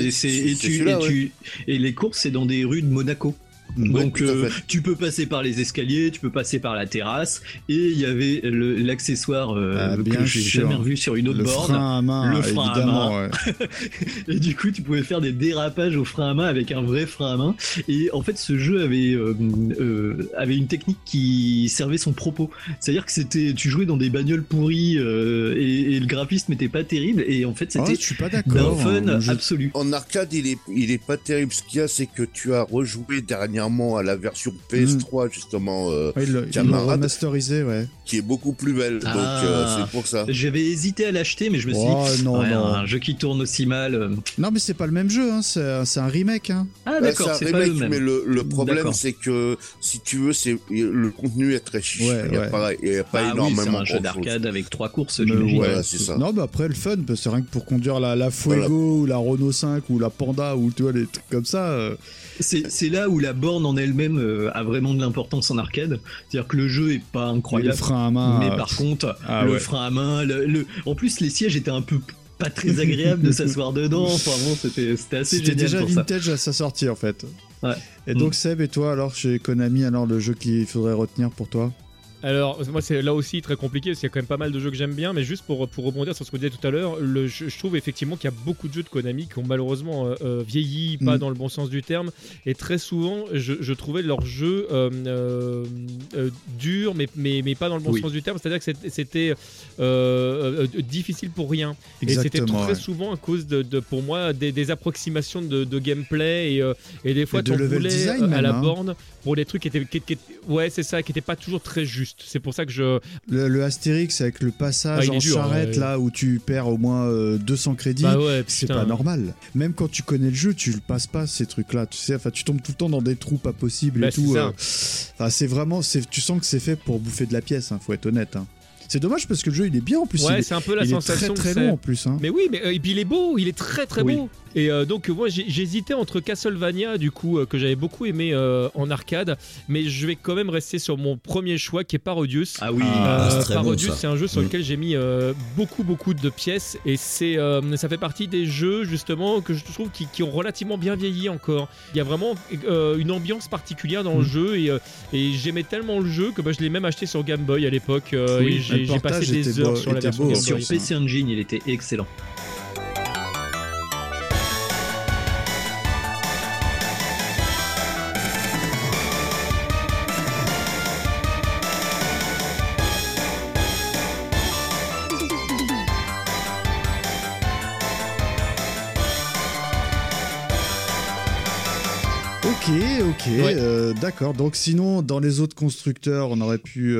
et les courses, c'est dans des rues de Monaco. Donc tout à fait. tu peux passer par les escaliers, tu peux passer par la terrasse, et il y avait l'accessoire bien que j'ai sûr. jamais revu sur une autre Le borne. frein à main, Le frein à évidemment. main. Ouais. Et du coup, tu pouvais faire des dérapages au frein à main avec un vrai frein à main. Et en fait, ce jeu avait une technique qui servait son propos. C'est-à-dire que tu jouais dans des bagnoles pourries et le graphisme n'était pas terrible. Et en fait, c'était je suis pas d'un d'accord. fun hein, absolu. En arcade, il est pas terrible. Ce qu'il y a, c'est que tu as rejoué dernièrement à la version PS3, justement, ils l'ont camarade, remasterisé, ouais. qui est beaucoup plus belle. Donc, c'est pour ça. J'avais hésité à l'acheter, mais je me suis dit, non. un jeu qui tourne aussi mal. Non, mais c'est pas le même jeu, hein. C'est un remake. Hein. Ah, d'accord, c'est pas le même. Mais le problème, D'accord. c'est que si tu veux, le contenu est très chiche. Ouais, Il y a ouais. pas énormément. C'est un jeu grand-chose. d'arcade avec 3 courses, Mais j'imagine. Voilà, c'est ça. Non, mais après, le fun, c'est rien que pour conduire la Fuego ou la Renault 5 ou la Panda ou tu vois, des trucs comme ça. C'est là où la borne en elle-même a vraiment de l'importance en arcade. C'est-à-dire que le jeu est pas Le incroyable, frein à main. mais par contre, le ouais. frein à main, en plus les sièges étaient un peu pas très agréables de s'asseoir dedans. Enfin bon, c'était assez C'était génial déjà pour ça. vintage à sa sortie en fait. Ouais. Et donc Seb et toi alors chez Konami, alors le jeu qu'il faudrait retenir pour toi? Alors, moi, c'est là aussi très compliqué parce qu'il y a quand même pas mal de jeux que j'aime bien, mais juste pour rebondir sur ce qu'on disait tout à l'heure, je trouve effectivement qu'il y a beaucoup de jeux de Konami qui ont malheureusement vieilli, pas dans le bon sens du terme, et très souvent, je trouvais leurs jeux durs, mais pas dans le bon sens du terme, c'est-à-dire que c'était difficile pour rien. Exactement, et c'était très souvent à cause pour moi, des approximations de gameplay, et des fois, de t'en level voulais design à la même, borne pour des trucs qui étaient pas toujours très justes. C'est pour ça que le Astérix avec le passage en charrette là où tu perds au moins 200 crédits, c'est pas normal. Même quand tu connais le jeu, tu le passes pas ces trucs là, tu sais, enfin tu tombes tout le temps dans des trous pas possibles et tout. C'est vraiment, tu sens que c'est fait pour bouffer de la pièce, faut être honnête. C'est dommage parce que le jeu il est bien en plus. C'est un peu la sensation. Il est très très long en plus. Mais oui, et puis il est beau, il est très très beau. Et donc moi j'hésitais entre Castlevania du coup que j'avais beaucoup aimé en arcade, mais je vais quand même rester sur mon premier choix qui est Parodius. Ah oui, Parodius, c'est un jeu sur lequel j'ai mis beaucoup de pièces, et ça fait partie des jeux justement que je trouve qui ont relativement bien vieilli encore. Il y a vraiment une ambiance particulière dans le jeu, et j'aimais tellement le jeu que je l'ai même acheté sur Game Boy à l'époque, et j'ai passé des heures sur la version Game Boy. Sur PC Engine, il était excellent. Ok, d'accord. Donc sinon, dans les autres constructeurs, on aurait pu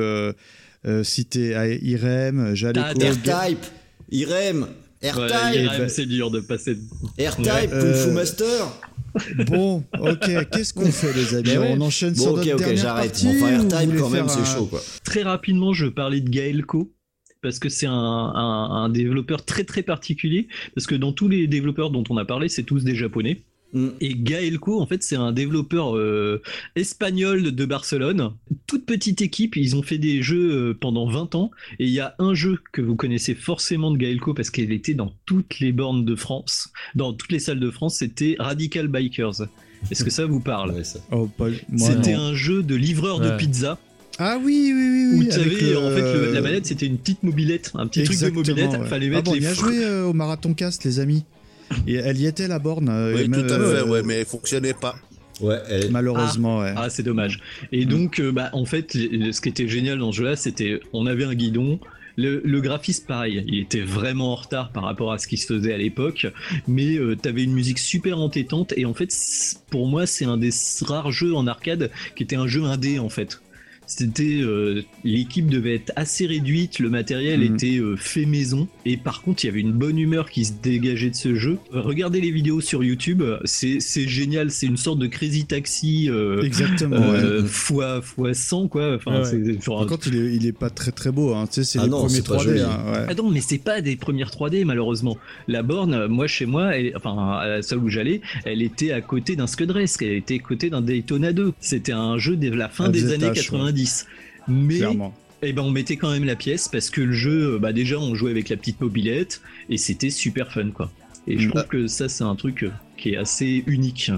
citer Irem, Jaleco, R-Type, Irem, R-Type. Irem, c'est dur de passer. R-Type, Kung Fu Master. Bon, ok, qu'est-ce qu'on fait les amis? On enchaîne sur notre dernière j'arrête. partie. Enfin, R-Type quand même, c'est chaud quoi. Très rapidement, je parlais de Gaelco. Parce que c'est un développeur très très particulier, parce que dans tous les développeurs dont on a parlé, c'est tous des japonais. Et Gaelco, en fait, c'est un développeur espagnol de Barcelone. Toute petite équipe, ils ont fait des jeux pendant 20 ans. Et il y a un jeu que vous connaissez forcément de Gaelco parce qu'elle était dans toutes les bornes de France, dans toutes les salles de France, c'était Radical Bikers. Est-ce que ça vous parle? C'était un jeu de livreur de pizza. Ah oui. Où tu avais, en fait, la manette, c'était une petite mobilette, un petit truc de mobilette. Fallait mettre les. On a joué au Marathon Cast, les amis. Et elle y était, la borne. Oui, tout à fait, mais elle fonctionnait pas. Malheureusement, Ah, c'est dommage. Et donc, en fait, ce qui était génial dans ce jeu-là, c'était, on avait un guidon. Le graphisme, pareil, il était vraiment en retard par rapport à ce qui se faisait à l'époque, mais t'avais une musique super entêtante, et en fait, pour moi, c'est un des rares jeux en arcade qui était un jeu indé, en fait. C'était l'équipe devait être assez réduite, le matériel était fait maison, et par contre il y avait une bonne humeur qui se dégageait de ce jeu. Regardez les vidéos sur YouTube, c'est génial, c'est une sorte de Crazy Taxi fois 100 quoi. Enfin, par contre il est pas très très beau, tu sais, c'est les premiers 3D. Ah non, mais c'est pas des premières 3D malheureusement. La borne, moi chez moi, à la salle où j'allais, elle était à côté d'un Scud Race, elle était à côté d'un Daytona 2. C'était un jeu de la fin des années 90. Mais on mettait quand même la pièce parce que le jeu, déjà on jouait avec la petite mobilette et c'était super fun quoi. Et je trouve que ça c'est un truc qui est assez unique.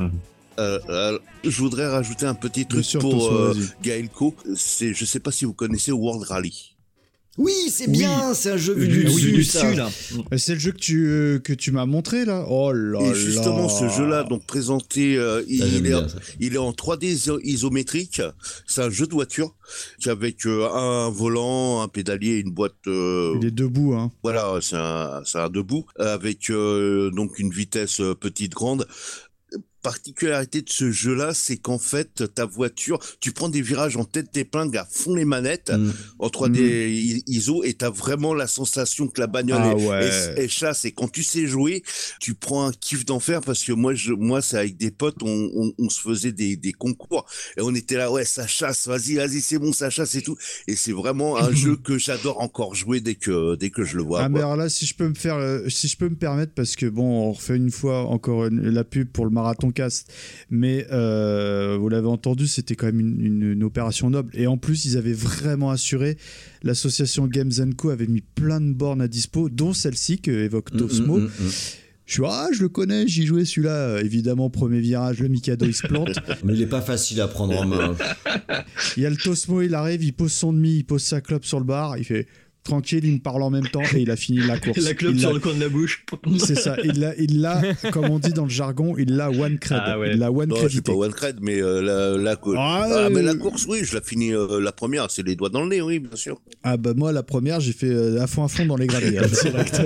Je voudrais rajouter un petit truc pour Gaelco. Je sais pas si vous connaissez World Rally. Oui, c'est bien, c'est un jeu vu du dessus là. C'est le jeu que tu m'as montré là. Oh là là. Et justement, ce jeu-là, donc présenté, il est en 3D isométrique. C'est un jeu de voiture avec un volant, un pédalier, une boîte. Il est debout, hein. Voilà, c'est un debout avec donc une vitesse petite grande. Particularité de ce jeu-là, c'est qu'en fait, ta voiture, tu prends des virages en tête d'épingle à fond les manettes en 3D ISO, et t'as vraiment la sensation que la bagnole est chasse. Et quand tu sais jouer, tu prends un kiff d'enfer, parce que moi, c'est avec des potes, on se faisait des concours et on était là, ça chasse, vas-y, c'est bon, ça chasse et tout. Et c'est vraiment un jeu que j'adore encore jouer dès que je le vois. Mais alors là, si je peux me permettre, parce que bon, on refait une fois encore la pub pour le Marathon Cast, mais vous l'avez entendu, c'était quand même une opération noble, et en plus ils avaient vraiment assuré. L'association Games & Co avait mis plein de bornes à dispo, dont celle-ci que évoque Tosmo. Je le connais, j'y jouais celui-là. Évidemment, premier virage, le Mikado, il se plante. Mais il est pas facile à prendre en main. Il y a le Tosmo, il arrive, il pose son demi, il pose sa clope sur le bar, il fait tranquille, il me parle en même temps et il a fini la course. La clope sur le coin de la bouche. C'est ça, il l'a, comme on dit dans le jargon, il l'a one cred. Ah ouais. Il l'a one Non, crédité. c'est pas one cred, mais mais la course, oui, je l'ai fini la première, c'est les doigts dans le nez, oui, bien sûr. Ah bah moi, la première, j'ai fait à fond dans les graviers. Hein, direct.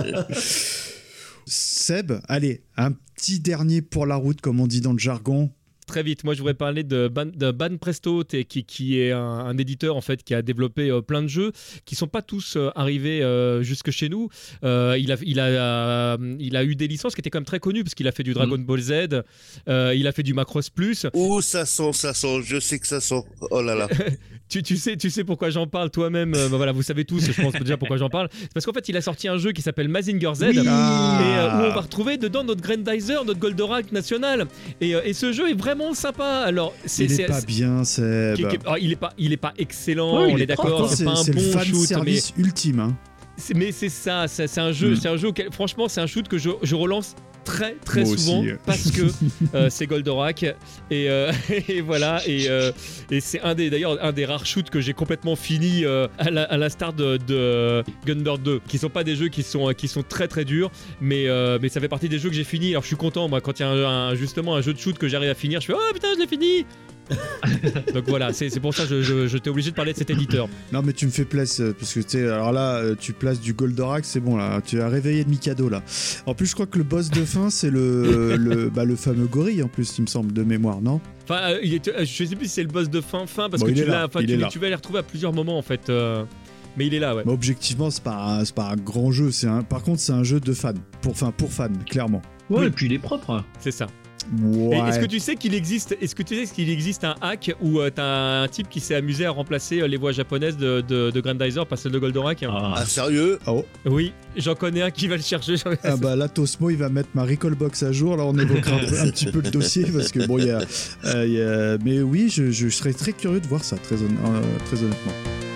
Seb, allez, un petit dernier pour la route, comme on dit dans le jargon. Très vite, moi je voudrais parler de Ban Presto, qui est un éditeur en fait qui a développé plein de jeux qui sont pas tous arrivés jusque chez nous. Il a eu des licences qui étaient quand même très connues parce qu'il a fait du Dragon Ball Z, il a fait du Macross Plus. Oh, ça sent, je sais que ça sent. Oh là là. Tu sais pourquoi j'en parle toi-même. Voilà, vous savez tous, je pense déjà pourquoi j'en parle. C'est parce qu'en fait, il a sorti un jeu qui s'appelle Mazinger Z, où on va retrouver dedans notre Grandizer, notre Goldorak national. Et ce jeu est vraiment sympa. Alors, il est pas bien, Seb. Il est pas excellent. On est d'accord. C'est pas un bon fan shoot, service ultime. Hein. Mais c'est ça. C'est un jeu. C'est un jeu. Franchement, c'est un shoot que je relance très moi souvent aussi. Parce que c'est Goldorak et voilà et c'est un des rares shoots que j'ai complètement fini à la start de Gunbird 2 qui sont pas des jeux qui sont très très durs mais ça fait partie des jeux que j'ai fini. Alors je suis content moi quand il y a justement un jeu de shoot que j'arrive à finir, je fais oh putain je l'ai fini. Donc voilà, c'est pour ça que je t'ai obligé de parler de cet éditeur. Non mais tu me fais plaisir parce que tu sais, alors là tu places du Goldorak, c'est bon là, tu as réveillé le Mikado là. En plus je crois que le boss de fin c'est le fameux gorille en plus il me semble de mémoire, non? Enfin je sais plus si c'est le boss de fin parce que tu vas les retrouver à plusieurs moments en fait. Mais il est là, ouais. Mais objectivement, c'est pas un grand jeu. Par contre, c'est un jeu de fans. Pour fans, clairement. Ouais, et puis il est propre. C'est ça. Ouais. Et est-ce que tu sais qu'il existe un hack où t'as un type qui s'est amusé à remplacer les voix japonaises de Grandizer par celle de Goldorak? Ah sérieux? Oh. Oui, j'en connais un qui va le chercher. Ah bah là Tosmo il va mettre ma recall box à jour. Là on évoquera un petit peu le dossier parce que bon il y a mais oui je serais très curieux de voir ça très honnêtement.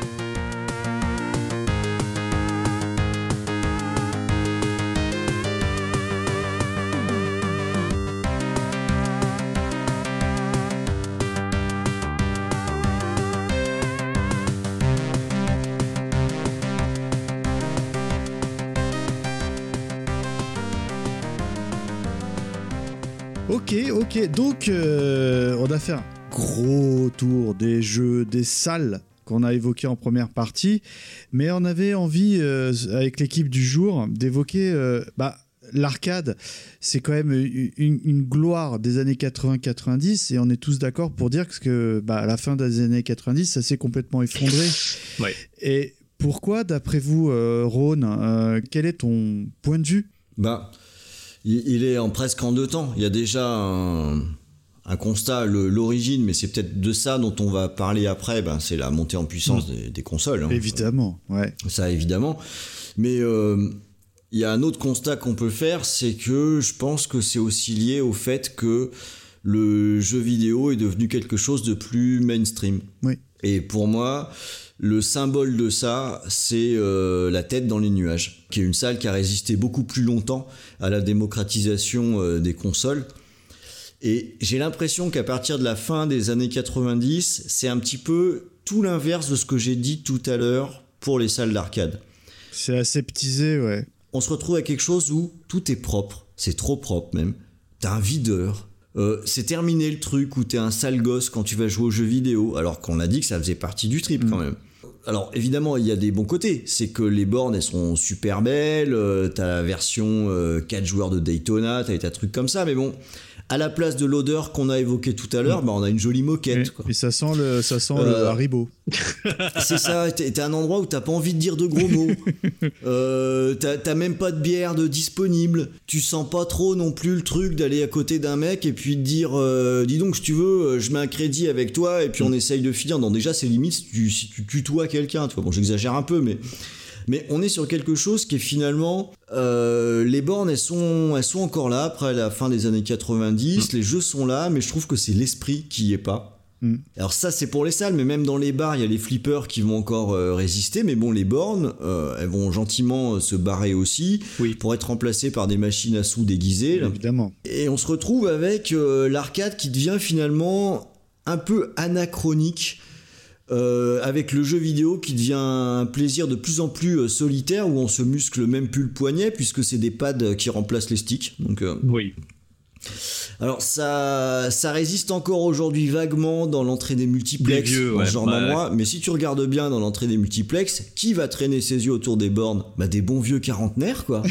Ok, donc on a fait un gros tour des jeux, des salles qu'on a évoquées en première partie, mais on avait envie, avec l'équipe du jour, d'évoquer l'arcade. C'est quand même une gloire des années 80-90 et on est tous d'accord pour dire que à la fin des années 90, ça s'est complètement effondré. Ouais. Et pourquoi, d'après vous, Rhône, quel est ton point de vue ? Il est presque en deux temps. Il y a déjà un constat, l'origine, mais c'est peut-être de ça dont on va parler après, c'est la montée en puissance des consoles. Hein. Évidemment, ouais. Ça, évidemment. Mais il y a un autre constat qu'on peut faire, c'est que je pense que c'est aussi lié au fait que le jeu vidéo est devenu quelque chose de plus mainstream. Oui. Et pour moi, le symbole de ça, c'est la tête dans les nuages, qui est une salle qui a résisté beaucoup plus longtemps à la démocratisation des consoles. Et j'ai l'impression qu'à partir de la fin des années 90, c'est un petit peu tout l'inverse de ce que j'ai dit tout à l'heure pour les salles d'arcade. C'est aseptisé, ouais. On se retrouve à quelque chose où tout est propre, c'est trop propre même. T'as un videur. C'est terminé le truc où t'es un sale gosse quand tu vas jouer aux jeux vidéo, alors qu'on a dit que ça faisait partie du trip quand même. Alors évidemment il y a des bons côtés, c'est que les bornes elles sont super belles, t'as la version 4 joueurs de Daytona, t'as des tas de trucs comme ça, mais bon, à la place de l'odeur qu'on a évoquée tout à l'heure, on a une jolie moquette. Quoi. Et ça sent le Haribo. C'est ça, t'es à un endroit où t'as pas envie de dire de gros mots. T'as même pas de bière disponible. Tu sens pas trop non plus le truc d'aller à côté d'un mec et puis de dire dis donc si tu veux, je mets un crédit avec toi et puis on essaye de finir. Non, déjà c'est limite si tu tutoies quelqu'un. Tu vois. Bon, j'exagère un peu, mais on est sur quelque chose qui est finalement les bornes elles sont encore là après la fin des années 90, les jeux sont là, mais je trouve que c'est l'esprit qui y est pas. Alors ça, c'est pour les salles, mais même dans les bars, il y a les flippers qui vont encore résister. Mais bon, les bornes, elles vont gentiment se barrer aussi pour être remplacées par des machines à sous déguisées. Là. Évidemment. Et on se retrouve avec l'arcade qui devient finalement un peu anachronique. Avec le jeu vidéo qui devient un plaisir de plus en plus solitaire où on se muscle même plus le poignet puisque c'est des pads qui remplacent les sticks. Donc, oui. Alors ça résiste encore aujourd'hui vaguement dans l'entrée des multiplex, dans ce genre d'endroit, mais si tu regardes bien dans l'entrée des multiplex, qui va traîner ses yeux autour des bornes ? Des bons vieux quarantenaires quoi,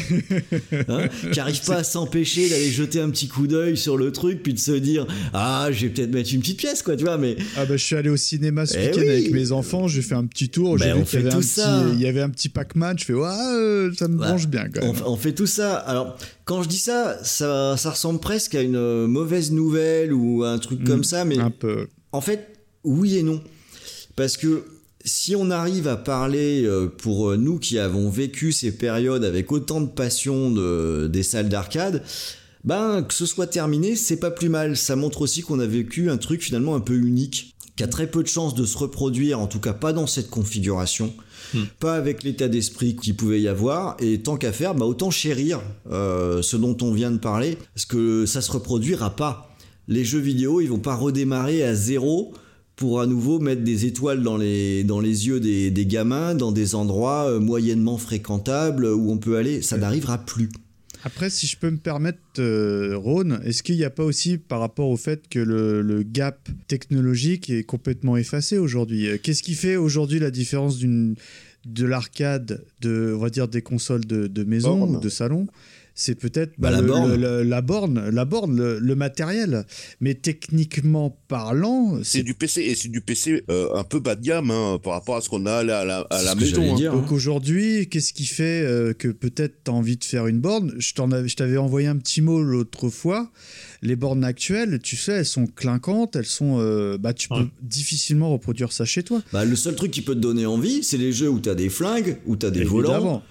qui arrivent pas à s'empêcher d'aller jeter un petit coup d'œil sur le truc puis de se dire je vais peut-être mettre une petite pièce quoi, tu vois. Mais je suis allé au cinéma ce week-end avec mes enfants, j'ai fait un petit tour, j'ai vu qu'il y avait un petit Pac-Man, je fais ça me branche bien quand même. On fait tout ça. Alors quand je dis ça ressemble presque à une mauvaise nouvelle ou un truc comme ça, mais un peu. En fait, oui et non. Parce que si on arrive à parler pour nous qui avons vécu ces périodes avec autant de passion des salles d'arcade, que ce soit terminé, c'est pas plus mal. Ça montre aussi qu'on a vécu un truc finalement un peu unique, qui a très peu de chances de se reproduire, en tout cas pas dans cette configuration. Pas avec l'état d'esprit qu'il pouvait y avoir, et tant qu'à faire, autant chérir ce dont on vient de parler, parce que ça se reproduira pas. Les jeux vidéo, ils vont pas redémarrer à zéro pour à nouveau mettre des étoiles dans les yeux des gamins, dans des endroits moyennement fréquentables où on peut aller, ça n'arrivera plus. Après, si je peux me permettre, Rhône, est-ce qu'il n'y a pas aussi par rapport au fait que le gap technologique est complètement effacé aujourd'hui ? Qu'est-ce qui fait aujourd'hui la différence de l'arcade, on va dire des consoles de maison ou de salon ? C'est peut-être la borne, le matériel. Mais techniquement parlant... C'est du PC, et c'est du PC un peu bas de gamme par rapport à ce qu'on a à la maison. Donc aujourd'hui, qu'est-ce qui fait que peut-être tu as envie de faire une borne ? Je t'avais envoyé un petit mot l'autre fois. Les bornes actuelles, tu sais, elles sont clinquantes, elles sont... tu peux difficilement reproduire ça chez toi. Le seul truc qui peut te donner envie, c'est les jeux où tu as des flingues, où tu as des volants...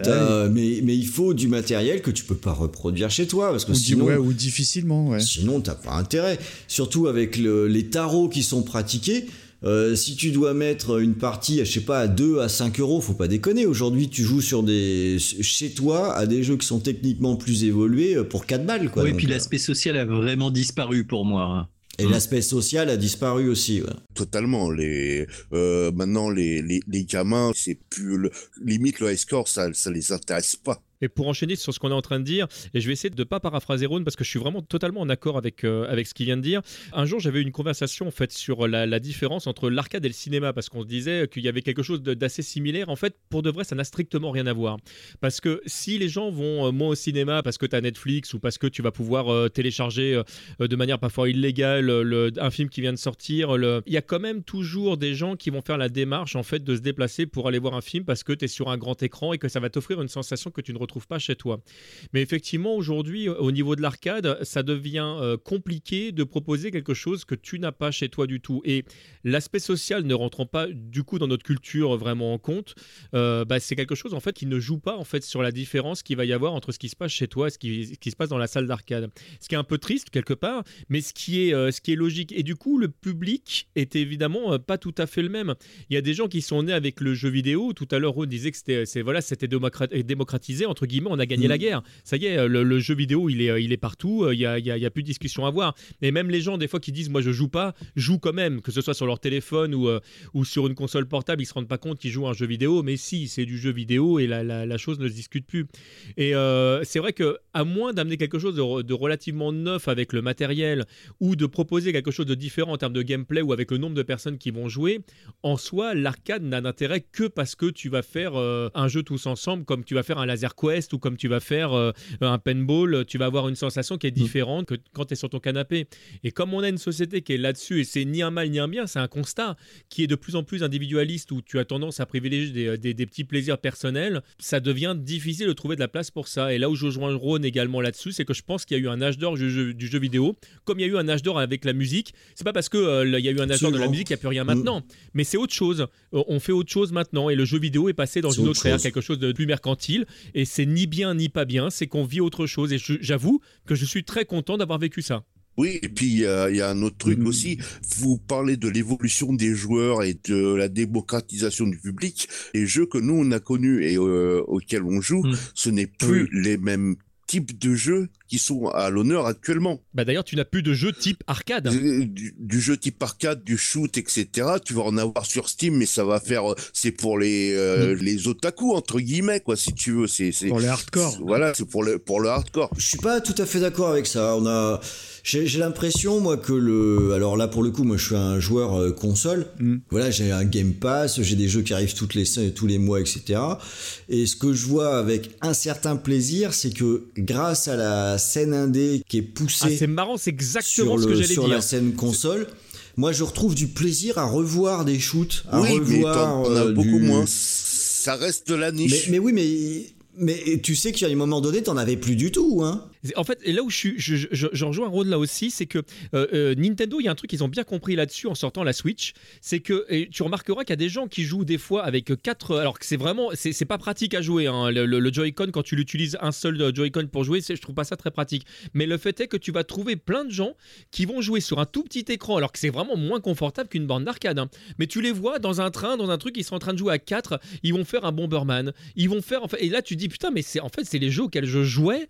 mais il faut du matériel que tu peux pas reproduire chez toi parce que ou difficilement sinon t'as pas intérêt, surtout avec les tarots qui sont pratiqués. Si tu dois mettre une partie à 2 à 5 euros, faut pas déconner. Aujourd'hui tu joues chez toi à des jeux qui sont techniquement plus évolués pour 4 balles quoi. Et puis l'aspect social a vraiment disparu pour moi. Et l'aspect social a disparu aussi. Totalement. Maintenant, les gamins, c'est plus limite le high score, ça les intéresse pas. Et pour enchaîner sur ce qu'on est en train de dire, et je vais essayer de ne pas paraphraser Rhône parce que je suis vraiment totalement en accord avec ce qu'il vient de dire. Un jour, j'avais une conversation en fait sur la différence entre l'arcade et le cinéma parce qu'on se disait qu'il y avait quelque chose d'assez similaire. En fait, pour de vrai, ça n'a strictement rien à voir. Parce que si les gens vont moins au cinéma parce que tu as Netflix ou parce que tu vas pouvoir télécharger de manière parfois illégale un film qui vient de sortir, il y a quand même toujours des gens qui vont faire la démarche en fait de se déplacer pour aller voir un film parce que tu es sur un grand écran et que ça va t'offrir une sensation que tu ne retrouves pas chez toi. Mais effectivement, aujourd'hui, au niveau de l'arcade, ça devient compliqué de proposer quelque chose que tu n'as pas chez toi du tout. Et l'aspect social ne rentrant pas du coup dans notre culture vraiment en compte, c'est quelque chose en fait qui ne joue pas en fait sur la différence qu'il va y avoir entre ce qui se passe chez toi et ce qui se passe dans la salle d'arcade. Ce qui est un peu triste quelque part, mais ce qui est logique. Et du coup, le public est évidemment pas tout à fait le même. Il y a des gens qui sont nés avec le jeu vidéo. Tout à l'heure, on disait que c'était démocratisé entre guillemets, on a gagné la guerre. Ça y est, le jeu vidéo, il est partout. Il y a plus de discussion à avoir. Et même les gens, des fois, qui disent, moi, je joue pas, jouent quand même, que ce soit sur leur téléphone ou sur une console portable, ils se rendent pas compte qu'ils jouent à un jeu vidéo. Mais si, c'est du jeu vidéo et la chose ne se discute plus. Et c'est vrai que, à moins d'amener quelque chose de relativement neuf avec le matériel ou de proposer quelque chose de différent en termes de gameplay ou avec le nombre de personnes qui vont jouer, en soi, l'arcade n'a d'intérêt que parce que tu vas faire un jeu tous ensemble, comme tu vas faire un Laser Quest ou comme tu vas faire un paintball, tu vas avoir une sensation qui est différente que quand tu es sur ton canapé. Et comme on a une société qui est là-dessus, et c'est ni un mal ni un bien, c'est un constat qui est de plus en plus individualiste où tu as tendance à privilégier des petits plaisirs personnels, ça devient difficile de trouver de la place pour ça. Et là où je rejoins Rhône également là-dessus, c'est que je pense qu'il y a eu un âge d'or du jeu vidéo, comme il y a eu un âge d'or avec la musique. C'est pas parce qu'il y a eu un âge d'or de la musique qu'il n'y a plus rien maintenant, mais c'est autre chose. On fait autre chose maintenant et le jeu vidéo est passé dans une autre ère, quelque chose de plus mercantile, et c'est ni bien ni pas bien, c'est qu'on vit autre chose. Et j'avoue que je suis très content d'avoir vécu ça. Oui, et puis il y a un autre truc aussi. Vous parlez de l'évolution des joueurs et de la démocratisation du public. Les jeux que nous on a connus et auxquels on joue, ce n'est plus les mêmes types de jeux qui sont à l'honneur actuellement. Bah d'ailleurs, tu n'as plus de jeu type arcade. Du jeu type arcade, du shoot, etc. Tu vas en avoir sur Steam, mais ça va faire, c'est pour les otaku entre guillemets, quoi, si tu veux. C'est pour les hardcore. Voilà, c'est pour le hardcore. Je suis pas tout à fait d'accord avec ça. J'ai l'impression, moi, alors là, pour le coup, moi, je suis un joueur console. Voilà, j'ai un Game Pass, j'ai des jeux qui arrivent tous les mois, etc. Et ce que je vois avec un certain plaisir, c'est que grâce à la scène indé qui est poussée. C'est marrant, c'est exactement ce que j'allais dire. Sur la scène console. Moi, je retrouve du plaisir à revoir des shoots, à revoir. Mais t'en as beaucoup moins. Ça reste de la niche. Mais tu sais qu'à un moment donné, t'en avais plus du tout, hein. En fait, et là où je rejoins Rod là aussi, c'est que Nintendo, il y a un truc qu'ils ont bien compris là-dessus en sortant la Switch, c'est que tu remarqueras qu'il y a des gens qui jouent des fois avec 4, alors que c'est vraiment, c'est pas pratique à jouer, hein. Le Joy-Con, quand tu l'utilises un seul Joy-Con pour jouer, je trouve pas ça très pratique. Mais le fait est que tu vas trouver plein de gens qui vont jouer sur un tout petit écran, alors que c'est vraiment moins confortable qu'une borne d'arcade, hein. Mais tu les vois dans un train, dans un truc, ils sont en train de jouer à 4, ils vont faire un Bomberman, ils vont faire, et là tu te dis putain, mais c'est les jeux auxquels je jouais.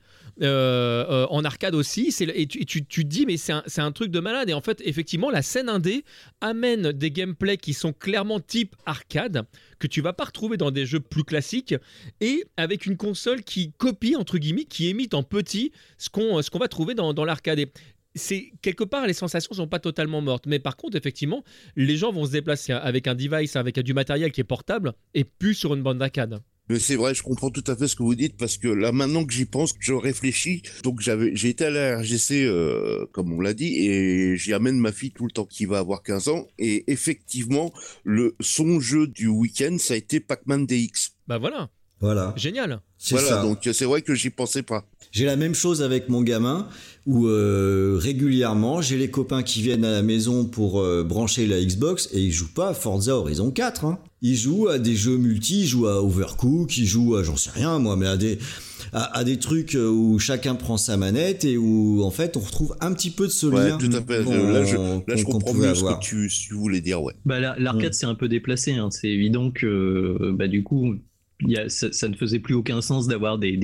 En arcade aussi, et tu te dis mais c'est un truc de malade. Et en fait effectivement la scène indé amène des gameplays qui sont clairement type arcade que tu vas pas retrouver dans des jeux plus classiques, et avec une console qui copie entre guillemets, qui imite en petit ce qu'on va trouver dans l'arcade. Et c'est quelque part, les sensations sont pas totalement mortes, mais par contre effectivement les gens vont se déplacer avec un device, avec du matériel qui est portable et plus sur une bande d'arcade. Mais c'est vrai, je comprends tout à fait ce que vous dites, parce que là, maintenant que j'y pense, je réfléchis. Donc, j'ai été à la RGC, comme on l'a dit, et j'y amène ma fille tout le temps, qui va avoir 15 ans. Et effectivement, son jeu du week-end, ça a été Pac-Man DX. Bah voilà. Génial. Voilà, ça. Donc c'est vrai que j'y pensais pas. J'ai la même chose avec mon gamin, où régulièrement, j'ai les copains qui viennent à la maison pour brancher la Xbox, et ils jouent pas à Forza Horizon 4, hein. Ils jouent à des jeux multi, ils jouent à Overcooked, ils jouent à, j'en sais rien moi, mais à des trucs où chacun prend sa manette, et où en fait on retrouve un petit peu de ce lien. Tout à fait. Là je comprends mieux ce que tu voulais dire, ouais. Bah l'arcade c'est un peu déplacé, hein. C'est évident que du coup ça ne faisait plus aucun sens d'avoir des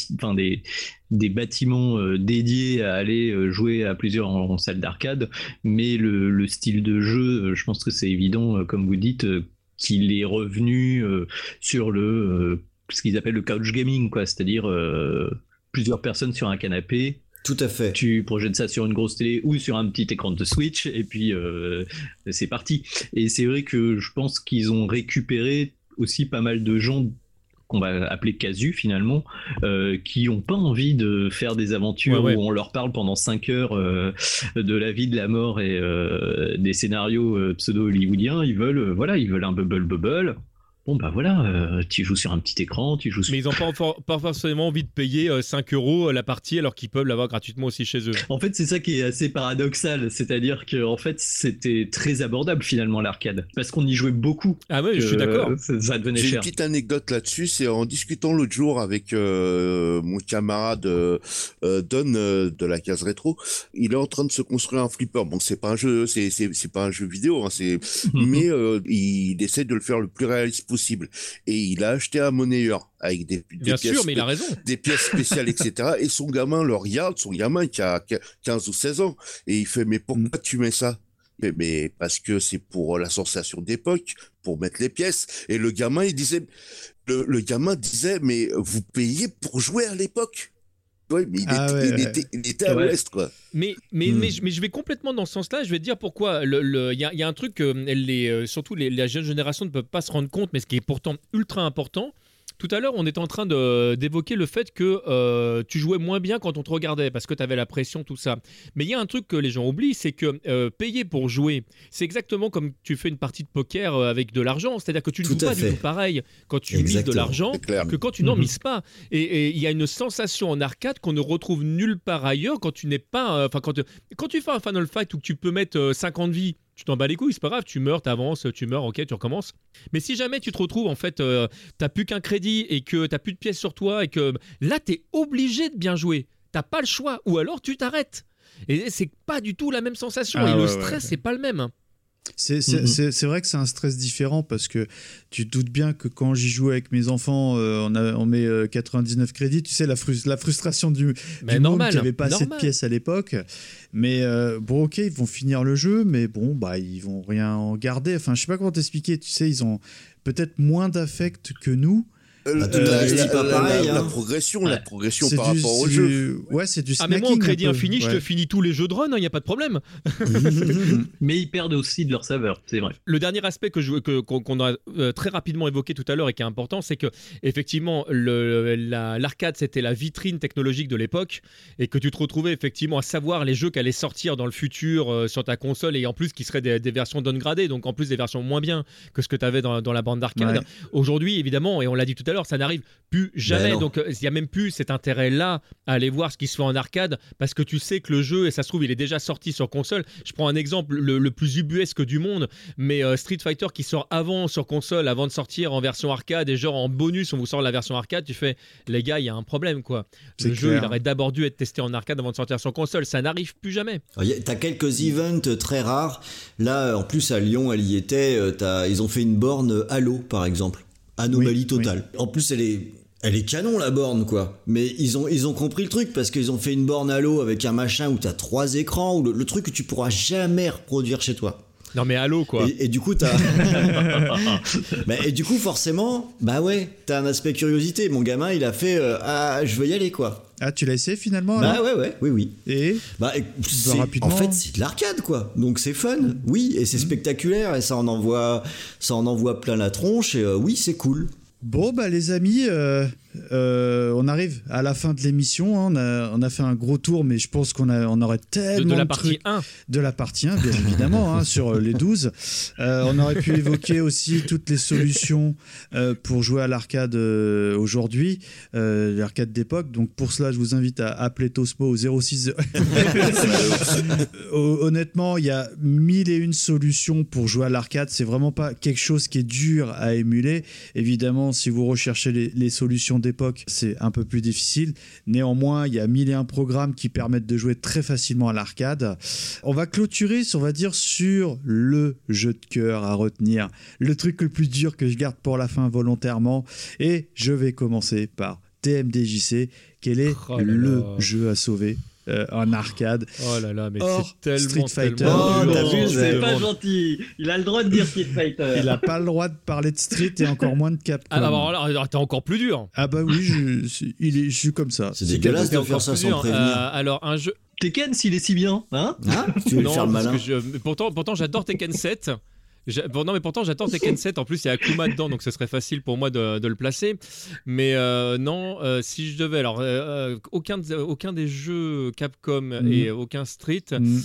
bâtiments dédiés à aller jouer à plusieurs en salle d'arcade, mais le style de jeu, je pense que c'est évident, comme vous dites, qu'il est revenu sur ce qu'ils appellent le couch gaming, quoi, c'est-à-dire plusieurs personnes sur un canapé. Tout à fait. Tu projettes ça sur une grosse télé ou sur un petit écran de Switch, et puis c'est parti. Et c'est vrai que je pense qu'ils ont récupéré aussi pas mal de gens qu'on va appeler casus finalement, qui n'ont pas envie de faire des aventures où on leur parle pendant 5 heures de la vie, de la mort et des scénarios pseudo-hollywoodiens. Ils veulent un bubble. Bon bah voilà, tu joues sur un petit écran, Mais ils n'ont pas forcément envie de payer 5 € la partie, alors qu'ils peuvent l'avoir gratuitement aussi chez eux. En fait c'est ça qui est assez paradoxal, c'est-à-dire que en fait c'était très abordable finalement l'arcade, parce qu'on y jouait beaucoup. Ah ouais, je suis d'accord. Ça devenait cher. J'ai une petite anecdote là-dessus, c'est en discutant l'autre jour avec mon camarade Don de la case rétro. Il est en train de se construire un flipper. Bon, c'est pas un jeu, c'est pas un jeu vidéo, hein, mais il essaie de le faire le plus réaliste possible, et il a acheté un monnayeur avec des pièces, mais il a raison. Des pièces spéciales, etc. Et son gamin le regarde, son gamin qui a 15 ou 16 ans, et il fait mais pourquoi tu mets ça? Mais parce que c'est pour la sensation d'époque, pour mettre les pièces. Et le gamin il disait, le gamin disait mais vous payez pour jouer à l'époque. Ouais, mais il était à l'ouest, quoi. Mais je vais complètement dans ce sens-là. Je vais te dire pourquoi. Il y a un truc que surtout les jeunes générations ne peuvent pas se rendre compte, mais ce qui est pourtant ultra important. Tout à l'heure, on était en train d'évoquer le fait que tu jouais moins bien quand on te regardait parce que tu avais la pression, tout ça. Mais il y a un truc que les gens oublient, c'est que payer pour jouer, c'est exactement comme tu fais une partie de poker avec de l'argent. C'est-à-dire que tu ne joues pas du tout pareil quand tu mises de l'argent que quand tu n'en mises pas. Et il y a une sensation en arcade qu'on ne retrouve nulle part ailleurs quand tu n'es pas... quand tu fais un Final Fight où tu peux mettre 50 vies, tu t'en bats les couilles, c'est pas grave, tu meurs, t'avances, tu meurs, ok, tu recommences. Mais si jamais tu te retrouves, en fait, t'as plus qu'un crédit et que t'as plus de pièces sur toi et que là, t'es obligé de bien jouer. T'as pas le choix, ou alors tu t'arrêtes. Et c'est pas du tout la même sensation. Ah et le ouais, stress, c'est pas le même. C'est vrai que c'est un stress différent parce que tu te doutes bien que quand j'y joue avec mes enfants, on met 99 crédits. Tu sais, la frustration du môme qui avait pas assez de pièces à l'époque. Mais bon, ok, ils vont finir le jeu, mais bon, bah, ils vont rien en garder. Enfin, je sais pas comment t'expliquer. Tu sais, ils ont peut-être moins d'affect que nous. La progression par rapport au jeu. Ouais, c'est du mais snacking. moi, au crédit infini, je te finis tous les jeux de run, il n'y a pas de problème. Mais ils perdent aussi de leur saveur, c'est vrai. Le dernier aspect qu'on a très rapidement évoqué tout à l'heure et qui est important, c'est que effectivement l'arcade c'était la vitrine technologique de l'époque et que tu te retrouvais effectivement à savoir les jeux qui allaient sortir dans le futur sur ta console et en plus qui seraient des versions downgradées, donc en plus des versions moins bien que ce que tu avais dans la bande d'arcade. Ouais. Aujourd'hui, évidemment, et on l'a dit tout à l'heure, ça n'arrive plus jamais. Donc il n'y a même plus cet intérêt-là à aller voir ce qui se fait en arcade parce que tu sais que le jeu, et ça se trouve, il est déjà sorti sur console. Je prends un exemple le plus ubuesque du monde, mais Street Fighter qui sort avant sur console, avant de sortir en version arcade, et genre en bonus, on vous sort la version arcade, tu fais, les gars, il y a un problème, quoi. Le jeu, il aurait d'abord dû être testé en arcade avant de sortir sur console. Ça n'arrive plus jamais. T'as quelques events très rares. Là, en plus, à Lyon, elle y était. Ils ont fait une borne Halo, par exemple. Anomalie totale. Oui. En plus, elle est canon, la borne, quoi. Mais ils ont compris le truc parce qu'ils ont fait une borne Halo avec un machin où t'as 3 écrans, où le truc que tu pourras jamais reproduire chez toi. Non mais Halo, quoi. Et du coup, et du coup, forcément, bah ouais, t'as un aspect curiosité. Mon gamin, il a fait je veux y aller, quoi. Ah, tu l'as essayé finalement? Bah oui. Et en fait, c'est de l'arcade, quoi. Donc c'est fun, oui, et c'est spectaculaire, et ça en envoie plein la tronche, et oui, c'est cool. Bon, bah les amis, on arrive à la fin de l'émission. Hein. On a fait un gros tour, mais je pense qu'on aurait tellement de la partie 1. De la partie 1, bien évidemment, hein, sur les 12. On aurait pu évoquer aussi toutes les solutions pour jouer à l'arcade aujourd'hui, l'arcade d'époque. Donc pour cela, je vous invite à appeler Tosmo au 06. Honnêtement, il y a 1001 solutions pour jouer à l'arcade. C'est vraiment pas quelque chose qui est dur à émuler. Évidemment, si vous recherchez les solutions d'époque, c'est un peu plus difficile. Néanmoins, il y a 1001 programmes qui permettent de jouer très facilement à l'arcade. On va clôturer, on va dire, sur le jeu de cœur à retenir. Le truc le plus dur que je garde pour la fin volontairement. Et je vais commencer par TMDJC. Quel est le jeu à sauver en arcade? Oh là là, mais c'est tellement Street Fighter. C'est pas gentil. Il a le droit de dire Street Fighter. Il a pas le droit de parler de Street et encore moins de Capcom. Alors t'es encore plus dur. Ah bah oui, je suis comme ça. C'est dégueulasse de faire ça sans prévenir. Alors un jeu. Tekken, s'il est si bien, hein? Tu veux faire le malin. Pourtant j'adore Tekken 7. Non mais pourtant j'attends Tekken 7, en plus il y a Akuma dedans, donc ce serait facile pour moi de le placer, mais si je devais, alors aucun des jeux Capcom et aucun Street,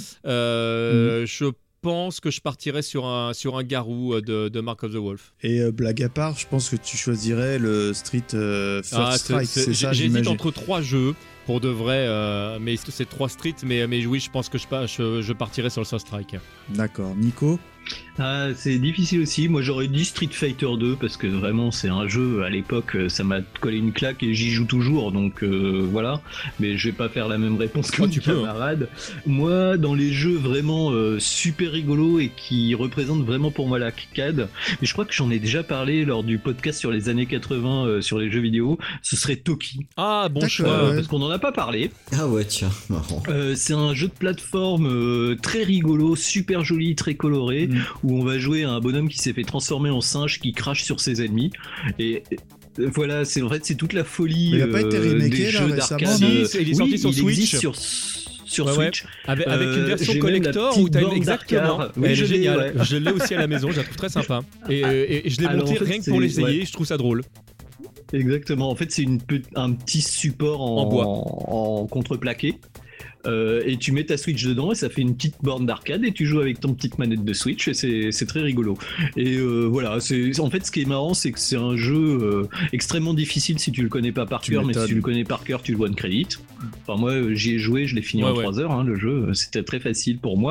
je pense que je partirais sur un Garou de Mark of the Wolf. Et blague à part, je pense que tu choisirais le Street First Strike, c'est ça? J'hésite entre 3 jeux pour de vrai, mais c'est 3 Street, mais oui, je pense que je partirais sur le First Strike. D'accord. Nico? C'est difficile aussi. Moi j'aurais dit Street Fighter 2 parce que vraiment c'est un jeu, à l'époque ça m'a collé une claque et j'y joue toujours, donc voilà, mais je vais pas faire la même réponse que mon camarade. Moi dans les jeux vraiment super rigolos et qui représentent vraiment pour moi l'arcade, mais je crois que j'en ai déjà parlé lors du podcast sur les années 80 sur les jeux vidéo, ce serait Toki. Ah bon choix, parce qu'on en a pas parlé. Ah ouais, tiens, marrant. C'est un jeu de plateforme très rigolo, super joli, très coloré, où on va jouer à un bonhomme qui s'est fait transformer en singe qui crache sur ses ennemis, et voilà, c'est toute la folie. Il n'a pas été remaké des jeux d'arcade. Il est sorti sur Switch. Sur Switch. Avec une version collector où tu as exactement. Oui, elle est géniale. Ouais. Je l'ai aussi à la maison, je la trouve très sympa. Et je l'ai monté rien que pour l'essayer, je trouve ça drôle. Exactement, en fait c'est un petit support en bois, en contreplaqué. Et tu mets ta Switch dedans et ça fait une petite borne d'arcade et tu joues avec ton petite manette de Switch et c'est très rigolo. Et voilà, en fait ce qui est marrant, c'est que c'est un jeu extrêmement difficile si tu le connais pas par cœur, mais si tu le connais par cœur, tu le one credit. Enfin moi j'y ai joué, je l'ai fini en 3 heures, hein, le jeu, c'était très facile pour moi.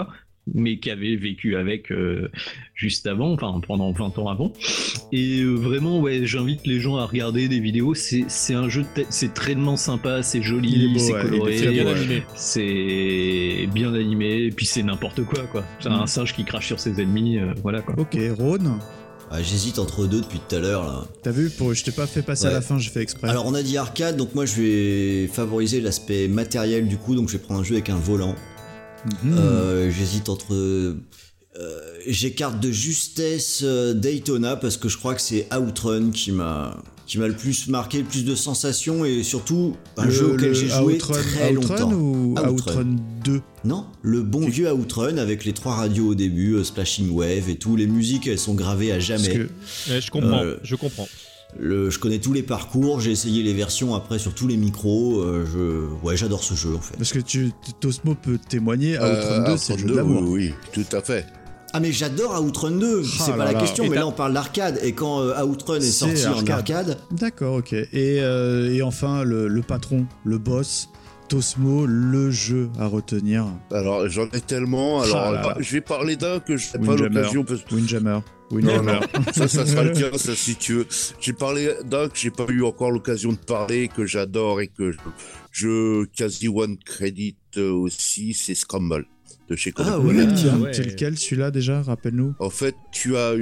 mais qui avait vécu avec juste avant, enfin pendant 20 ans avant. Et vraiment, ouais, j'invite les gens à regarder des vidéos. C'est un jeu, c'est tellement sympa, c'est joli, c'est coloré, c'est bien animé. C'est bien animé, et puis c'est n'importe quoi. C'est un singe qui crache sur ses ennemis, voilà quoi. Ok, Rhône. Ah, j'hésite entre deux depuis tout à l'heure là. T'as vu, je t'ai pas fait passer à la fin, j'ai fait exprès. Alors on a dit arcade, donc moi je vais favoriser l'aspect matériel du coup, donc je vais prendre un jeu avec un volant. J'hésite entre... j'écarte de justesse Daytona parce que je crois que c'est Outrun qui m'a le plus marqué, le plus de sensations et surtout un jeu auquel j'ai joué très longtemps. Ou Outrun 2? Non, le bon vieux Outrun avec les 3 radios au début, Splashing Wave et tout, les musiques elles sont gravées à jamais. Je comprends. Je connais tous les parcours, j'ai essayé les versions après sur tous les micros, j'adore ce jeu en fait. Parce que Tosmo peut témoigner, Outrun 2 c'est le jeu d'amour. Oui, tout à fait. Ah mais j'adore Outrun 2, c'est pas la question, mais là on parle d'arcade, et quand Outrun est sorti en arcade... D'accord, ok. Et enfin le patron, le boss, Tosmo, le jeu à retenir. Alors j'en ai tellement, je vais parler d'un que je n'ai pas l'occasion... Windjammer. Non, ça sera le cas, ça si tu veux. J'ai parlé d'un que j'ai pas eu encore l'occasion de parler, que j'adore et que je quasi one credit aussi, c'est Scramble de chez Konami. Ah ouais, tiens, c'est lequel celui-là déjà, rappelle-nous. En fait, tu as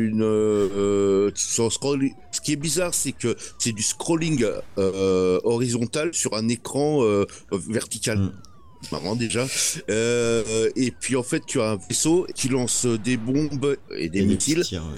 ce qui est bizarre, c'est que c'est du scrolling horizontal sur un écran vertical. Marrant déjà. Et puis en fait, tu as un vaisseau qui lance des bombes et des missiles.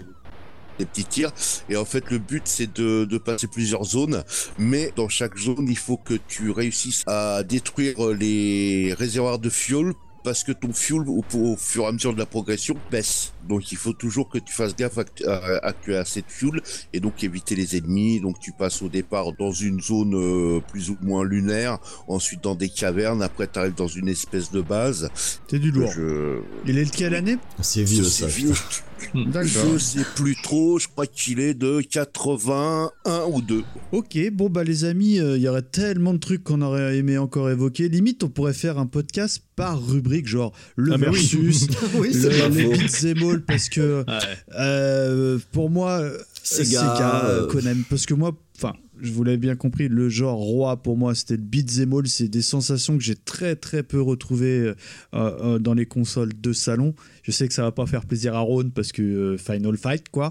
Des petits tirs. Et en fait, le but, c'est de passer plusieurs zones. Mais dans chaque zone, il faut que tu réussisses à détruire les réservoirs de fuel, parce que ton fuel, au fur et à mesure de la progression, baisse. Donc il faut toujours que tu fasses gaffe à que tu aies assez de fuel, et donc éviter les ennemis. Donc tu passes au départ dans une zone plus ou moins lunaire, ensuite dans des cavernes, après tu arrives dans une espèce de base. C'est du lourd. Il est de quelle année? C'est vieux ça. C'est vieux. Je sais plus trop, je crois qu'il est de 81 ou 2. Ok, bon bah les amis, il y aurait tellement de trucs qu'on aurait aimé encore évoquer. Limite, on pourrait faire un podcast par rubrique, genre le versus, les beats and all, parce que pour moi, Sega, Konami, parce que moi, enfin, je vous l'avais bien compris, le genre roi pour moi c'était le beat'em all, c'est des sensations que j'ai très très peu retrouvées dans les consoles de salon. Je sais que ça va pas faire plaisir à Ron parce que Final Fight quoi.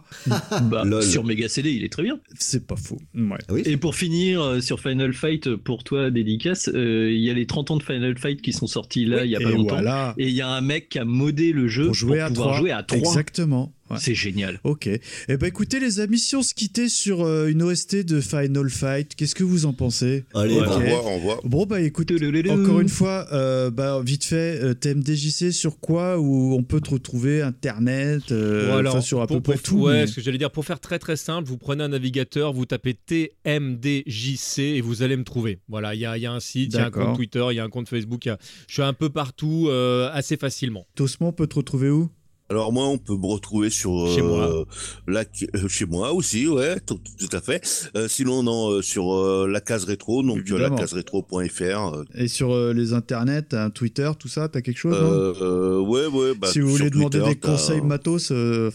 Sur Mega CD il est très bien. C'est pas faux. Ouais. Oui. Et pour finir sur Final Fight, pour toi dédicace, il y a les 30 ans de Final Fight qui sont sortis là il y a pas longtemps. Voilà. Et il y a un mec qui a modé le jeu pour pouvoir jouer à 3. Exactement. Ouais. C'est génial. Ok. Eh ben écoutez les amis, si on se quittait sur une OST de Final Fight, qu'est-ce que vous en pensez? Allez, on voit. Bon bah écoute, encore une fois, vite fait, TMDJC sur quoi où on peut te retrouver, internet, sur à peu près tout. Ouais, ce que j'allais dire, pour faire très très simple, vous prenez un navigateur, vous tapez TMDJC et vous allez me trouver. Voilà, il y a un site, il y a un compte Twitter, il y a un compte Facebook, je suis un peu partout assez facilement. Tosmo, on peut te retrouver où? Alors moi, on peut me retrouver sur chez moi. Chez moi aussi, ouais, tout à fait. Sinon, non, sur la case rétro, donc lacaseretro.fr. Et sur les internets, Twitter, tout ça, t'as quelque chose? Ouais. Si vous voulez demander des conseils matos,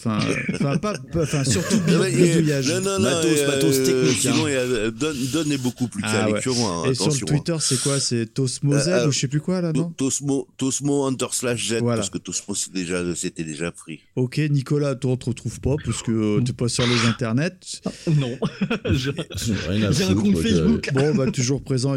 surtout bidouillage. Matos technique. Sinon, Don est beaucoup plus calé que moi. Et sur le Twitter, c'est quoi? C'est Tosmo Z ou je sais plus quoi là, non? Tosmo _Z, parce que Tosmo c'était déjà free. Ok, Nicolas, toi on te retrouve pas parce que t'es pas sur les internets. Non, j'ai un compte Facebook. Bon, bah toujours présent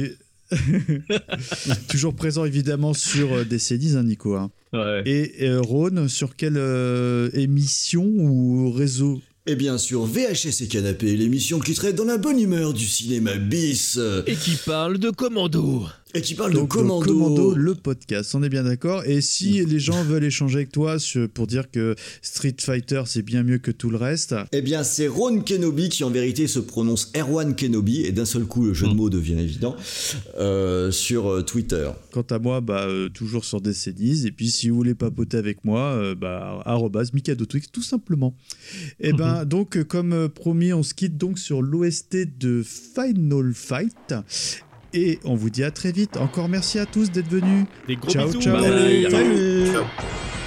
toujours présent évidemment sur DC10, hein, Nico. Hein. Ouais. Et Ron, sur quelle émission ou réseau? Et bien sûr, VHS et Canapé, l'émission qui traite dans la bonne humeur du cinéma bis. Et qui parle de Commando. Et qui parle de Commando. Commando, le podcast, on est bien d'accord. Et si les gens veulent échanger avec toi pour dire que Street Fighter c'est bien mieux que tout le reste, eh bien c'est Ron Kenobi qui en vérité se prononce Erwan Kenobi, et d'un seul coup le jeu de mots devient évident, sur Twitter. Quant à moi, toujours sur DC10. Et puis si vous voulez papoter avec moi, @MikadoTwix tout simplement. Et donc comme promis, on se quitte donc sur l'OST de Final Fight. Et on vous dit à très vite. Encore merci à tous d'être venus. Des gros ciao, bisous. ciao. Bye. Salut. Ciao.